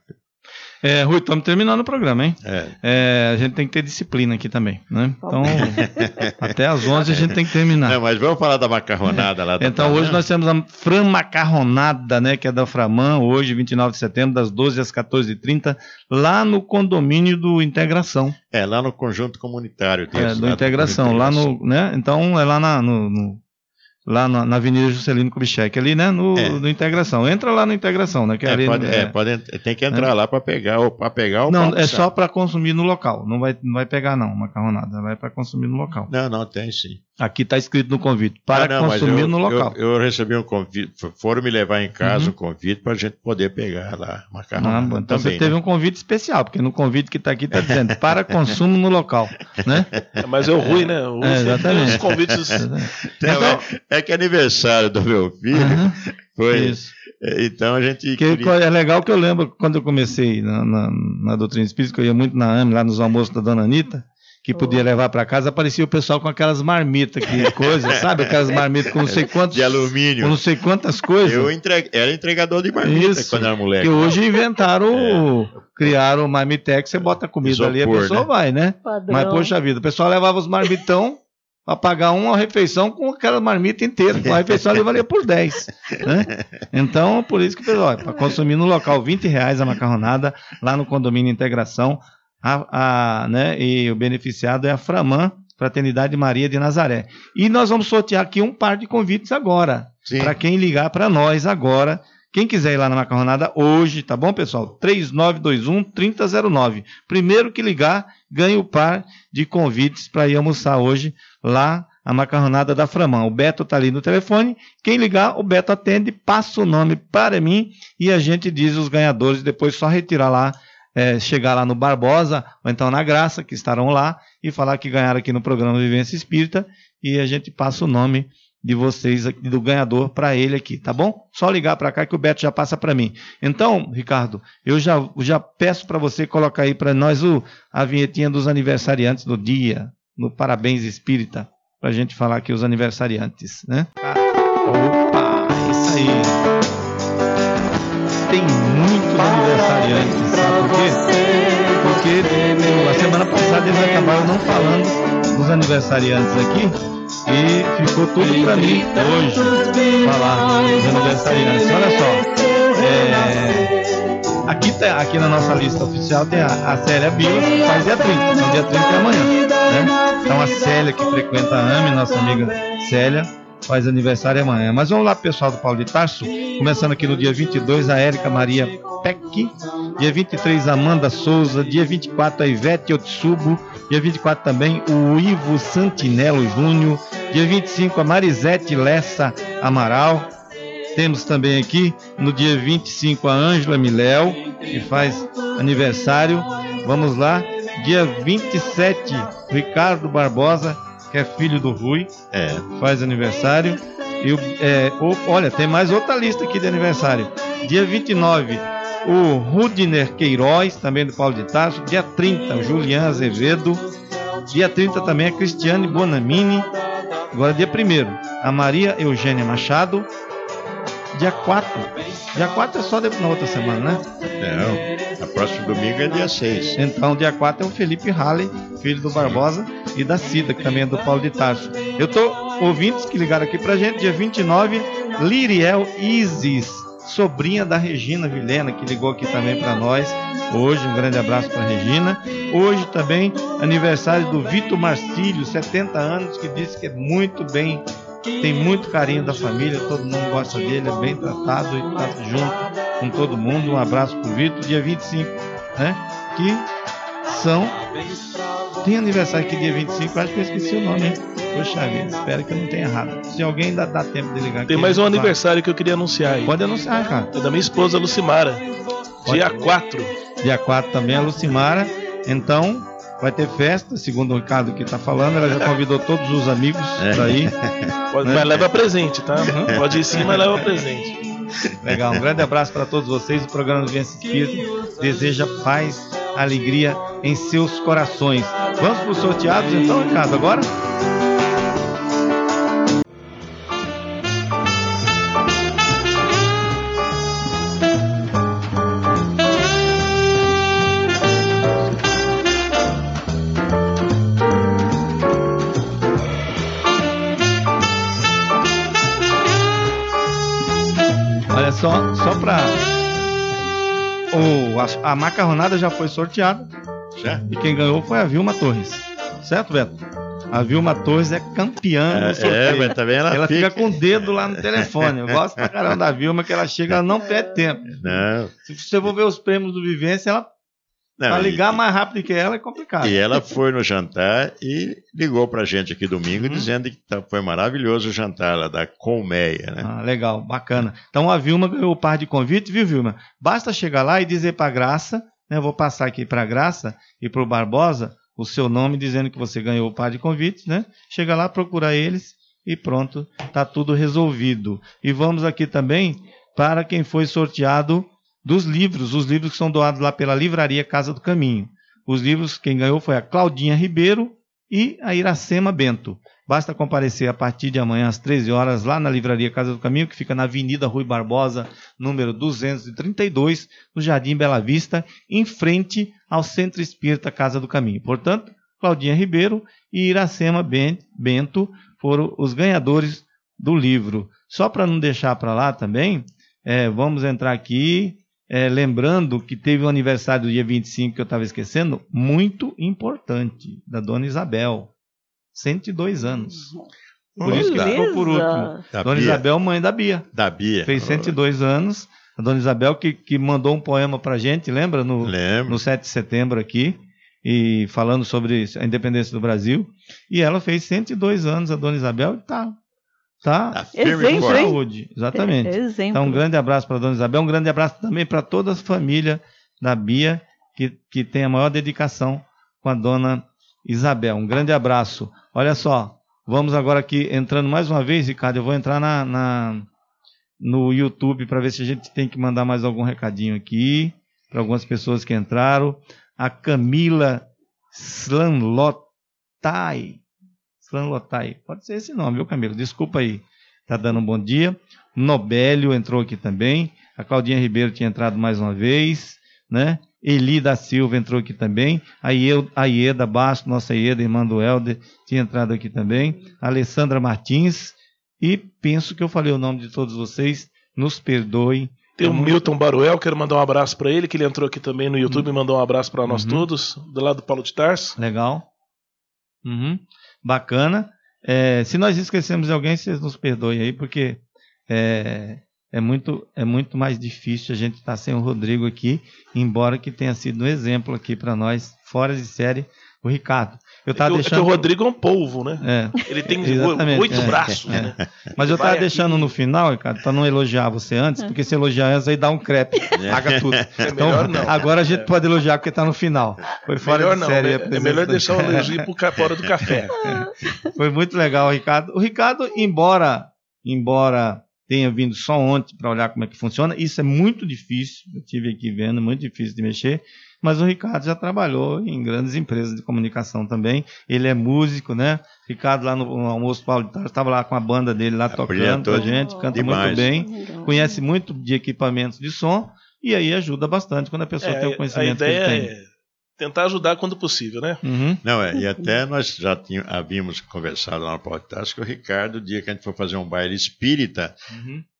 É, Rui, estamos terminando o programa, hein? É. É, a gente tem que ter disciplina aqui também, né? Então, até às onze a gente tem que terminar. Não, mas vamos falar da macarronada lá. Então, hoje nós temos a Fram Macarronada, né? Que é da Framan, hoje, vinte e nove de setembro, das doze às quatorze e trinta, lá no condomínio do Integração. É, lá no conjunto comunitário. É, do Integração, lá no, né? Então, é lá na, no, no, lá na, na Avenida Juscelino Kubitschek, ali, né? No, É. no Integração. Entra lá no Integração, né? Que É, ali, pode, é, é, pode, tem que entrar É. lá para pegar, ou para pegar o Não, pão é de só sal. para consumir no local. Não vai, não vai pegar, não, macarronada. Vai para consumir no local. Não, não, tem sim. Aqui está escrito no convite, para Ah, não, mas consumir eu, no local. Eu, eu recebi um convite, foram me levar em casa Uhum. um convite para a gente poder pegar lá Ah, macarronada bom, então também. você teve né? um convite especial, porque no convite que está aqui está dizendo para consumo no local, né? Mas é o Rui, né? O Rui É, sempre tem exatamente. os convites. Não, é, é que é aniversário do meu filho. Uhum. Foi. Isso. é, Então a gente. Que, queria- É legal que eu lembro quando eu comecei na, na, na doutrina espírita, que eu ia muito na A M, lá nos almoços da dona Anitta, que podia levar para casa, aparecia o pessoal com aquelas marmitas, que coisa, sabe? Aquelas marmitas com não sei quantos. De alumínio. Com não sei quantas coisas. Eu entre... era entregador de marmita Isso. quando era moleque. Que hoje inventaram, o- criaram o marmitex, você bota a comida ali, a Isopor, pessoa né? vai, né? Padrão. Mas, poxa vida, o pessoal levava os marmitão para pagar uma refeição com aquela marmita inteira. Com a refeição ali valia por dez. Né? Então, por isso que, pessoal, para consumir no local, vinte reais a macarronada, lá no condomínio Integração, a, a, né, e o beneficiado é a Framan, Fraternidade Maria de Nazaré. E nós vamos sortear aqui um par de convites agora, Sim. para quem ligar para nós agora. Quem quiser ir lá na macarronada hoje, tá bom, pessoal? três nove dois um, três zero zero nove. Primeiro que ligar, ganha o par de convites para ir almoçar hoje lá a macarronada da Framan. O Beto tá ali no telefone. Quem ligar, o Beto atende, passa o nome para mim e a gente diz os ganhadores. Depois só retirar lá, é, chegar lá no Barbosa ou então na Graça, que estarão lá, e falar que ganharam aqui no programa Vivência Espírita e a gente passa o nome de vocês, aqui, do ganhador, para ele aqui, tá bom? Só ligar para cá que o Beto já passa para mim. Então, Ricardo, eu já, já peço para você colocar aí para nós o, a vinhetinha dos aniversariantes do dia, no Parabéns Espírita, para a gente falar aqui os aniversariantes, né? Opa, isso aí. Tem muitos aniversariantes, sabe por quê? Porque a semana passada eles acabaram não falando dos aniversariantes aqui. E ficou tudo para mim hoje falar dos aniversariantes. Olha só, é, aqui, tá, aqui na nossa lista oficial tem a, a Célia Bilas, que faz dia trinta, então dia trinta é amanhã, né? Então a Célia, que frequenta a A M, nossa amiga Célia, faz aniversário amanhã. Mas vamos lá, pessoal do Paulo de Tarso, começando aqui no dia vinte e dois, a Érica Maria Peck, dia vinte e três, a Amanda Souza, dia vinte e quatro, a Ivete Otsubo, dia vinte e quatro também o Ivo Santinello Júnior, dia vinte e cinco, a Marisete Lessa Amaral. Temos também aqui no dia vinte e cinco a Ângela Miléu, que faz aniversário. Vamos lá, dia vinte e sete, Ricardo Barbosa, que é filho do Rui, É. faz aniversário. E o, é, o- olha, tem mais outra lista aqui de aniversário. Dia vinte e nove, o Rudiner Queiroz, também do Paulo de Tarso. Dia trinta, o Julian Azevedo. Dia trinta também a Cristiane Bonamini. Agora dia primeiro, a Maria Eugênia Machado. Dia quatro, dia quatro é só depois, na outra semana, né? Não, a próximo domingo é dia seis. Então, dia quatro é o Felipe Halley, filho do Barbosa, e da Cida, que também é do Paulo de Tarso. Eu tô ouvintes que ligaram aqui pra gente, dia vinte e nove, Liriel Isis sobrinha da Regina Vilhena, que ligou aqui também para nós. Hoje, um grande abraço para Regina. Hoje também, aniversário do Vitor Marcílio, setenta anos, que disse que é muito bem, tem muito carinho da família, todo mundo gosta dele, é bem tratado e está junto com todo mundo. Um abraço para o Vitor, dia vinte e cinco, né? Que são... Tem aniversário aqui dia vinte e cinco, acho que eu esqueci o nome, hein? Poxa vida, espero que eu não tenha errado. Se alguém ainda dá tempo de ligar aqui. Tem mais um aniversário que eu queria anunciar aí. Pode anunciar, cara. É da minha esposa, Lucimara. Dia quatro. Dia quatro também, a Lucimara. Então, vai ter festa, segundo o Ricardo que está falando. Ela já convidou todos os amigos é. para ir. Pode, né? Mas leva presente, tá? Uhum. Pode ir sim, mas leva presente. Legal, um grande abraço para todos vocês. O programa Vivência Espírita deseja paz, alegria em seus corações. Vamos para os sorteados então, Ricardo, agora? Olha só, só para... Oh, a, a macarronada já foi sorteada. Já? E quem ganhou foi a Vilma Torres. Certo, Beto? A Vilma Torres é campeã é, do sorteio. É, mas também ela, ela fica... fica com o dedo lá no telefone. Eu gosto pra caramba da Vilma, que ela chega, ela não perde tempo. Não. Se você for ver os prêmios do Vivência, ela... Não, pra ligar e, mais rápido que ela é complicado. E ela foi no jantar e ligou pra gente aqui domingo uhum. dizendo que foi maravilhoso o jantar lá da Colmeia, né? Ah, legal, bacana. Então a Vilma ganhou o par de convite, viu, Vilma? Basta chegar lá e dizer pra Graça, né? Eu vou passar aqui pra Graça e pro Barbosa o seu nome dizendo que você ganhou o par de convites, né? Chega lá, procura eles e pronto, tá tudo resolvido. E vamos aqui também para quem foi sorteado dos livros, os livros que são doados lá pela Livraria Casa do Caminho. Os livros, quem ganhou foi a Claudinha Ribeiro e a Iracema Bento. Basta comparecer a partir de amanhã às treze horas lá na Livraria Casa do Caminho, que fica na Avenida Rui Barbosa, número duzentos e trinta e dois, no Jardim Bela Vista, em frente ao Centro Espírita Casa do Caminho. Portanto, Claudinha Ribeiro e Iracema Bento foram os ganhadores do livro. Só para não deixar para lá também, é, vamos entrar aqui... É, lembrando que teve um aniversário do dia vinte e cinco que eu estava esquecendo, muito importante, da Dona Isabel, cento e dois anos. Por isso que ficou por último. Da Dona Bia. Isabel, mãe da Bia. Da Bia. Fez cento e dois anos. A Dona Isabel que, que mandou um poema pra gente, lembra? No, Lembro. No sete de setembro aqui, e falando sobre a independência do Brasil. E ela fez cento e dois anos, a Dona Isabel, e tá... Tá? Tá firme com saúde, exatamente. Exemplo. Então, um grande abraço para a Dona Isabel, um grande abraço também para toda a família da Bia, que, que tem a maior dedicação com a Dona Isabel. Um grande abraço. Olha só, vamos agora aqui, entrando mais uma vez, Ricardo, eu vou entrar na, na, no YouTube para ver se a gente tem que mandar mais algum recadinho aqui, para algumas pessoas que entraram. A Camila Slanlotai. Slanlotai, pode ser esse nome, viu, Camilo? Desculpa aí, tá dando um bom dia. Nobélio entrou aqui também. A Claudinha Ribeiro tinha entrado mais uma vez, né? Eli da Silva entrou aqui também. A Ieda, a Ieda Basto, nossa Ieda, irmã do Helder, tinha entrado aqui também. A Alessandra Martins. E penso que eu falei o nome de todos vocês. Nos perdoem. Tem o muito... Milton Baruel, quero mandar um abraço para ele, que ele entrou aqui também no YouTube e mandou um abraço para nós uhum. todos, do lado do Paulo de Tarso. Legal. Uhum. Bacana. É, se nós esquecemos de alguém, vocês nos perdoem aí, porque é, é, muito, é muito mais difícil a gente estar sem o Rodrigo aqui, embora que tenha sido um exemplo aqui para nós, fora de série, o Ricardo. Eu tava é, que, deixando... é que o Rodrigo é um polvo, né? É, ele tem oito é, braços, é, né? Mas eu estava deixando aqui no final, Ricardo, para não elogiar você antes, porque se elogiar antes aí dá um crepe, paga tudo. É então, melhor não. Agora a gente é. pode elogiar porque está no final. Foi fora melhor de não, série. É, é melhor deixar o elogio para fora do café. Foi muito legal, Ricardo. O Ricardo, embora, embora tenha vindo só ontem para olhar como é que funciona, isso é muito difícil, eu estive aqui vendo, muito difícil de mexer, mas o Ricardo já trabalhou em grandes empresas de comunicação também, ele é músico, né? Ricardo lá no, no Almoço Paulo estava lá com a banda dele lá tocando com a gente, canta demais. Muito bem, conhece muito de equipamentos de som, e aí ajuda bastante quando a pessoa é, tem o conhecimento a ideia que ele tem. É tentar ajudar quando possível, né? Uhum. Não, é, e até nós já tínhamos, havíamos conversado lá no podcast que o Ricardo, o dia que a gente for fazer um baile espírita, uhum.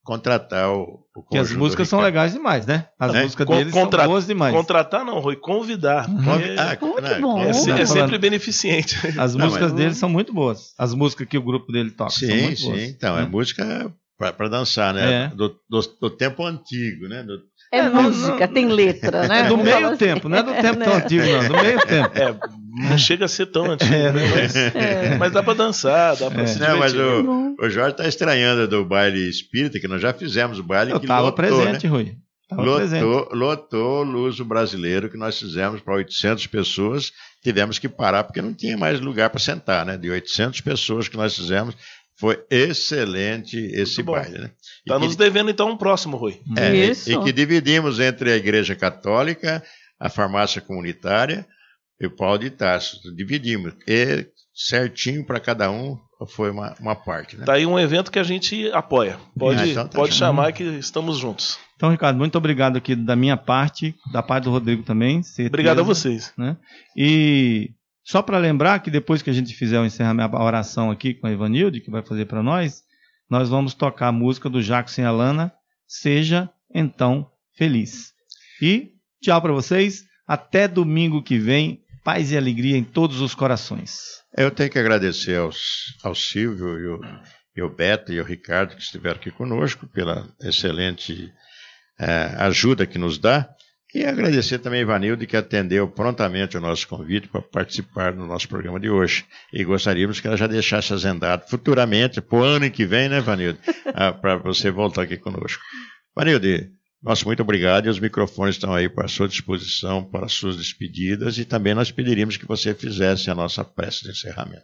contratar o, o Porque as músicas são legais demais, né? As é? músicas Con deles contra são boas demais. Contratar não, Rui, convidar. Uhum. Porque Ah, Muito não, bom. é, se- é Não, sempre falando- beneficente. As Não, músicas mas- deles são muito boas. As músicas que o grupo dele toca são Sim, muito sim. boas. Então, é, É. música para dançar, né? É. Do, do, do tempo antigo, né? Do, É, É, não, música, não- tem letra, né? É do Vamos meio falar assim. tempo, não é do tempo tão Né? antigo, não. Do meio tempo. É, não chega a ser tão antigo, É, né? Mas, É. mas dá para dançar, dá para É. se Não, mas divertir. Bom. o, o Jorge está estranhando do baile espírita, que nós já fizemos o baile Eu que estava lotou, presente, né? Rui. Tava presente. Lotou, lotou o Luso Brasileiro, que nós fizemos para oitocentas pessoas. Tivemos que parar porque não tinha mais lugar para sentar, né? De oitocentas pessoas que nós fizemos, foi excelente esse Muito bom. baile, né? E Tá que- nos devendo então um próximo, Rui. É, e- Isso. e que dividimos entre a Igreja Católica, a Farmácia Comunitária e o Paulo de Tarso. Dividimos. E certinho para cada um foi uma, uma parte, né? Tá aí um evento que a gente apoia. Pode, Ah, então tá pode chamando. chamar que estamos juntos. Então, Ricardo, muito obrigado aqui da minha parte, da parte do Rodrigo também. certeza, Obrigado a vocês. Né? E só para lembrar que depois que a gente fizer o encerramento, a oração aqui com a Ivanilde, que vai fazer para nós, nós vamos tocar a música do Jackson e Alana, Seja Então Feliz. E tchau para vocês, até domingo que vem, paz e alegria em todos os corações. Eu tenho que agradecer aos, ao Silvio e o, e o Beto e o Ricardo que estiveram aqui conosco pela excelente eh, ajuda que nos dá. E agradecer também a Ivanilde, que atendeu prontamente o nosso convite para participar do nosso programa de hoje. E gostaríamos que ela já deixasse agendado futuramente, para o ano que vem, né, Ivanilde? ah, para você voltar aqui conosco. Ivanilde, nosso muito obrigado, e os microfones estão aí para a sua disposição, para as suas despedidas, e também nós pediríamos que você fizesse a nossa prece de encerramento.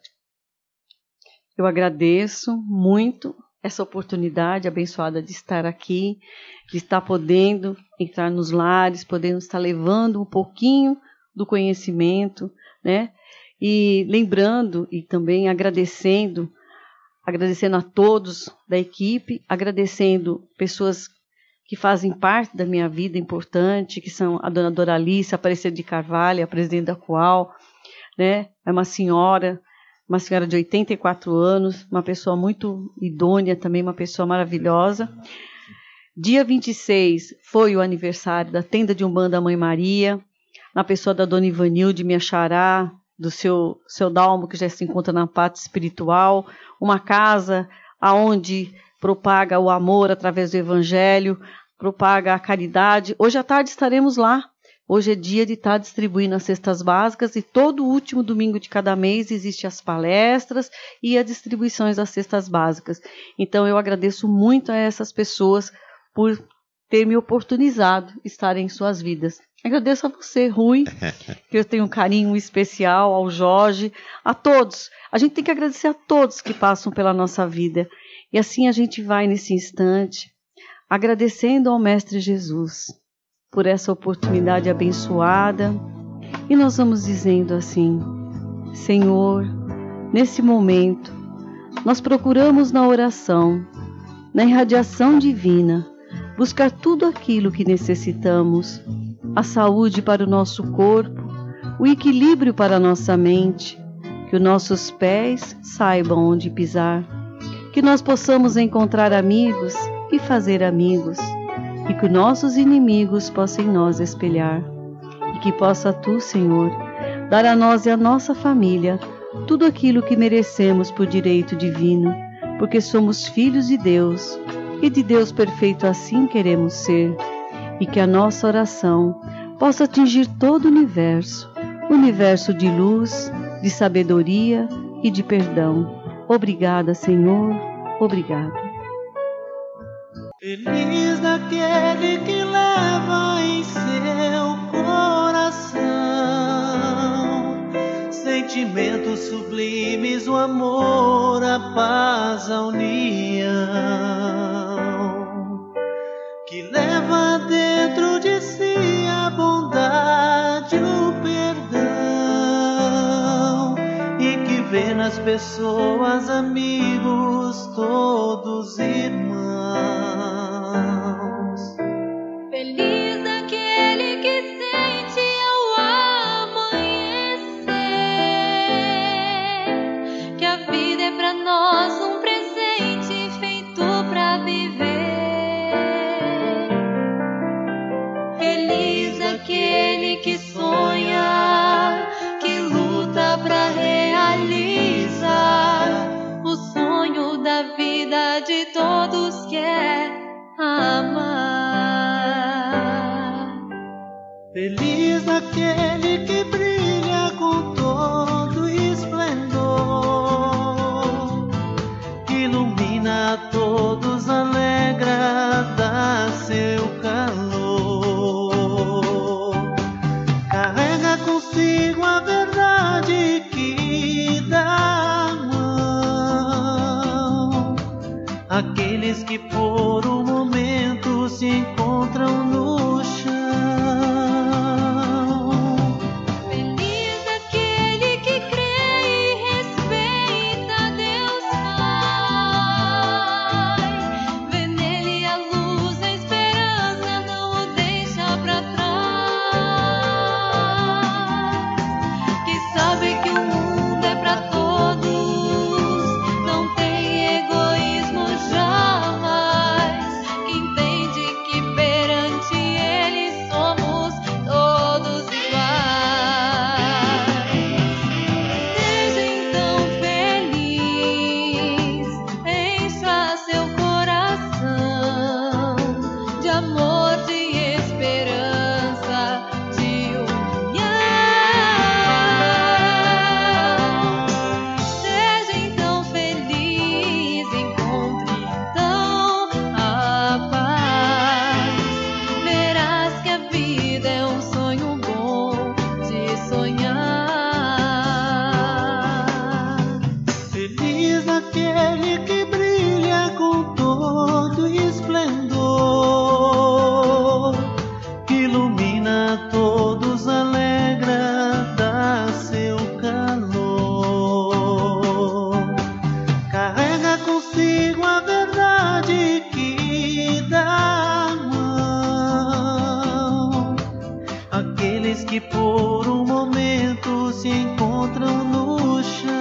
Eu agradeço muito essa oportunidade abençoada de estar aqui, de estar podendo entrar nos lares, podendo estar levando um pouquinho do conhecimento, né? E lembrando e também agradecendo, agradecendo a todos da equipe, agradecendo pessoas que fazem parte da minha vida importante, que são a dona Doralice Aparecida de Carvalho, a presidente da Coal, né? É uma senhora, uma senhora de oitenta e quatro anos, uma pessoa muito idônea também, uma pessoa maravilhosa. Dia vinte e seis foi o aniversário da Tenda de Umbanda Mãe Maria, na pessoa da dona Ivanilde, minha xará, do seu, seu Dalmo, que já se encontra na parte espiritual, uma casa aonde propaga o amor através do evangelho, propaga a caridade. Hoje à tarde estaremos lá. Hoje é dia de estar distribuindo as cestas básicas e todo último domingo de cada mês existem as palestras e as distribuições das cestas básicas. Então eu agradeço muito a essas pessoas por ter me oportunizado estar em suas vidas. Agradeço a você, Rui, que eu tenho um carinho especial, ao Jorge, a todos. A gente tem que agradecer a todos que passam pela nossa vida. E assim a gente vai nesse instante, agradecendo ao Mestre Jesus por essa oportunidade abençoada. E nós vamos dizendo assim: Senhor, nesse momento, nós procuramos na oração, na irradiação divina, buscar tudo aquilo que necessitamos, a saúde para o nosso corpo, o equilíbrio para a nossa mente, que os nossos pés saibam onde pisar, que nós possamos encontrar amigos e fazer amigos, e que nossos inimigos possam em nós espelhar, e que possa Tu, Senhor, dar a nós e a nossa família tudo aquilo que merecemos por direito divino, porque somos filhos de Deus, e de Deus perfeito assim queremos ser, e que a nossa oração possa atingir todo o universo, universo de luz, de sabedoria e de perdão. Obrigada, Senhor, obrigada. Feliz daquele que leva em seu coração sentimentos sublimes, o amor, a paz, a união, que leva dentro de si a bondade, o perdão, e que vê nas pessoas amigos, todos irmãos. Feliz aquele que sente ao amanhecer que a vida é pra nós um presente feito pra viver. realizar o sonho da vida de todos que é amar. Feliz aquele que brilha com todo esplendor, que ilumina a todos, alegra, dá seu calor. Carrega consigo a verdade que dá a mão àqueles que por um momento se encontram no chão. Que por um momento se encontram no chão.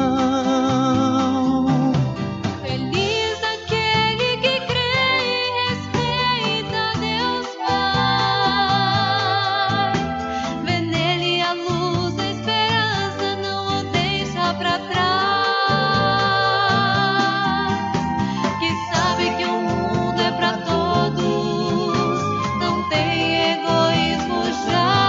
Feliz aquele que crê e respeita Deus Pai, vê nele a luz, a esperança, não o deixa pra trás, que sabe que o mundo é pra todos, não tem egoísmo já.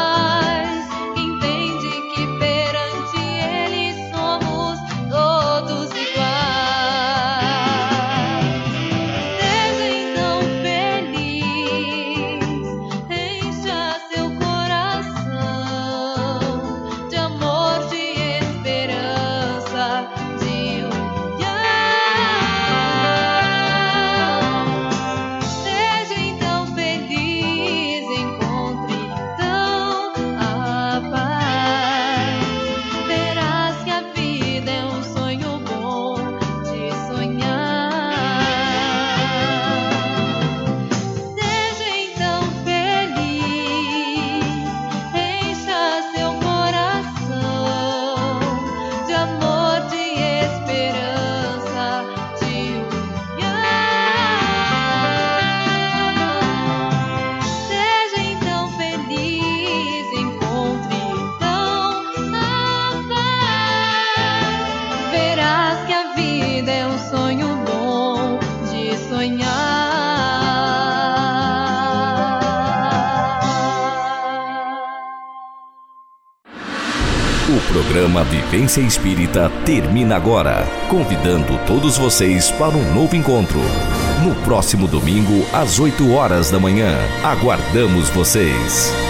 O programa Vivência Espírita termina agora, convidando todos vocês para um novo encontro. No próximo domingo, às oito horas da manhã. Aguardamos vocês.